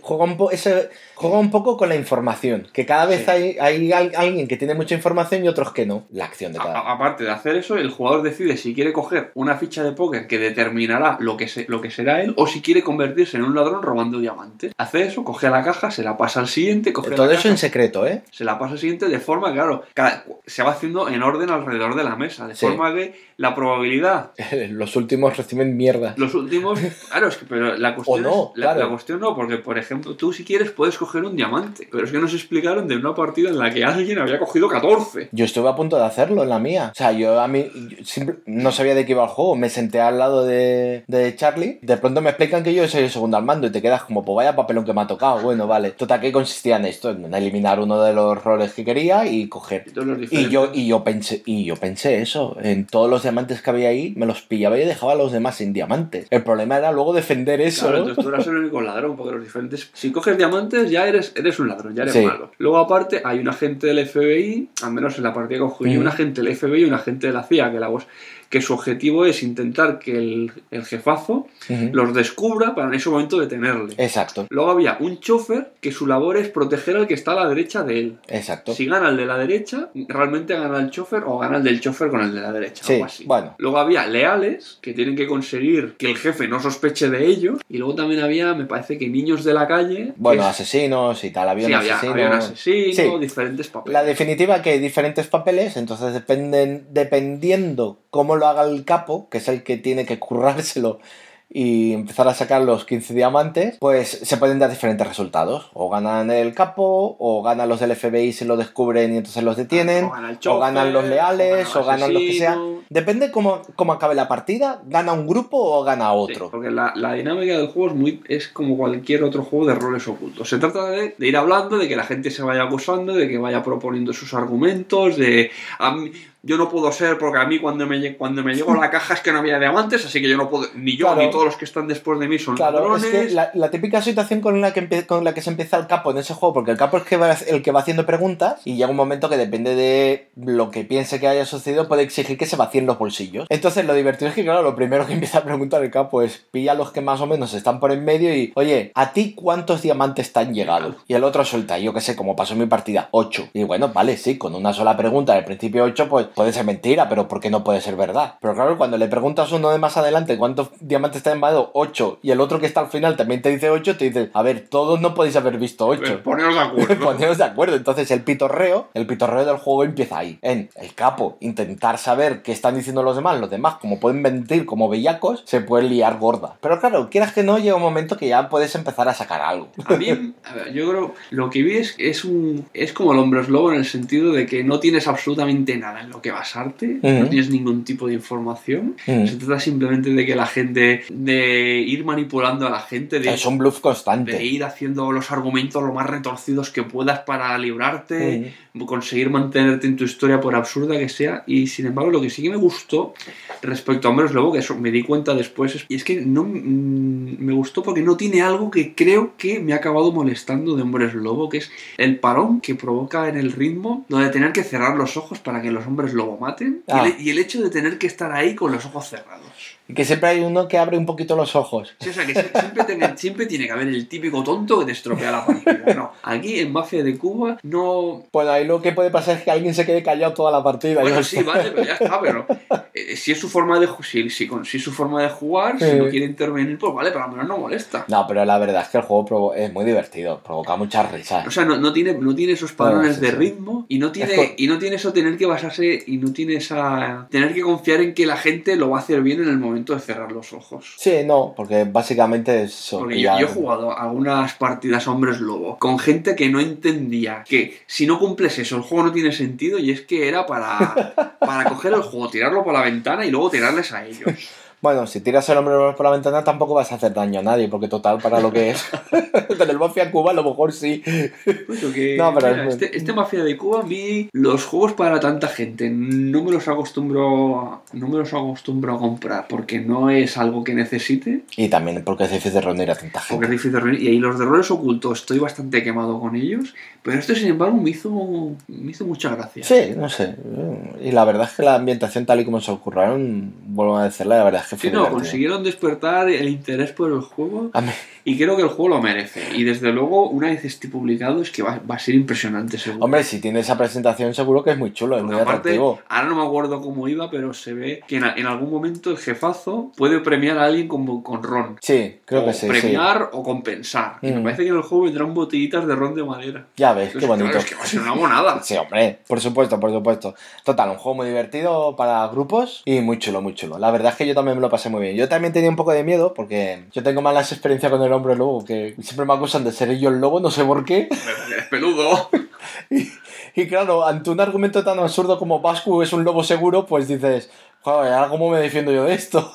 juega un poco con la información, que cada vez hay alguien que tiene mucha información y otros que no. La acción de cada uno. Aparte de hacer eso, el jugador decide si quiere coger una ficha de póker que determinará lo que será él, o si quiere convertirse en un ladrón robando diamantes. Hace eso, coge la caja, se la pasa al siguiente, todo eso en secreto, ¿eh? Se la pasa al siguiente de forma, claro, se va haciendo en orden alrededor de la mesa, de forma que la probabilidad... Los últimos reciben mierda. Los últimos... Claro, es que pero la cuestión la cuestión no, porque, por ejemplo, tú si quieres puedes coger un diamante, pero es que nos explicaron de una partida en la que alguien había cogido 14. Yo estuve a punto de hacerlo en la mía. O sea, yo no sabía de qué iba el juego. Me senté al lado de Charlie. De pronto me explican que yo soy el segundo al mando y te quedas como, pues vaya papelón que me ha tocado. Bueno, vale. Total, ¿qué consistía en esto? En eliminar uno de los roles que quería y coger. Y yo pensé eso. En todos los diamantes que había ahí, me los pillaba y dejaba a los demás sin diamantes. El problema era luego defender eso. Claro, entonces tú eras el único ladrón, porque los diferentes... Si coges diamantes ya eres un ladrón, ya eres malo. Luego aparte hay un agente del FBI, al menos en la partida que cogí, un agente del FBI y un agente de la CIA, que su objetivo es intentar que el jefazo los descubra para en ese momento detenerle. Exacto. Luego había un chofer que su labor es proteger al que está a la derecha de él. Exacto. Si gana el de la derecha, realmente gana el chofer o gana el del chofer con el de la derecha. Sí, algo así. Bueno. Luego había leales que tienen que conseguir que el jefe no sospeche de ellos. Y luego también había, me parece que niños de la calle. Bueno, asesinos y tal. Había un asesino, diferentes papeles. La definitiva que hay diferentes papeles, entonces dependiendo cómo lo haga el capo, que es el que tiene que currárselo y empezar a sacar los 15 diamantes, pues se pueden dar diferentes resultados. O ganan el capo, o ganan los del FBI si lo descubren y entonces los detienen, o ganan los leales, o ganan los que sea. Depende cómo acabe la partida, gana un grupo o gana otro. Sí, porque la dinámica del juego es como cualquier otro juego de roles ocultos. Se trata de ir hablando, de que la gente se vaya acusando, de que vaya proponiendo sus argumentos, yo no puedo ser porque a mí cuando me llegó la caja es que no había diamantes, así que yo no puedo, ni yo ni todos los que están después de mí son ladrones. Es que la típica situación con la que se empieza el capo en ese juego, porque el capo es el que va haciendo preguntas y llega un momento que depende de lo que piense que haya sucedido puede exigir que se vacíen los bolsillos. Entonces lo divertido es que claro, lo primero que empieza a preguntar el capo es pilla a los que más o menos están por en medio y oye, ¿a ti cuántos diamantes te han llegado? Y el otro suelta, yo qué sé, como pasó en mi partida, 8. Y bueno, vale, sí, con una sola pregunta al principio 8, pues puede ser mentira, pero ¿por qué no puede ser verdad? Pero claro, cuando le preguntas a uno de más adelante cuántos diamantes te han llegado, 8, y el otro que está al final también te dice 8, te dice, a ver, todos no podéis haber visto 8. Poneros de acuerdo. Poneros de acuerdo. Entonces el pitorreo del juego empieza ahí, en el capo, intentar saber qué están diciendo los demás, como pueden mentir como bellacos, se puede liar gorda. Pero claro, quieras que no, llega un momento que ya puedes empezar a sacar algo. A mí, yo creo, lo que vi es como el Hombres Lobo en el sentido de que no tienes absolutamente nada en lo que basarte, no tienes ningún tipo de información, se trata simplemente de que la gente, de ir manipulando a la gente, es un bluff constante, de ir haciendo los argumentos lo más retorcidos que puedas para librarte, conseguir mantenerte en tu historia por absurda que sea. Y sin embargo, lo que sí que me gustó respecto a Hombres Lobo, que eso me di cuenta después, y es que no me gustó porque no tiene algo que creo que me ha acabado molestando de Hombres Lobo, que es el parón que provoca en el ritmo, donde tener que cerrar los ojos para que los hombres lobo maten, y el hecho de tener que estar ahí con los ojos cerrados. Y que siempre hay uno que abre un poquito los ojos. Sí, o sea, que siempre tiene que haber el típico tonto que te estropea la partida. No, aquí en Mafia de Cuba no... Bueno, ahí lo que puede pasar es que alguien se quede callado toda la partida. Bueno, sí, vale, pero ya está, pero si es su forma de si es su forma de jugar, si no quiere intervenir, pues vale, pero al menos no molesta. No, pero la verdad es que el juego es muy divertido, provoca muchas risas. O sea, no tiene esos patrones de ritmo y no tiene eso tener que basarse y no tiene esa... tener que confiar en que la gente lo va a hacer bien en el momento momento de cerrar los ojos. Sí, no, porque básicamente es eso. Porque yo he jugado algunas partidas a hombres lobo con gente que no entendía que si no cumples eso, el juego no tiene sentido, y es que era para coger el juego, tirarlo por la ventana y luego tirarles a ellos. Bueno, si tiras el hombre por la ventana tampoco vas a hacer daño a nadie, porque total, para lo que es. Con el Mafia Cuba a lo mejor sí. No, pero mira, este Mafia de Cuba, a mí los juegos para tanta gente no me los acostumbro a comprar, porque no es algo que necesite. Y también porque es difícil reunir a tanta gente. Porque es difícil reunir. Y ahí los de roles ocultos estoy bastante quemado con ellos, pero esto sin embargo me hizo mucha gracia. Sí, no sé. Y la verdad es que la ambientación tal y como se ocurrieron, vuelvo a decirle, la verdad es que fue divertido. Consiguieron despertar el interés por el juego y creo que el juego lo merece. Y desde luego, una vez esté publicado, es que va a ser impresionante, seguro. Hombre, si tiene esa presentación seguro que es muy chulo, es muy atractivo. Ahora no me acuerdo cómo iba, pero se ve que en algún momento el jefazo puede premiar a alguien con ron. Sí, creo que sí. Premiar o compensar. Y me parece que en el juego vendrán botellitas de ron de madera. Ya ves, qué bonito. Claro, es que va a ser una monada. Sí, hombre, por supuesto. Total, un juego muy divertido para grupos y muy chulo, muy chulo. La verdad es que yo también me lo pasé muy bien. Yo también tenía un poco de miedo porque yo tengo malas experiencias con el hombre lobo, que siempre me acusan de ser yo el lobo, no sé por qué. Eres peludo. Y claro, ante un argumento tan absurdo como Vasco es un lobo seguro, pues dices, joder, ¿ahora cómo me defiendo yo de esto?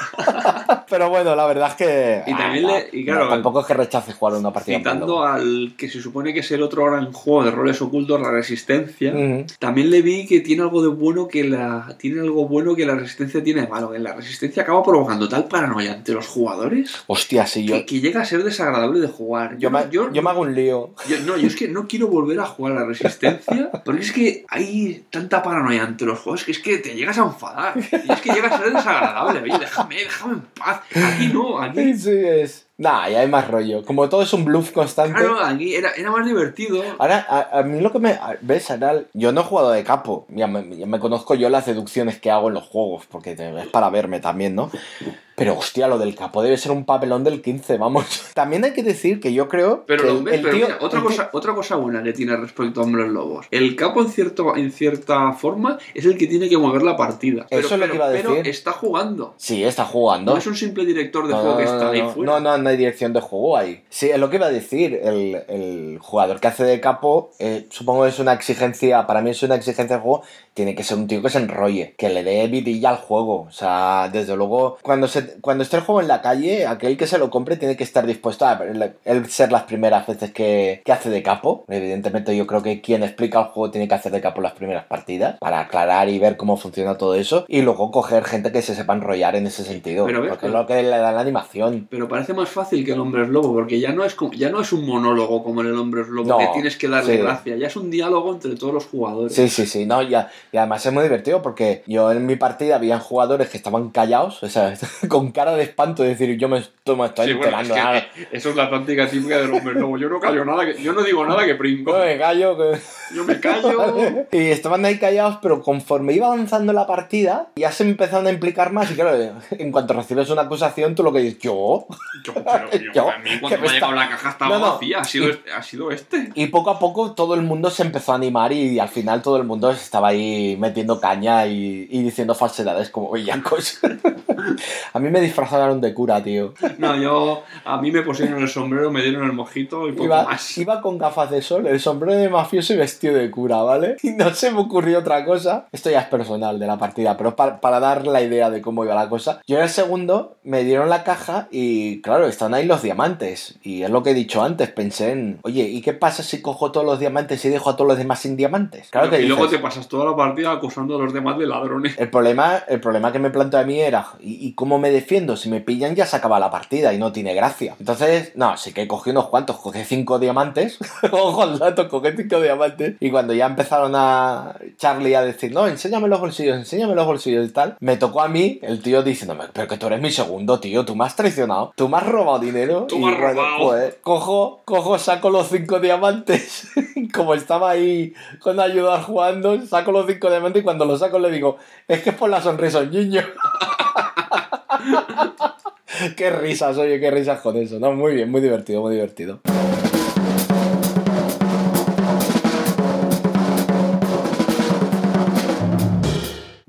Pero bueno, la verdad es que... claro, tampoco es que rechace jugar una partida. Citando al que se supone que es el otro gran juego de roles ocultos, la Resistencia, también le vi que tiene algo de bueno que la Resistencia tiene de malo. Que la Resistencia acaba provocando tal paranoia ante los jugadores. Hostia, sí, que llega a ser desagradable de jugar. Yo me hago un lío. Yo es que no quiero volver a jugar a la Resistencia porque es que hay tanta paranoia ante los juegos que es que te llegas a enfadar. Y es que llega a ser desagradable. Oye, déjame en paz. Aquí no, aquí... Sí, es... Nah, ya hay más rollo. Como todo es un bluff constante. Claro, aquí era más divertido. Ahora, a mí lo que me... ¿Ves, Aral? Yo no he jugado de capo. Ya me conozco yo las deducciones que hago en los juegos, porque es para verme también, ¿no? Pero hostia, lo del capo debe ser un papelón del 15, vamos. También hay que decir que yo creo pero que el tío... Mira, otra cosa buena que tiene respecto a Hombres Lobos. El capo en cierta forma es el que tiene que mover la partida. Eso es lo que iba a decir. Pero está jugando. Sí, está jugando. No es un simple director de juego que está ahí fuera. No hay dirección de juego ahí. Sí, es lo que iba a decir. El jugador que hace de capo, supongo que es una exigencia, para mí es una exigencia de juego, tiene que ser un tío que se enrolle, que le dé vidilla al juego. O sea, desde luego, cuando esté el juego en la calle, aquel que se lo compre tiene que estar dispuesto a él ser las primeras veces que hace de capo. Evidentemente yo creo que quien explica el juego tiene que hacer de capo las primeras partidas para aclarar y ver cómo funciona todo eso, y luego coger gente que se sepa enrollar en ese sentido, porque es lo que le da la animación. Pero parece más fácil que el Hombre Lobo, porque ya no es un monólogo como en el Hombre Lobo, que tienes que darle gracia, ya es un diálogo entre todos los jugadores. Sí, no, y además es muy divertido porque yo en mi partida habían jugadores que estaban callados, o sea, con cara de espanto, de decir, yo me estoy enterando. Bueno, eso es la práctica típica del Hombre Lobo. Yo no callo nada, yo no digo nada que pringo. Yo me callo. Y estaban ahí callados, pero conforme iba avanzando la partida, ya se empezaron a implicar más. Y claro, en cuanto recibes una acusación, tú lo que dices, yo, a mí cuando me ha llegado la caja estaba vacía, ha sido este. Y poco a poco todo el mundo se empezó a animar y al final todo el mundo estaba ahí metiendo caña y diciendo falsedades como bellacos. A mí me disfrazaron de cura, tío. No, a mí me pusieron el sombrero, me dieron el mojito y poco más. Iba con gafas de sol, el sombrero de mafioso y vestido de cura, ¿vale? Y no se me ocurrió otra cosa. Esto ya es personal de la partida, pero para dar la idea de cómo iba la cosa. Yo en el segundo me dieron la caja y, claro, estaban ahí los diamantes. Y es lo que he dicho antes, pensé en, oye, ¿y qué pasa si cojo todos los diamantes y dejo a todos los demás sin diamantes? Claro que luego te pasas toda la partida acusando a los demás de ladrones. El problema que me planteó a mí era, ¿y cómo me defiendo? Si me pillan ya se acaba la partida y no tiene gracia. Entonces, no, sí que cogí unos cuantos, cogí 5 diamantes. Ojo al dato, cogí 5 diamantes. Y cuando ya empezaron a Charlie a decir, no, enséñame los bolsillos y tal, me tocó a mí el tío diciéndome, pero que tú eres mi segundo, tío, tú me has traicionado, tú me has robado dinero. Tú me has robado. Pues, saco los 5 diamantes. Como estaba ahí con ayudar jugando, saco los 5 diamantes y cuando los saco le digo, es que es por la sonrisa, niño. Qué risas, oye, qué risas con eso, ¿no? Muy bien, muy divertido, muy divertido.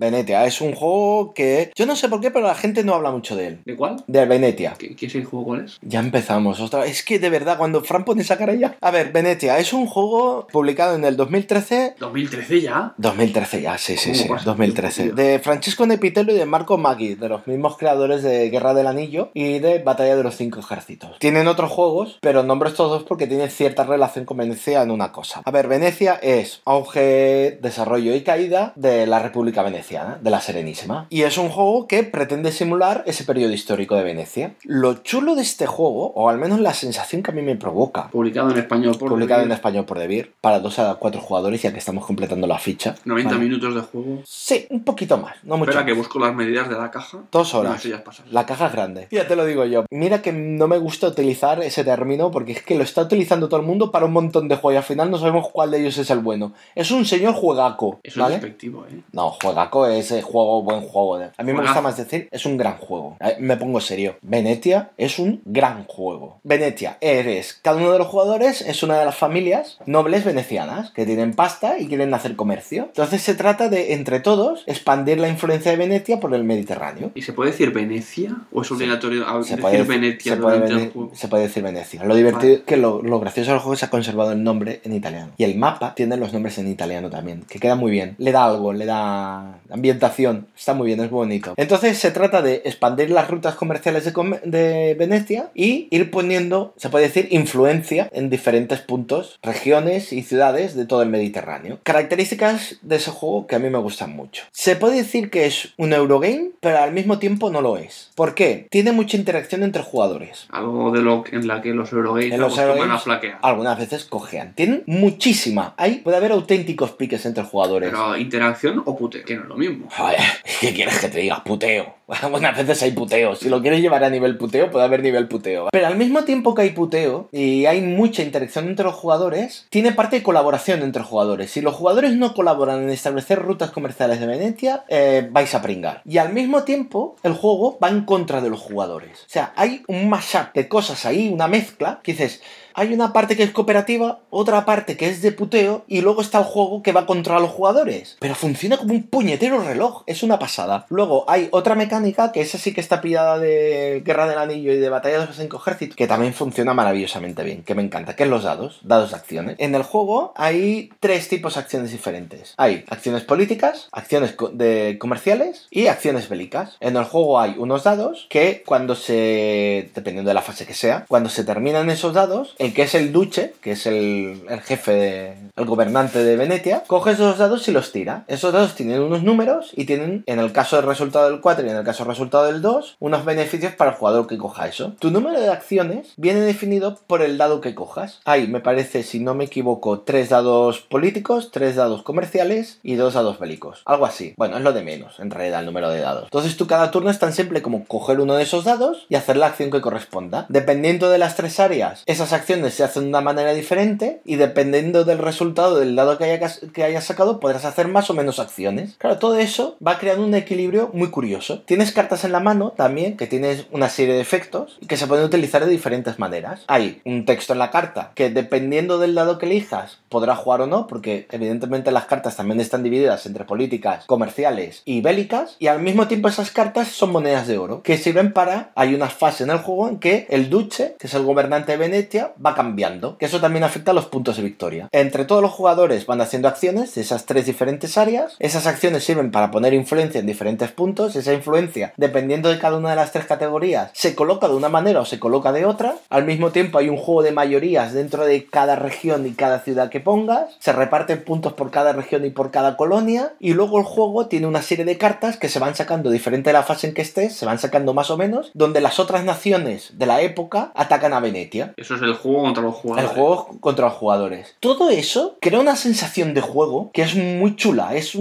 Venetia. Es un juego que yo no sé por qué, pero la gente no habla mucho de él. ¿De cuál? De Venetia. ¿Qué es el juego? ¿Cuál es? Ya empezamos. Ostras, es que de verdad, cuando Fran pone esa cara ya... A ver, Venetia es un juego publicado en el 2013... ¿2013 ya? 2013 ya, sí, pasa 2013. tiempo, tío? De Francesco Nepitello y de Marco Maggi, de los mismos creadores de Guerra del Anillo y de Batalla de los Cinco Ejércitos. Tienen otros juegos, pero nombro estos dos porque tienen cierta relación con Venecia en una cosa. A ver, Venecia es auge, desarrollo y caída de la República Veneciana, de la Serenísima. Y es un juego que pretende simular ese periodo histórico de Venecia. Lo chulo de este juego, o al menos la sensación que a mí me provoca... Publicado en español por Devir, para 2 a 4 jugadores, ya que estamos completando la ficha. 90 ¿vale? minutos de juego. Sí, un poquito más, no mucho. Espera que más. busco las medidas de la caja. 2 horas. No, eso ya es pasado. La caja es grande. Ya te lo digo yo. Mira que no me gusta utilizar ese término porque es que lo está utilizando todo el mundo para un montón de juegos y al final no sabemos cuál de ellos es el bueno. Es un señor juegaco. Eso ¿vale? es despectivo, ¿eh? No, juegaco es buen juego. A mí me Juegazo. gusta más decir, es un gran juego. Me pongo serio. Venetia es un gran juego. Venetia, cada uno de los jugadores es una de las familias nobles venecianas que tienen pasta y quieren hacer comercio. Entonces se trata de, entre todos, expandir la influencia de Venecia por el Mediterráneo. ¿Y se puede decir Venecia? ¿O es obligatorio Se decir puede, Venecia se puede durante el venir- juego? se puede decir Venecia. Lo divertido es que lo gracioso del juego es que se ha conservado el nombre en italiano. Y el mapa tiene los nombres en italiano también, que queda muy bien. Le da algo, le da ambientación. Está muy bien, es bonito. Entonces se trata de expandir las rutas comerciales de Venecia y ir poniendo, se puede decir, influencia en diferentes puntos, regiones y ciudades de todo el Mediterráneo. Características de ese juego que a mí me gustan mucho. Se puede decir que es un Eurogame, pero al mismo tiempo no lo es. ¿Por qué? Tiene mucha interacción entre jugadores. Algo de lo en la que los Eurogames En los acostumbran Eurogames, a flaquear. algunas veces cojean. Tienen muchísima. Puede haber auténticos piques entre jugadores. Pero interacción o puteo, que no es lo mismo. Joder, ¿qué quieres que te diga? Puteo. Algunas veces hay puteo. Si lo quieres llevar a nivel puteo, puede haber nivel puteo. Pero al mismo tiempo que hay puteo y hay mucha interacción entre los jugadores, tiene parte de colaboración entre jugadores. Si los jugadores no colaboran en establecer rutas comerciales de Venecia, vais a pringar. Y al mismo tiempo, el juego va en contra de los jugadores. O sea, hay un mashup de cosas ahí, una mezcla, que dices... Hay una parte que es cooperativa, otra parte que es de puteo y luego está el juego que va contra los jugadores. Pero funciona como un puñetero reloj, es una pasada. Luego hay otra mecánica que esa sí que está pillada de Guerra del Anillo y de Batalla de los Cinco Ejércitos, que también funciona maravillosamente bien, que me encanta, que es los dados de acciones. En el juego hay 3 tipos de acciones diferentes. Hay acciones políticas, acciones comerciales y acciones bélicas. En el juego hay unos dados que dependiendo de la fase que sea, cuando se terminan esos dados, el que es el duce, que es el jefe, el gobernante de Venecia, coge esos dados y los tira. Esos dados tienen unos números y tienen, en el caso del resultado del 4 y en el caso del resultado del 2, unos beneficios para el jugador que coja eso. Tu número de acciones viene definido por el dado que cojas. Hay, me parece, si no me equivoco, 3 dados políticos, 3 dados comerciales y 2 dados bélicos. Algo así. Bueno, es lo de menos, en realidad, el número de dados. Entonces tú cada turno es tan simple como coger uno de esos dados y hacer la acción que corresponda. Dependiendo de las 3 áreas, esas acciones se hacen de una manera diferente y dependiendo del resultado del dado que hayas sacado podrás hacer más o menos acciones. Claro, todo eso va creando un equilibrio muy curioso. Tienes cartas en la mano también que tienes una serie de efectos y que se pueden utilizar de diferentes maneras. Hay un texto en la carta que dependiendo del dado que elijas podrás jugar o no, porque evidentemente las cartas también están divididas entre políticas, comerciales y bélicas, y al mismo tiempo esas cartas son monedas de oro que sirven para... Hay una fase en el juego en que el duce, que es el gobernante de Venecia, va cambiando, que eso también afecta a los puntos de victoria. Entre todos los jugadores van haciendo acciones de esas 3 diferentes áreas. Esas acciones sirven para poner influencia en diferentes puntos. Esa influencia, dependiendo de cada una de las 3 categorías, se coloca de una manera o se coloca de otra. Al mismo tiempo hay un juego de mayorías dentro de cada región y cada ciudad que pongas. Se reparten puntos por cada región y por cada colonia. Y luego el juego tiene una serie de cartas que se van sacando diferente de la fase en que estés, se van sacando más o menos, donde las otras naciones de la época atacan a Venecia. Eso es el juego contra los jugadores. El juego contra los jugadores. Todo eso crea una sensación de juego que es muy chula. Es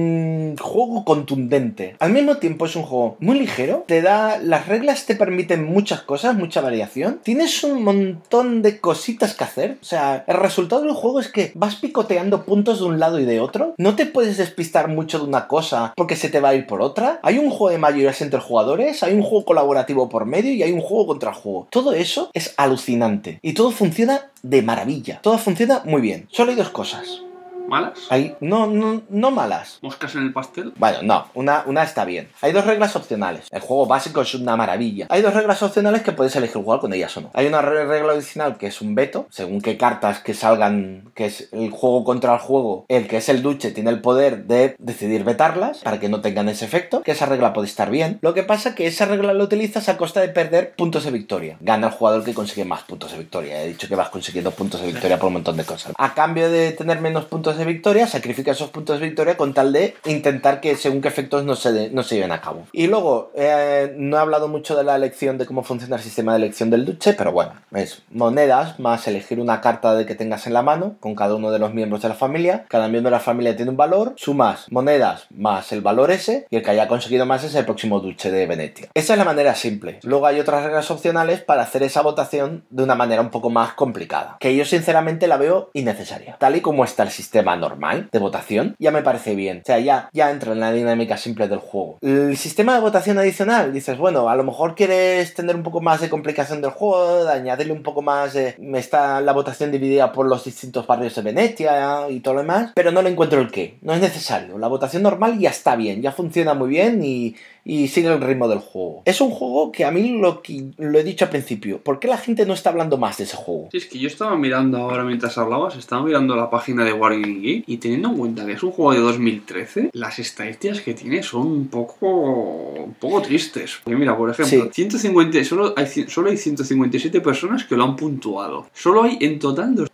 un juego contundente. Al mismo tiempo es un juego muy ligero. Las reglas te permiten muchas cosas, mucha variación. Tienes un montón de cositas que hacer. O sea, el resultado del juego es que vas picoteando puntos de un lado y de otro. No te puedes despistar mucho de una cosa porque se te va a ir por otra. Hay un juego de mayorías entre jugadores. Hay un juego colaborativo por medio y hay un juego contra el juego. Todo eso es alucinante. Y todo funciona de maravilla. Todo funciona muy bien. Solo hay 2 cosas. ¿Malas? No malas. ¿Moscas en el pastel? Bueno, no, una está bien. Hay 2 reglas opcionales. El juego básico es una maravilla. Hay 2 reglas opcionales que puedes elegir jugar con ellas o no. Hay una regla adicional que es un veto, según qué cartas que salgan, que es el juego contra el juego, el que es el duche tiene el poder de decidir vetarlas para que no tengan ese efecto, que esa regla puede estar bien. Lo que pasa es que esa regla la utilizas a costa de perder puntos de victoria. Gana el jugador que consigue más puntos de victoria. He dicho que vas consiguiendo puntos de victoria por un montón de cosas. A cambio de tener menos puntos de victoria, sacrifica esos puntos de victoria con tal de intentar que según qué efectos no se lleven a cabo. Y luego, no he hablado mucho de la elección, de cómo funciona el sistema de elección del duche, pero bueno, es monedas más elegir una carta de que tengas en la mano con cada uno de los miembros de la familia. Cada miembro de la familia tiene un valor, sumas monedas más el valor ese, y el que haya conseguido más es el próximo duche de Venecia. Esa es la manera simple. Luego hay otras reglas opcionales para hacer esa votación de una manera un poco más complicada, que yo sinceramente la veo innecesaria. Tal y como está el sistema normal de votación, ya me parece bien. O sea, ya entra en la dinámica simple del juego. El sistema de votación adicional, dices, bueno, a lo mejor quieres tener un poco más de complicación del juego, de añadirle un poco más está la votación dividida por los distintos barrios de Venecia y todo lo demás, pero no le encuentro el qué. No es necesario. La votación normal ya está bien, ya funciona muy bien y sigue el ritmo del juego. Es un juego que a mí lo he dicho al principio. ¿Por qué la gente no está hablando más de ese juego? Sí, es que yo estaba mirando ahora mientras hablabas, estaba mirando la página de Wargaming Geek y teniendo en cuenta que es un juego de 2013, las estadísticas que tiene son un poco tristes. Porque mira, por ejemplo, sí. Solo hay 157 personas que lo han puntuado. Solo hay en total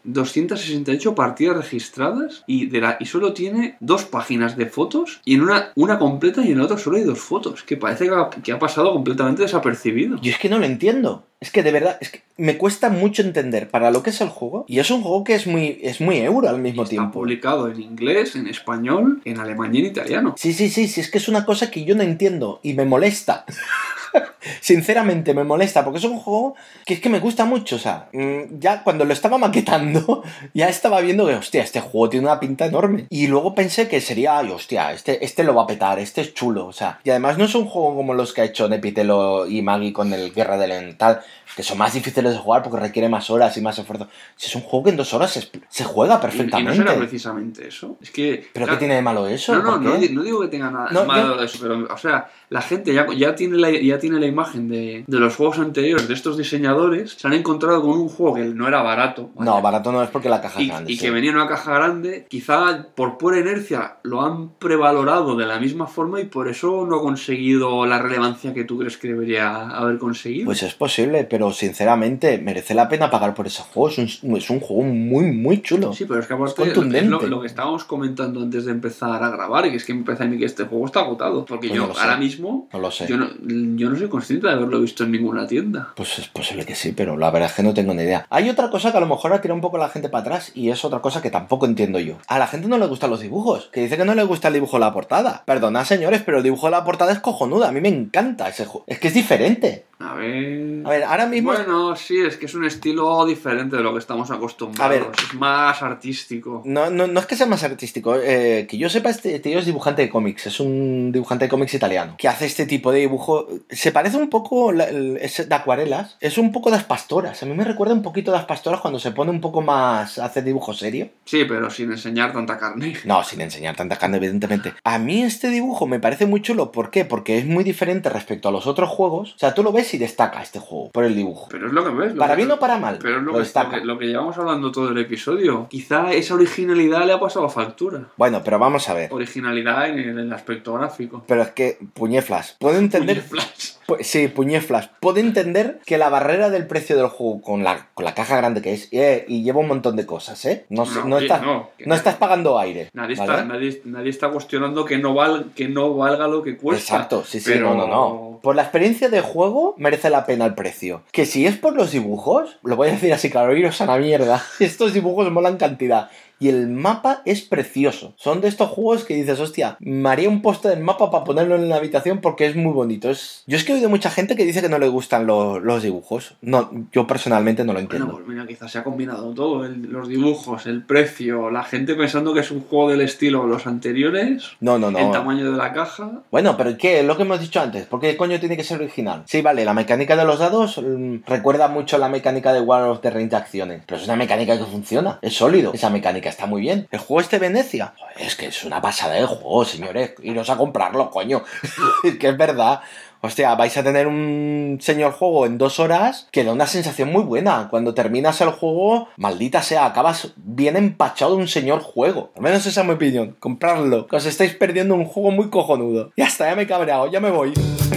268 partidas registradas y solo tiene 2 páginas de fotos y en una completa y en la otra solo hay 2 fotos. Que parece que ha pasado completamente desapercibido. Yo es que no lo entiendo. Es que de verdad, es que me cuesta mucho entender para lo que es el juego. Y es un juego que es muy euro al mismo tiempo. Está publicado en inglés, en español, en alemán y en italiano. Sí, es que es una cosa que yo no entiendo y me molesta. Sinceramente me molesta porque es un juego que es que me gusta mucho. O sea, ya cuando lo estaba maquetando ya estaba viendo que, hostia, este juego tiene una pinta enorme. Y luego pensé que sería, ay, hostia, este lo va a petar, este es chulo. O sea, y además no es un juego como los que ha hecho Nepitelo y Maggie con el Guerra del Elemental, que son más difíciles de jugar porque requiere más horas y más esfuerzo. Si es un juego que en 2 horas se juega perfectamente. Y no será precisamente eso. Es que, ¿pero claro, qué tiene de malo eso? No digo que tenga nada malo de eso, pero, o sea, la gente ya tiene la imagen de los juegos anteriores de estos diseñadores. Se han encontrado con un juego que no era barato. ¿vale? No, barato no es porque la caja es grande. Y que venía en una caja grande. Quizá por pura inercia lo han prevalorado de la misma forma y por eso no ha conseguido la relevancia que tú crees que debería haber conseguido. Pues es posible, pero sinceramente merece la pena pagar por ese juego. Es un juego muy chulo. Sí, pero es que aparte es lo que estábamos comentando antes de empezar a grabar, y que es que me parece a mí que este juego está agotado. Porque pues yo ahora mismo no lo sé. Yo no soy consciente de haberlo visto en ninguna tienda. Pues es posible que sí, pero la verdad es que no tengo ni idea. Hay otra cosa que a lo mejor ha tirado un poco la gente para atrás y es otra cosa que tampoco entiendo yo. A la gente no le gustan los dibujos, que dice que no le gusta el dibujo de la portada. Perdona, señores, pero el dibujo de la portada es cojonuda. A mí me encanta ese juego. Es que es diferente. A ver, ahora mismo... Bueno, sí, es que es un estilo diferente de lo que estamos acostumbrados. A ver, es más artístico. No es que sea más artístico. Que yo sepa, este tío es dibujante de cómics. Es un dibujante de cómics italiano que hace este tipo de dibujo. Se parece un poco es de acuarelas. Es un poco de las pastoras. A mí me recuerda un poquito de las pastoras cuando se pone un poco más a hacer dibujo serio. Sí, pero sin enseñar tanta carne. No, sin enseñar tanta carne, evidentemente. A mí este dibujo me parece muy chulo. ¿Por qué? Porque es muy diferente respecto a los otros juegos. O sea, tú lo ves y destaca este juego por el dibujo. Pero es lo que ves. Para bien o para mal. Pero es lo que llevamos hablando todo el episodio. Quizá esa originalidad le ha pasado a factura. Bueno, pero vamos a ver. Originalidad en el aspecto gráfico. Pero es que, puñeflas, puedo entender... Sí, puñeflas. Puedo entender que la barrera del precio del juego con la caja grande que es y lleva un montón de cosas, ¿eh? No estás pagando aire. Nadie está cuestionando que no valga lo que cuesta. Exacto, sí, pero... no. Por la experiencia de juego merece la pena el precio. Que si es por los dibujos, lo voy a decir así, claro, iros a la mierda. Estos dibujos molan cantidad. Y el mapa es precioso. Son de estos juegos que dices, hostia, me haría un póster del mapa para ponerlo en la habitación porque es muy bonito. Yo es que he oído mucha gente que dice que no le gustan los dibujos. No, yo personalmente no lo entiendo. Bueno, pues mira, quizás se ha combinado todo. Los dibujos, el precio, la gente pensando que es un juego del estilo de los anteriores. No. El tamaño de la caja. Bueno, pero ¿qué? Lo que hemos dicho antes. ¿Por qué coño tiene que ser original? Sí, vale, la mecánica de los dados recuerda mucho a la mecánica de War of the Ring de acciones. Pero es una mecánica que funciona. Es sólido esa mecánica. estética está muy bien. El juego este Venecia, joder, es que es una pasada de juego, señores. Iros a comprarlo, coño. Es que es verdad. Hostia, vais a tener un señor juego en 2 horas que da una sensación muy buena. Cuando terminas el juego, maldita sea, acabas bien empachado de un señor juego. Al menos esa es mi opinión. Compradlo, que os estáis perdiendo un juego muy cojonudo. Ya está, ya me he cabreado, ya me voy.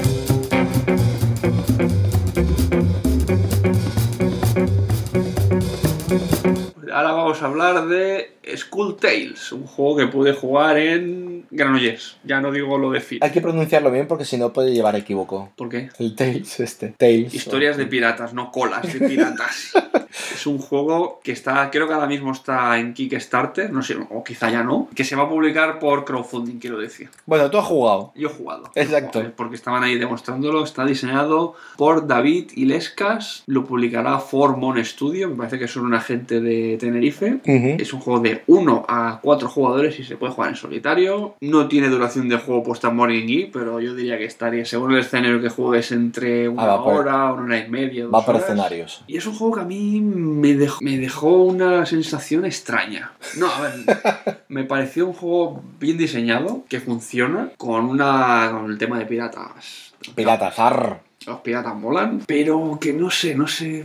Ahora vamos a hablar de Skull Tales, un juego que pude jugar en Granollers. Ya no digo lo de Hay que pronunciarlo bien porque si no puede llevar equívoco. ¿Por qué? El Tales Tales. Historias de piratas, no colas de piratas. Es un juego que creo que ahora mismo está en Kickstarter, no sé, o quizá ya no, que se va a publicar por crowdfunding, quiero decir. Bueno, tú has jugado. Yo he jugado. Exacto. Porque estaban ahí demostrándolo. Está diseñado por David Ilescas. Lo publicará Formon Studio. Me parece que son una gente de Tenerife. Es un juego de 1 a 4 jugadores y se puede jugar en solitario. No tiene duración de juego puesta en Morning Geek, pero yo diría que estaría, según el escenario que juegues, entre una hora y media, 2 horas. Va por horas. Escenarios. Y es un juego que a mí me dejó una sensación extraña. No, a ver, me pareció un juego bien diseñado, que funciona, con el tema de piratas. Piratas, arr. Los piratas molan, pero que no sé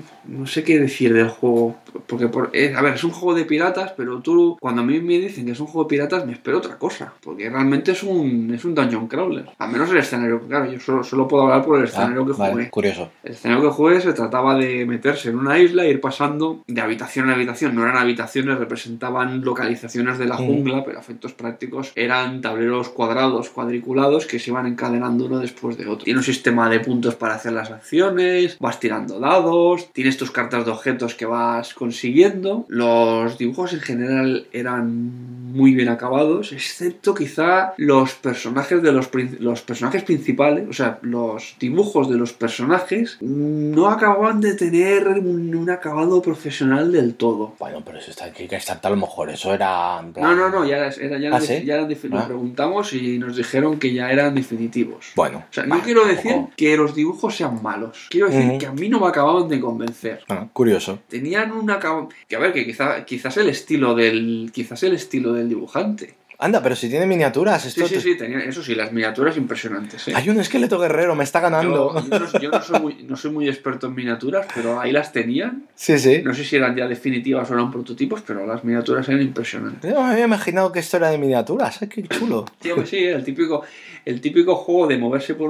qué decir del juego. Porque, a ver, es un juego de piratas, pero tú, cuando a mí me dicen que es un juego de piratas, me espero otra cosa. Porque realmente es un dungeon crawler. Al menos el escenario, claro, yo solo puedo hablar por el escenario que jugué. Vale, curioso. El escenario que jugué se trataba de meterse en una isla e ir pasando de habitación en habitación. No eran habitaciones, representaban localizaciones de la jungla, pero a efectos prácticos eran tableros cuadrados, cuadriculados, que se iban encadenando uno después de otro. Tiene un sistema de puntos para hacer las acciones, vas tirando dados, tienes tus cartas de objetos que vas consiguiendo. Los dibujos en general eran muy bien acabados, excepto quizá los personajes los personajes principales, o sea, los dibujos de los personajes no acababan de tener un acabado profesional del todo. Bueno, pero eso está aquí, que está a lo mejor, eso era... En plan... No, ya eran ¿Sí? Nos preguntamos y nos dijeron que ya eran definitivos. Bueno. O sea, no quiero decir que los dibujos sean malos. Quiero decir que a mí no me acababan de convencer. Curioso. Tenían un acabado... Que a ver, que quizás el estilo del dibujante. Anda, pero si tiene miniaturas. Esto sí, tenía, eso sí, las miniaturas impresionantes. Hay un esqueleto guerrero, me está ganando. Yo no soy muy experto en miniaturas, pero ahí las tenían. Sí. No sé si eran ya definitivas o eran prototipos, pero las miniaturas eran impresionantes. Yo me había imaginado que esto era de miniaturas. ¡Ay, qué chulo! Tío, sí, el típico juego de moverse por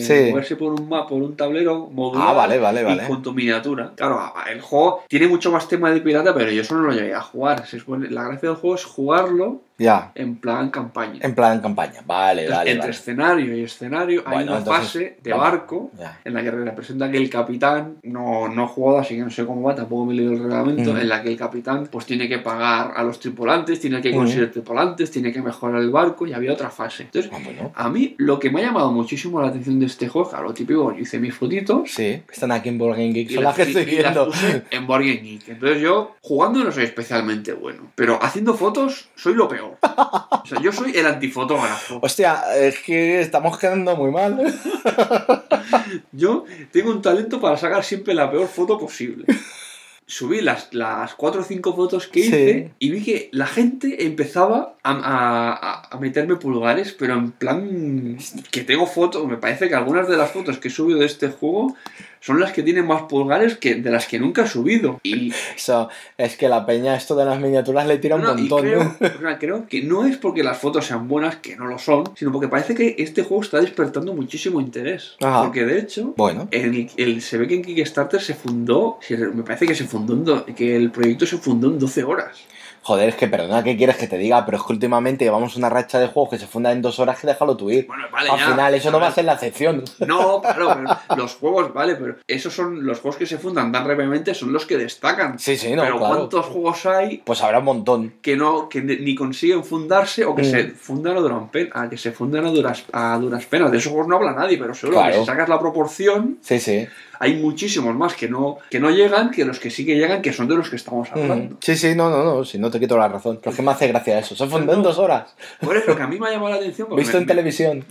un mapa, por un tablero modular. Vale. Y con tu miniatura. Claro, el juego tiene mucho más tema de pirata, pero yo eso no lo llegué a jugar. La gracia del juego es jugarlo en plan campaña. Vale. Entre escenario y escenario hay una fase de barco en la que representa que el capitán, no he jugado, así que no sé cómo va, tampoco me he leído el reglamento, en la que el capitán pues tiene que pagar a los tripulantes, tiene que conseguir tripulantes, tiene que mejorar el barco, y había otra fase. Entonces, a mí lo que me ha llamado muchísimo la atención de este juego, claro, lo típico, yo hice mis fotitos. Sí, están aquí en Board Game Geek, son las que estoy viendo. Las puse en Board Game Geek. Entonces yo, jugando no soy especialmente bueno, pero haciendo fotos soy lo peor. O sea, yo soy el antifotógrafo. Hostia, es que estamos quedando muy mal. Yo tengo un talento para sacar siempre la peor foto posible. Subí las 4 o 5 fotos que hice y vi que la gente empezaba a meterme pulgares, pero en plan que tengo fotos. Me parece que algunas de las fotos que he subido de este juego son las que tienen más pulgares que de las que nunca he subido. Y eso, es que la peña esto de las miniaturas le tira un montón. Creo que no es porque las fotos sean buenas, que no lo son, sino porque parece que este juego está despertando muchísimo interés. Ajá. Porque de hecho, bueno, se ve que en Kickstarter se fundó, me parece que que el proyecto se fundó en 12 horas. Joder, es que perdona, ¿qué quieres que te diga? Pero es que últimamente llevamos una racha de juegos que se fundan en 2 horas, que déjalo tú ir. Bueno, vale, al final eso no va a ser la excepción. No, claro, pero los juegos, vale, pero esos son los juegos que se fundan tan rápidamente, son los que destacan. Sí, no, pero claro. ¿cuántos juegos hay? Pues habrá un montón. Que ni consiguen fundarse o que se fundan a duras penas. De esos juegos no habla nadie, pero seguro que si sacas la proporción... Sí. Hay muchísimos más que no llegan que los que sí que llegan, que son de los que estamos hablando. Sí, no, si no te quito la razón. Pero es que me hace gracia eso. Se fundó en 2 horas. Por eso, que a mí me ha llamado la atención. Visto en televisión.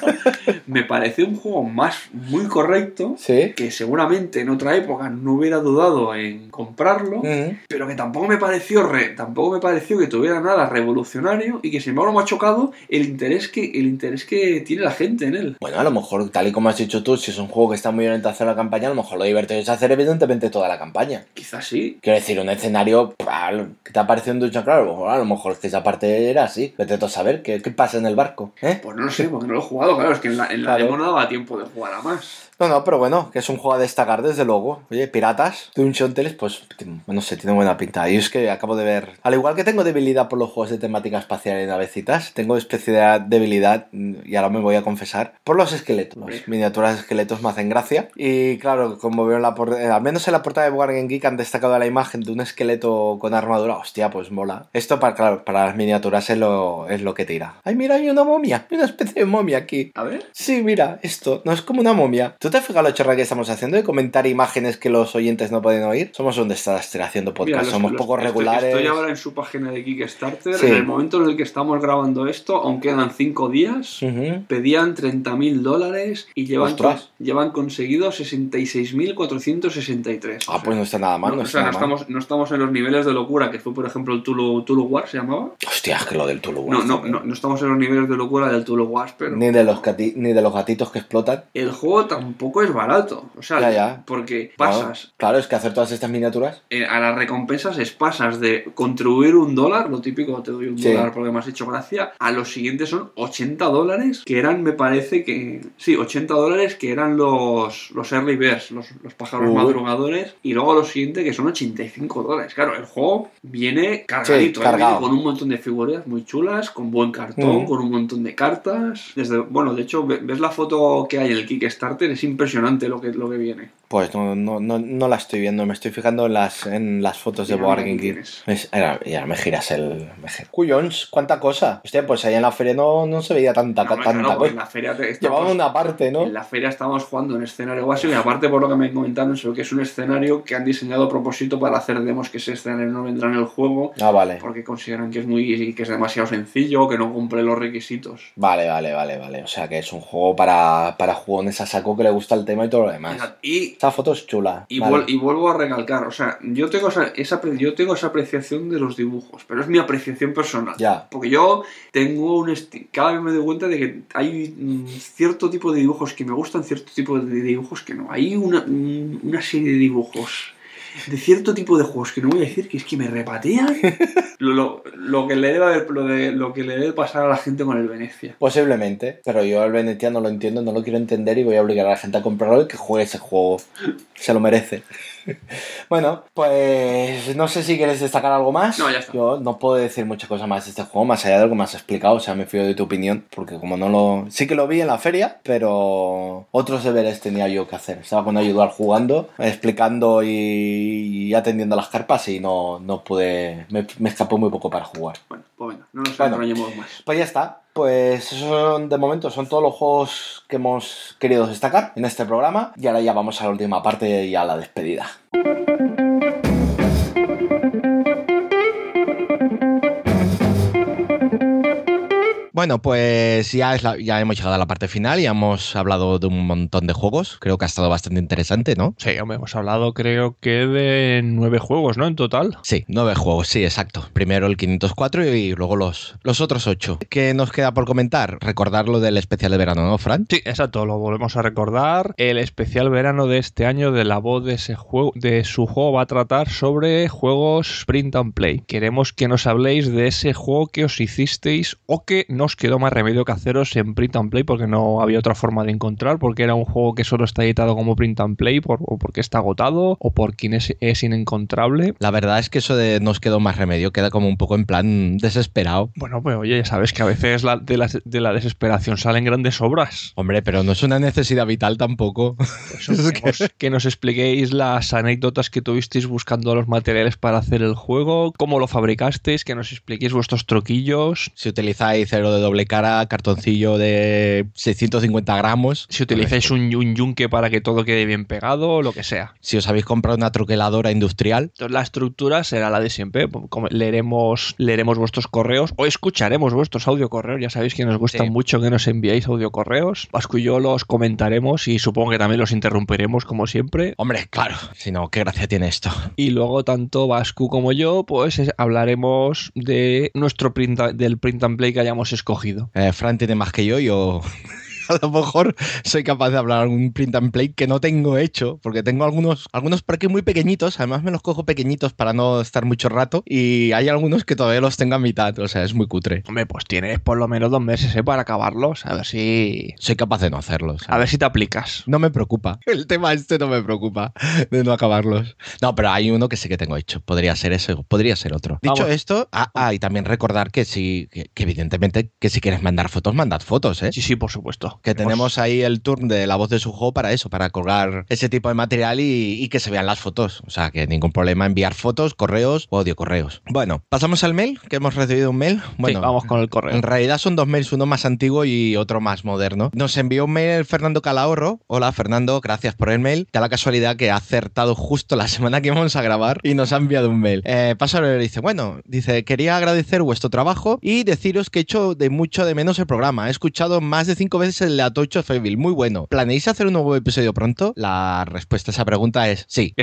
me pareció un juego muy correcto, ¿Sí? que seguramente en otra época no hubiera dudado en comprarlo, pero que tampoco me pareció que tuviera nada revolucionario y que sin embargo me ha chocado el interés que tiene la gente en él. Bueno, a lo mejor, tal y como has dicho tú, si es un juego que está muy orientado hacia la campaña, a lo mejor lo divertido es hacer evidentemente toda la campaña. Quizás sí. Quiero decir, un escenario que te ha parecido un Dungeon Crawl, a lo mejor es que esa parte era así. Vete tú a saber qué pasa en el barco, ¿eh? Pues no lo sé, porque no lo he jugado, claro, es que en la Claro. demo no daba tiempo de jugar a más. No, pero bueno, que es un juego a destacar desde luego. Oye, Piratas, Dungeon Tales, pues no sé, tiene buena pinta. Y es que acabo de ver, al igual que tengo debilidad por los juegos de temática espacial y navecitas, tengo especial debilidad, y ahora me voy a confesar, por los esqueletos. Las miniaturas de esqueletos me hacen gracia. Y claro, como veo en la portada, al menos en la portada de Board Game Geek han destacado la imagen de un esqueleto con armadura. Hostia, pues mola. Esto para las miniaturas es lo que tira. Ay, mira, hay una momia, una especie de momia aquí. A ver. Sí, mira, esto no es como una momia. ¿Tú te has fijado lo chorra que estamos haciendo de comentar imágenes que los oyentes no pueden oír? Somos un desastre haciendo podcast, somos poco regulares. Estoy ahora en su página de Kickstarter. Sí. En el momento en el que estamos grabando esto, aún quedan 5 días, pedían $30.000 y llevan conseguido 66.463. Ah, pues no está nada mal, no estamos en los niveles de locura, que fue por ejemplo el Tulu War, ¿se llamaba? Hostia, es que lo del Tulu Wars. No estamos en los niveles de locura del Tulu Wars, pero... Ni de los gatitos que explotan. El juego tampoco es barato. O sea, ya. porque pasas... Claro, es que hacer todas estas miniaturas... A las recompensas pasas de contribuir $1, lo típico, te doy $1 porque me has hecho gracia, a los siguientes son $80, que eran, me parece que... Sí, $80 que eran los early birds, los pájaros madrugadores, y luego lo siguiente que son $85. Claro, el juego viene cargadito, cargado. Viene con un montón de figuras muy chulas, con buen cartón, con un montón de cartas. De hecho, ves la foto que hay en el Kickstarter, es impresionante lo que viene. Pues no la estoy viendo, me estoy fijando en las fotos de Board Game Geek. Ya me giras el... Cuyons, cuánta cosa. Hostia, pues ahí en la feria no se veía tanta cosa. En la feria llevaba una parte, ¿no? En la feria estábamos jugando en escenario básico y aparte por lo que me comentaron, sé que es un escenario que han diseñado a propósito para hacer demos que ese escenario no vendrá en el juego. Ah, vale. Porque consideran que es demasiado sencillo, que no cumple los requisitos. Vale. O sea que es un juego para jugones a saco que le gusta el tema y todo lo demás. Y esta foto es chula. Y vuelvo a recalcar, o sea, yo tengo esa apreciación de los dibujos, pero es mi apreciación personal. Ya. Porque yo tengo cada vez me doy cuenta de que hay cierto tipo de dibujos que me gustan, cierto tipo de dibujos que no. Hay una serie de dibujos de cierto tipo de juegos que no voy a decir, que es que me repatean lo que le debe pasar a la gente con el Venecia. Posiblemente, pero yo el Venecia no lo entiendo, no lo quiero entender y voy a obligar a la gente a comprarlo y que juegue ese juego. Se lo merece. Bueno, pues no sé si quieres destacar algo más. No, ya está. Yo no puedo decir mucha cosa más de este juego, más allá de lo que me has explicado. O sea, me fío de tu opinión, porque como sí que lo vi en la feria, pero otros deberes tenía yo que hacer. Estaba con ayudar jugando, explicando y atendiendo las carpas y no pude. Me escapó muy poco para jugar. Bueno, pues venga, no nos enrollemos más. Pues ya está. Pues esos de momento son todos los juegos que hemos querido destacar en este programa y ahora ya vamos a la última parte y a la despedida. Bueno, pues ya hemos llegado a la parte final y hemos hablado de un montón de juegos. Creo que ha estado bastante interesante, ¿no? Sí, hemos hablado creo que de 9 juegos, ¿no? En total. Sí, 9 juegos, sí, exacto. Primero el 504 y luego los otros 8. ¿Qué nos queda por comentar? Recordar lo del especial de verano, ¿no, Fran? Sí, exacto, lo volvemos a recordar. El especial verano de este año de la voz de su juego va a tratar sobre juegos print and play. Queremos que nos habléis de ese juego que os hicisteis o que no os quedó más remedio que haceros en print and play porque no había otra forma de encontrar, porque era un juego que solo está editado como print and play o porque está agotado o porque es inencontrable. La verdad es que eso de no os quedó más remedio queda como un poco en plan desesperado. Bueno, pues oye, ya sabes que a veces de la desesperación salen grandes obras. Hombre, pero no es una necesidad vital tampoco. Pues que nos expliquéis las anécdotas que tuvisteis buscando los materiales para hacer el juego, cómo lo fabricasteis, que nos expliquéis vuestros truquillos. Si utilizáis 0 de doble cara, cartoncillo de 650 gramos. Si utilizáis un yunque para que todo quede bien pegado, lo que sea. Si os habéis comprado una troqueladora industrial. Entonces la estructura será la de siempre. Leeremos vuestros correos o escucharemos vuestros audiocorreos. Ya sabéis que nos gusta mucho que nos enviéis audiocorreos. Vasco y yo los comentaremos y supongo que también los interrumpiremos como siempre. Hombre, claro. Si no, ¿qué gracia tiene esto? Y luego tanto Vasco como yo pues hablaremos de del print and play que hayamos escogido. Fran tiene más que yo a lo mejor soy capaz de hablar un print and play que no tengo hecho, porque tengo algunos por aquí muy pequeñitos, además me los cojo pequeñitos para no estar mucho rato, y hay algunos que todavía los tengo a mitad, o sea, es muy cutre. Hombre, pues tienes por lo menos 2 meses para acabarlos, a ver si... Soy capaz de no hacerlos. A ver si te aplicas. No me preocupa, el tema no me preocupa de no acabarlos. No, pero hay uno que sí que tengo hecho, podría ser ese, podría ser otro. Dicho esto, y también recordar que sí, que evidentemente que si quieres mandar fotos, mandad fotos, ¿eh? Sí, por supuesto. Que tenemos ahí el turn de La Voz de su Juego para eso, para colgar ese tipo de material y que se vean las fotos. O sea, que ningún problema enviar fotos, correos o audiocorreos. Bueno, pasamos al mail, que hemos recibido un mail. Bueno, sí, vamos con el correo. En realidad son 2 mails, uno más antiguo y otro más moderno. Nos envió un mail Fernando Calahorro. Hola, Fernando, gracias por el mail. Da la casualidad que ha acertado justo la semana que vamos a grabar y nos ha enviado un mail. Paso a leer, dice, quería agradecer vuestro trabajo y deciros que he hecho mucho de menos el programa. He escuchado más de 5 veces el Touch of Evil, muy bueno. ¿Planeáis hacer un nuevo episodio pronto? La respuesta a esa pregunta es sí.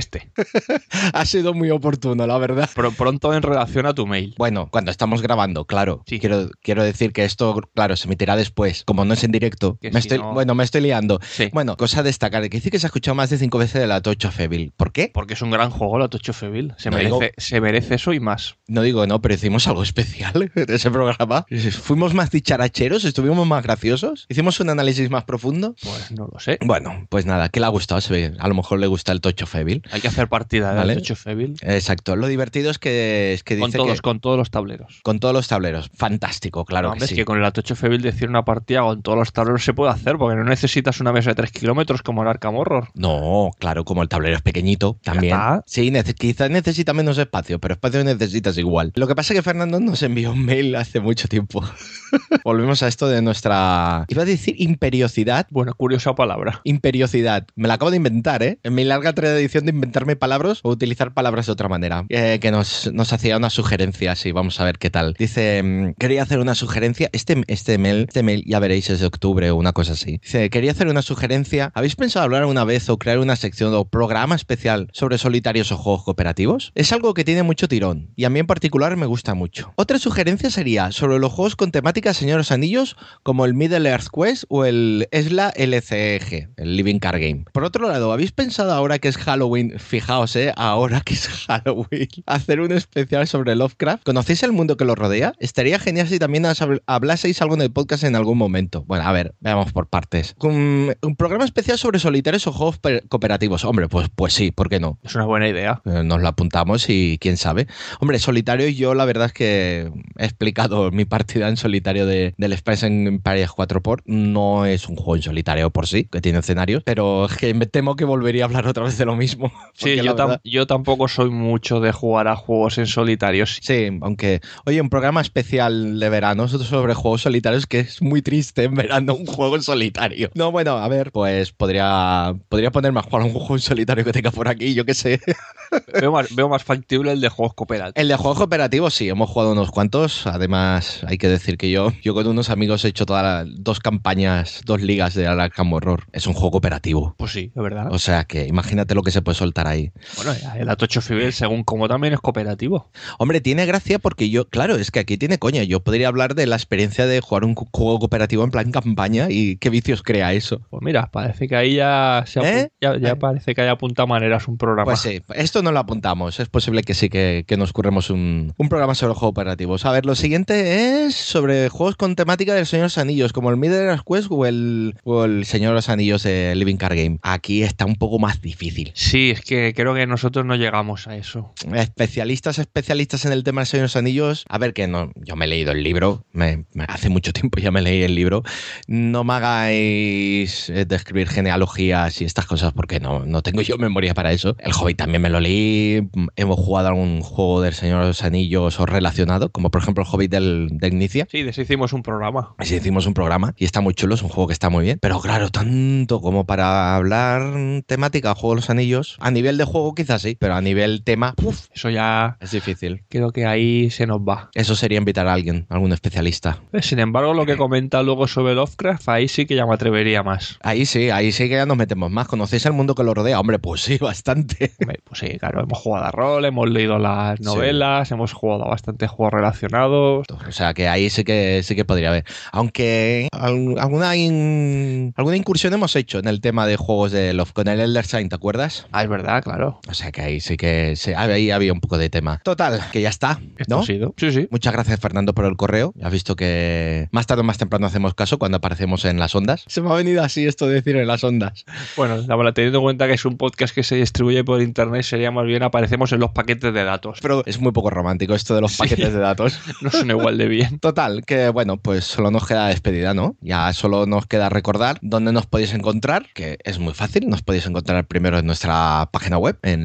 Ha sido muy oportuno, la verdad. Pero pronto en relación a tu mail. Bueno, cuando estamos grabando, claro. Sí. Quiero decir que esto, claro, se emitirá después. Como no es en directo. Me estoy liando. Sí. Bueno, cosa a destacar, que dice que se ha escuchado más de 5 veces la Touch of Evil. ¿Por qué? Porque es un gran juego la Touch of Evil. Se merece eso y más. No digo no, pero hicimos algo especial en ese programa. Fuimos más dicharacheros, estuvimos más graciosos. Hicimos un análisis más profundo. Pues no lo sé. Bueno, pues nada, ¿qué le ha gustado? A lo mejor le gusta el Touch of Evil. Hay que hacer partida del Touch of Evil. Exacto. Lo divertido es que dice con todos los tableros. Con todos los tableros. Fantástico, claro que sí. Es que con el Touch of Evil decir una partida con todos los tableros se puede hacer, porque no necesitas una mesa de 3 kilómetros como el Arkham Horror. No, claro, como el tablero es pequeñito también. Sí, quizás necesita menos espacio, pero espacio necesitas igual. Lo que pasa es que Fernando nos envió un mail hace mucho tiempo. Volvemos a esto de nuestra... Iba a decir imperiosidad. Bueno, curiosa palabra. Imperiosidad. Me la acabo de inventar, ¿eh? En mi larga tradición de inventarme palabras o utilizar palabras de otra manera. Que nos hacía una sugerencia, sí, vamos a ver qué tal. Dice, quería hacer una sugerencia. Este mail, ya veréis, es de octubre o una cosa así. Dice, quería hacer una sugerencia. ¿Habéis pensado hablar una vez o crear una sección o programa especial sobre solitarios o juegos cooperativos? Es algo que tiene mucho tirón y a mí en particular me gusta mucho. Otra sugerencia sería sobre los juegos con temática Señor de los Anillos, como el Middle Earth Quest o el ESLA LCG, el Living Card Game. Por otro lado, ¿habéis pensado ahora que es Halloween, fijaos, ahora que es Halloween, hacer un especial sobre Lovecraft? ¿Conocéis el mundo que lo rodea? Estaría genial si también hablaseis algo en el podcast en algún momento. Bueno, a ver, veamos por partes. Un programa especial sobre solitarios o juegos cooperativos. Hombre, pues sí, ¿por qué no? Es una buena idea. Nos lo apuntamos y quién sabe. Hombre, solitario, yo la verdad es que he explicado mi partida en solitario del Space Empire 4x. No es un juego en solitario por sí, que tiene escenarios, pero es que me temo que volvería a hablar otra vez de lo mismo. Sí, yo tampoco soy mucho de jugar a juegos en solitarios. Sí, aunque, oye, un programa especial de verano sobre juegos solitarios, que es muy triste en verano un juego en solitario. No, bueno, a ver, pues podría ponerme a jugar a un juego en solitario que tenga por aquí, yo qué sé. Veo más factible el de juegos cooperativos. El de juegos cooperativos sí, hemos jugado unos cuantos. Además, hay que decir que yo con unos amigos he hecho todas 2 campañas, 2 ligas de Arkham Horror. Es un juego cooperativo. Pues sí, es verdad. O sea que imagínate lo que se puede soltar ahí. Bueno, el Touch of Evil, según como también es cooperativo. Hombre, tiene gracia porque claro, es que aquí tiene coña. Yo podría hablar de la experiencia de jugar un juego cooperativo en plan campaña y qué vicios crea eso. Pues mira, parece que ahí ya parece que hay apuntamaneras un programa. Pues sí, esto no lo apuntamos. Es posible que sí que nos curremos un programa sobre juegos cooperativos. A ver, lo siguiente es sobre juegos con temática del Señor de los Anillos, como el Middle Earth West o el Señor de los Anillos de Living Card Game? Aquí está un poco más difícil. Sí, es que creo que nosotros no llegamos a eso. Especialistas en el tema del Señor de los Anillos. A ver, que no, yo me he leído el libro. Hace mucho tiempo ya me leí el libro. No me hagáis describir genealogías y estas cosas porque no tengo yo memoria para eso. El Hobbit también me lo leí. Hemos jugado algún juego del Señor de los Anillos o relacionado, como por ejemplo el Hobbit de Ignicia. Sí, de eso hicimos un programa. Sí, hicimos un programa y está muy chulo, es un juego que está muy bien. Pero claro, tanto como para hablar temática Juego de los Anillos, a nivel de juego quizás sí, pero a nivel tema, eso ya es difícil. Creo que ahí se nos va. Eso sería invitar a alguien, algún especialista. Sin embargo, lo que comenta luego sobre Lovecraft, ahí sí que ya me atrevería más. Ahí sí que ya nos metemos más. ¿Conocéis el mundo que lo rodea? Hombre, pues sí, bastante. Pues sí, claro, hemos jugado a rol, hemos leído las novelas, hemos jugado a bastantes juegos relacionados. O sea que ahí sí que podría haber. Aunque alguna incursión hemos hecho en el tema de juegos de Love con el Elder Sign, ¿te acuerdas? Ah, es verdad, claro. O sea que ahí sí que ahí había un poco de tema. Total, que ya está, ¿no? Esto ha sido. Sí. Muchas gracias, Fernando, por el correo. Has visto que más tarde o más temprano hacemos caso cuando aparecemos en las ondas. Se me ha venido así esto de decir en las ondas. Bueno, teniendo en cuenta que es un podcast que se distribuye por internet, sería más bien aparecemos en los paquetes de datos. Pero es muy poco romántico esto de los paquetes de datos. No son igual de bien. Total, que bueno, pues solo nos queda despedida, ¿no? Ya solo nos queda recordar dónde nos podéis encontrar, que es muy fácil. Nos podéis encontrar primero en nuestra página web, en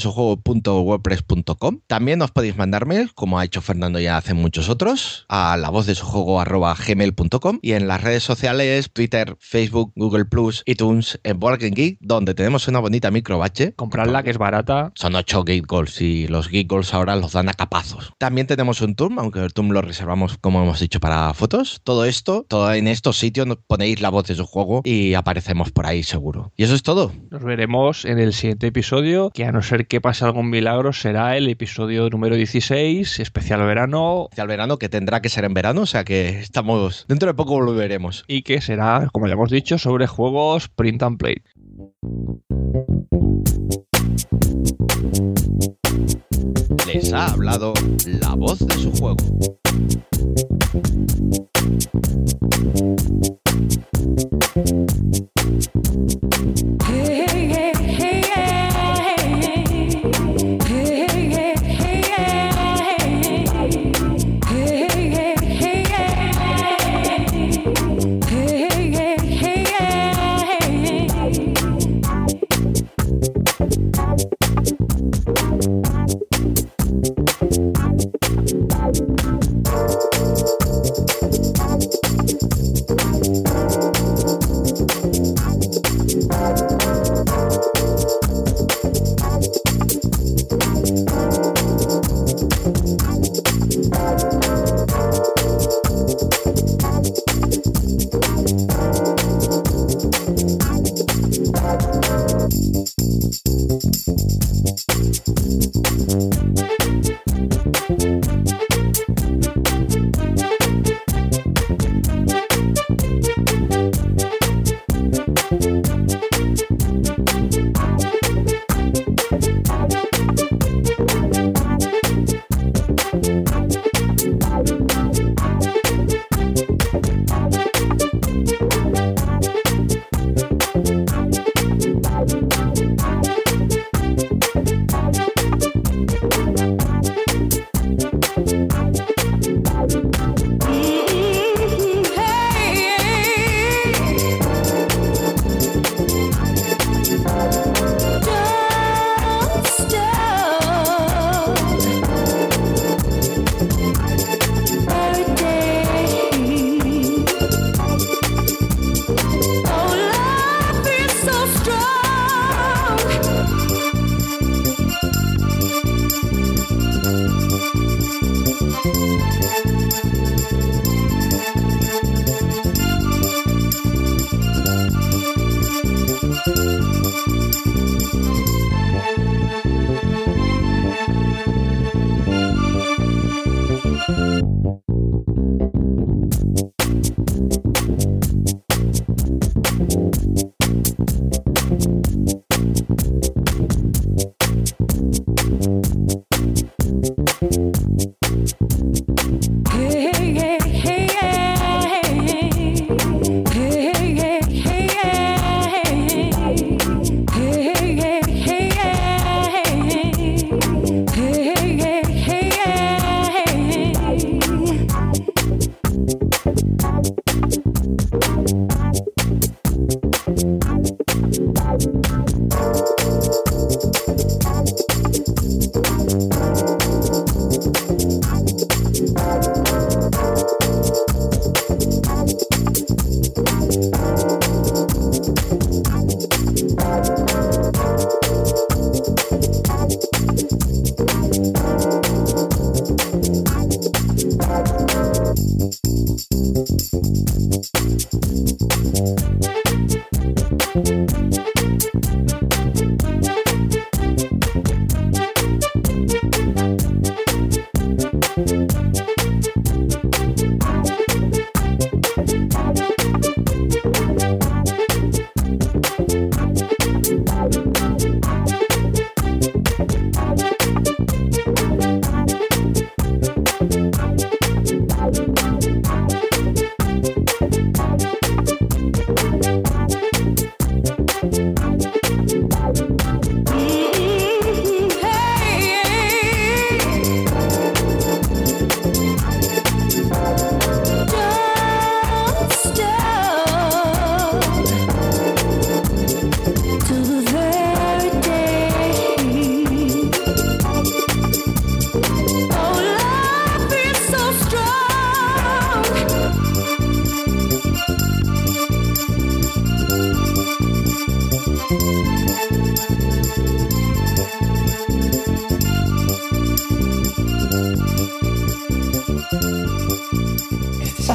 lavozdesujuego.wordpress.com. También nos podéis mandar mail, como ha hecho Fernando ya hace muchos otros, a lavozdesujuego@gmail.com y en las redes sociales, Twitter, Facebook, Google+, iTunes, en Board Game Geek, donde tenemos una bonita microbache. Comprarla, que es barata. Son 8 Geek Goals y los Geek Goals ahora los dan a capazos. También tenemos un Tour, aunque el Tour lo reservamos, como hemos dicho, para fotos. Todo en estos sitios ponéis La Voz de Su Juego y aparecemos por ahí seguro. Y eso es todo. Nos veremos en el siguiente episodio, que a no ser que pase algún milagro, será el episodio número 16, especial verano. Especial verano, que tendrá que ser en verano, o sea que estamos... Dentro de poco volveremos. Y que será, como ya hemos dicho, sobre juegos print and play. Les ha hablado La Voz de Su Juego.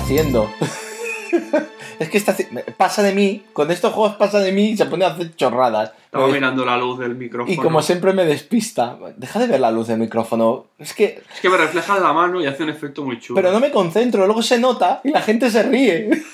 haciendo. Es que pasa de mí, con estos juegos pasa de mí y se pone a hacer chorradas. Estaba mirando la luz del micrófono. Y como siempre me despista. Deja de ver la luz del micrófono. Es que me refleja en la mano y hace un efecto muy chulo. Pero no me concentro, luego se nota y la gente se ríe.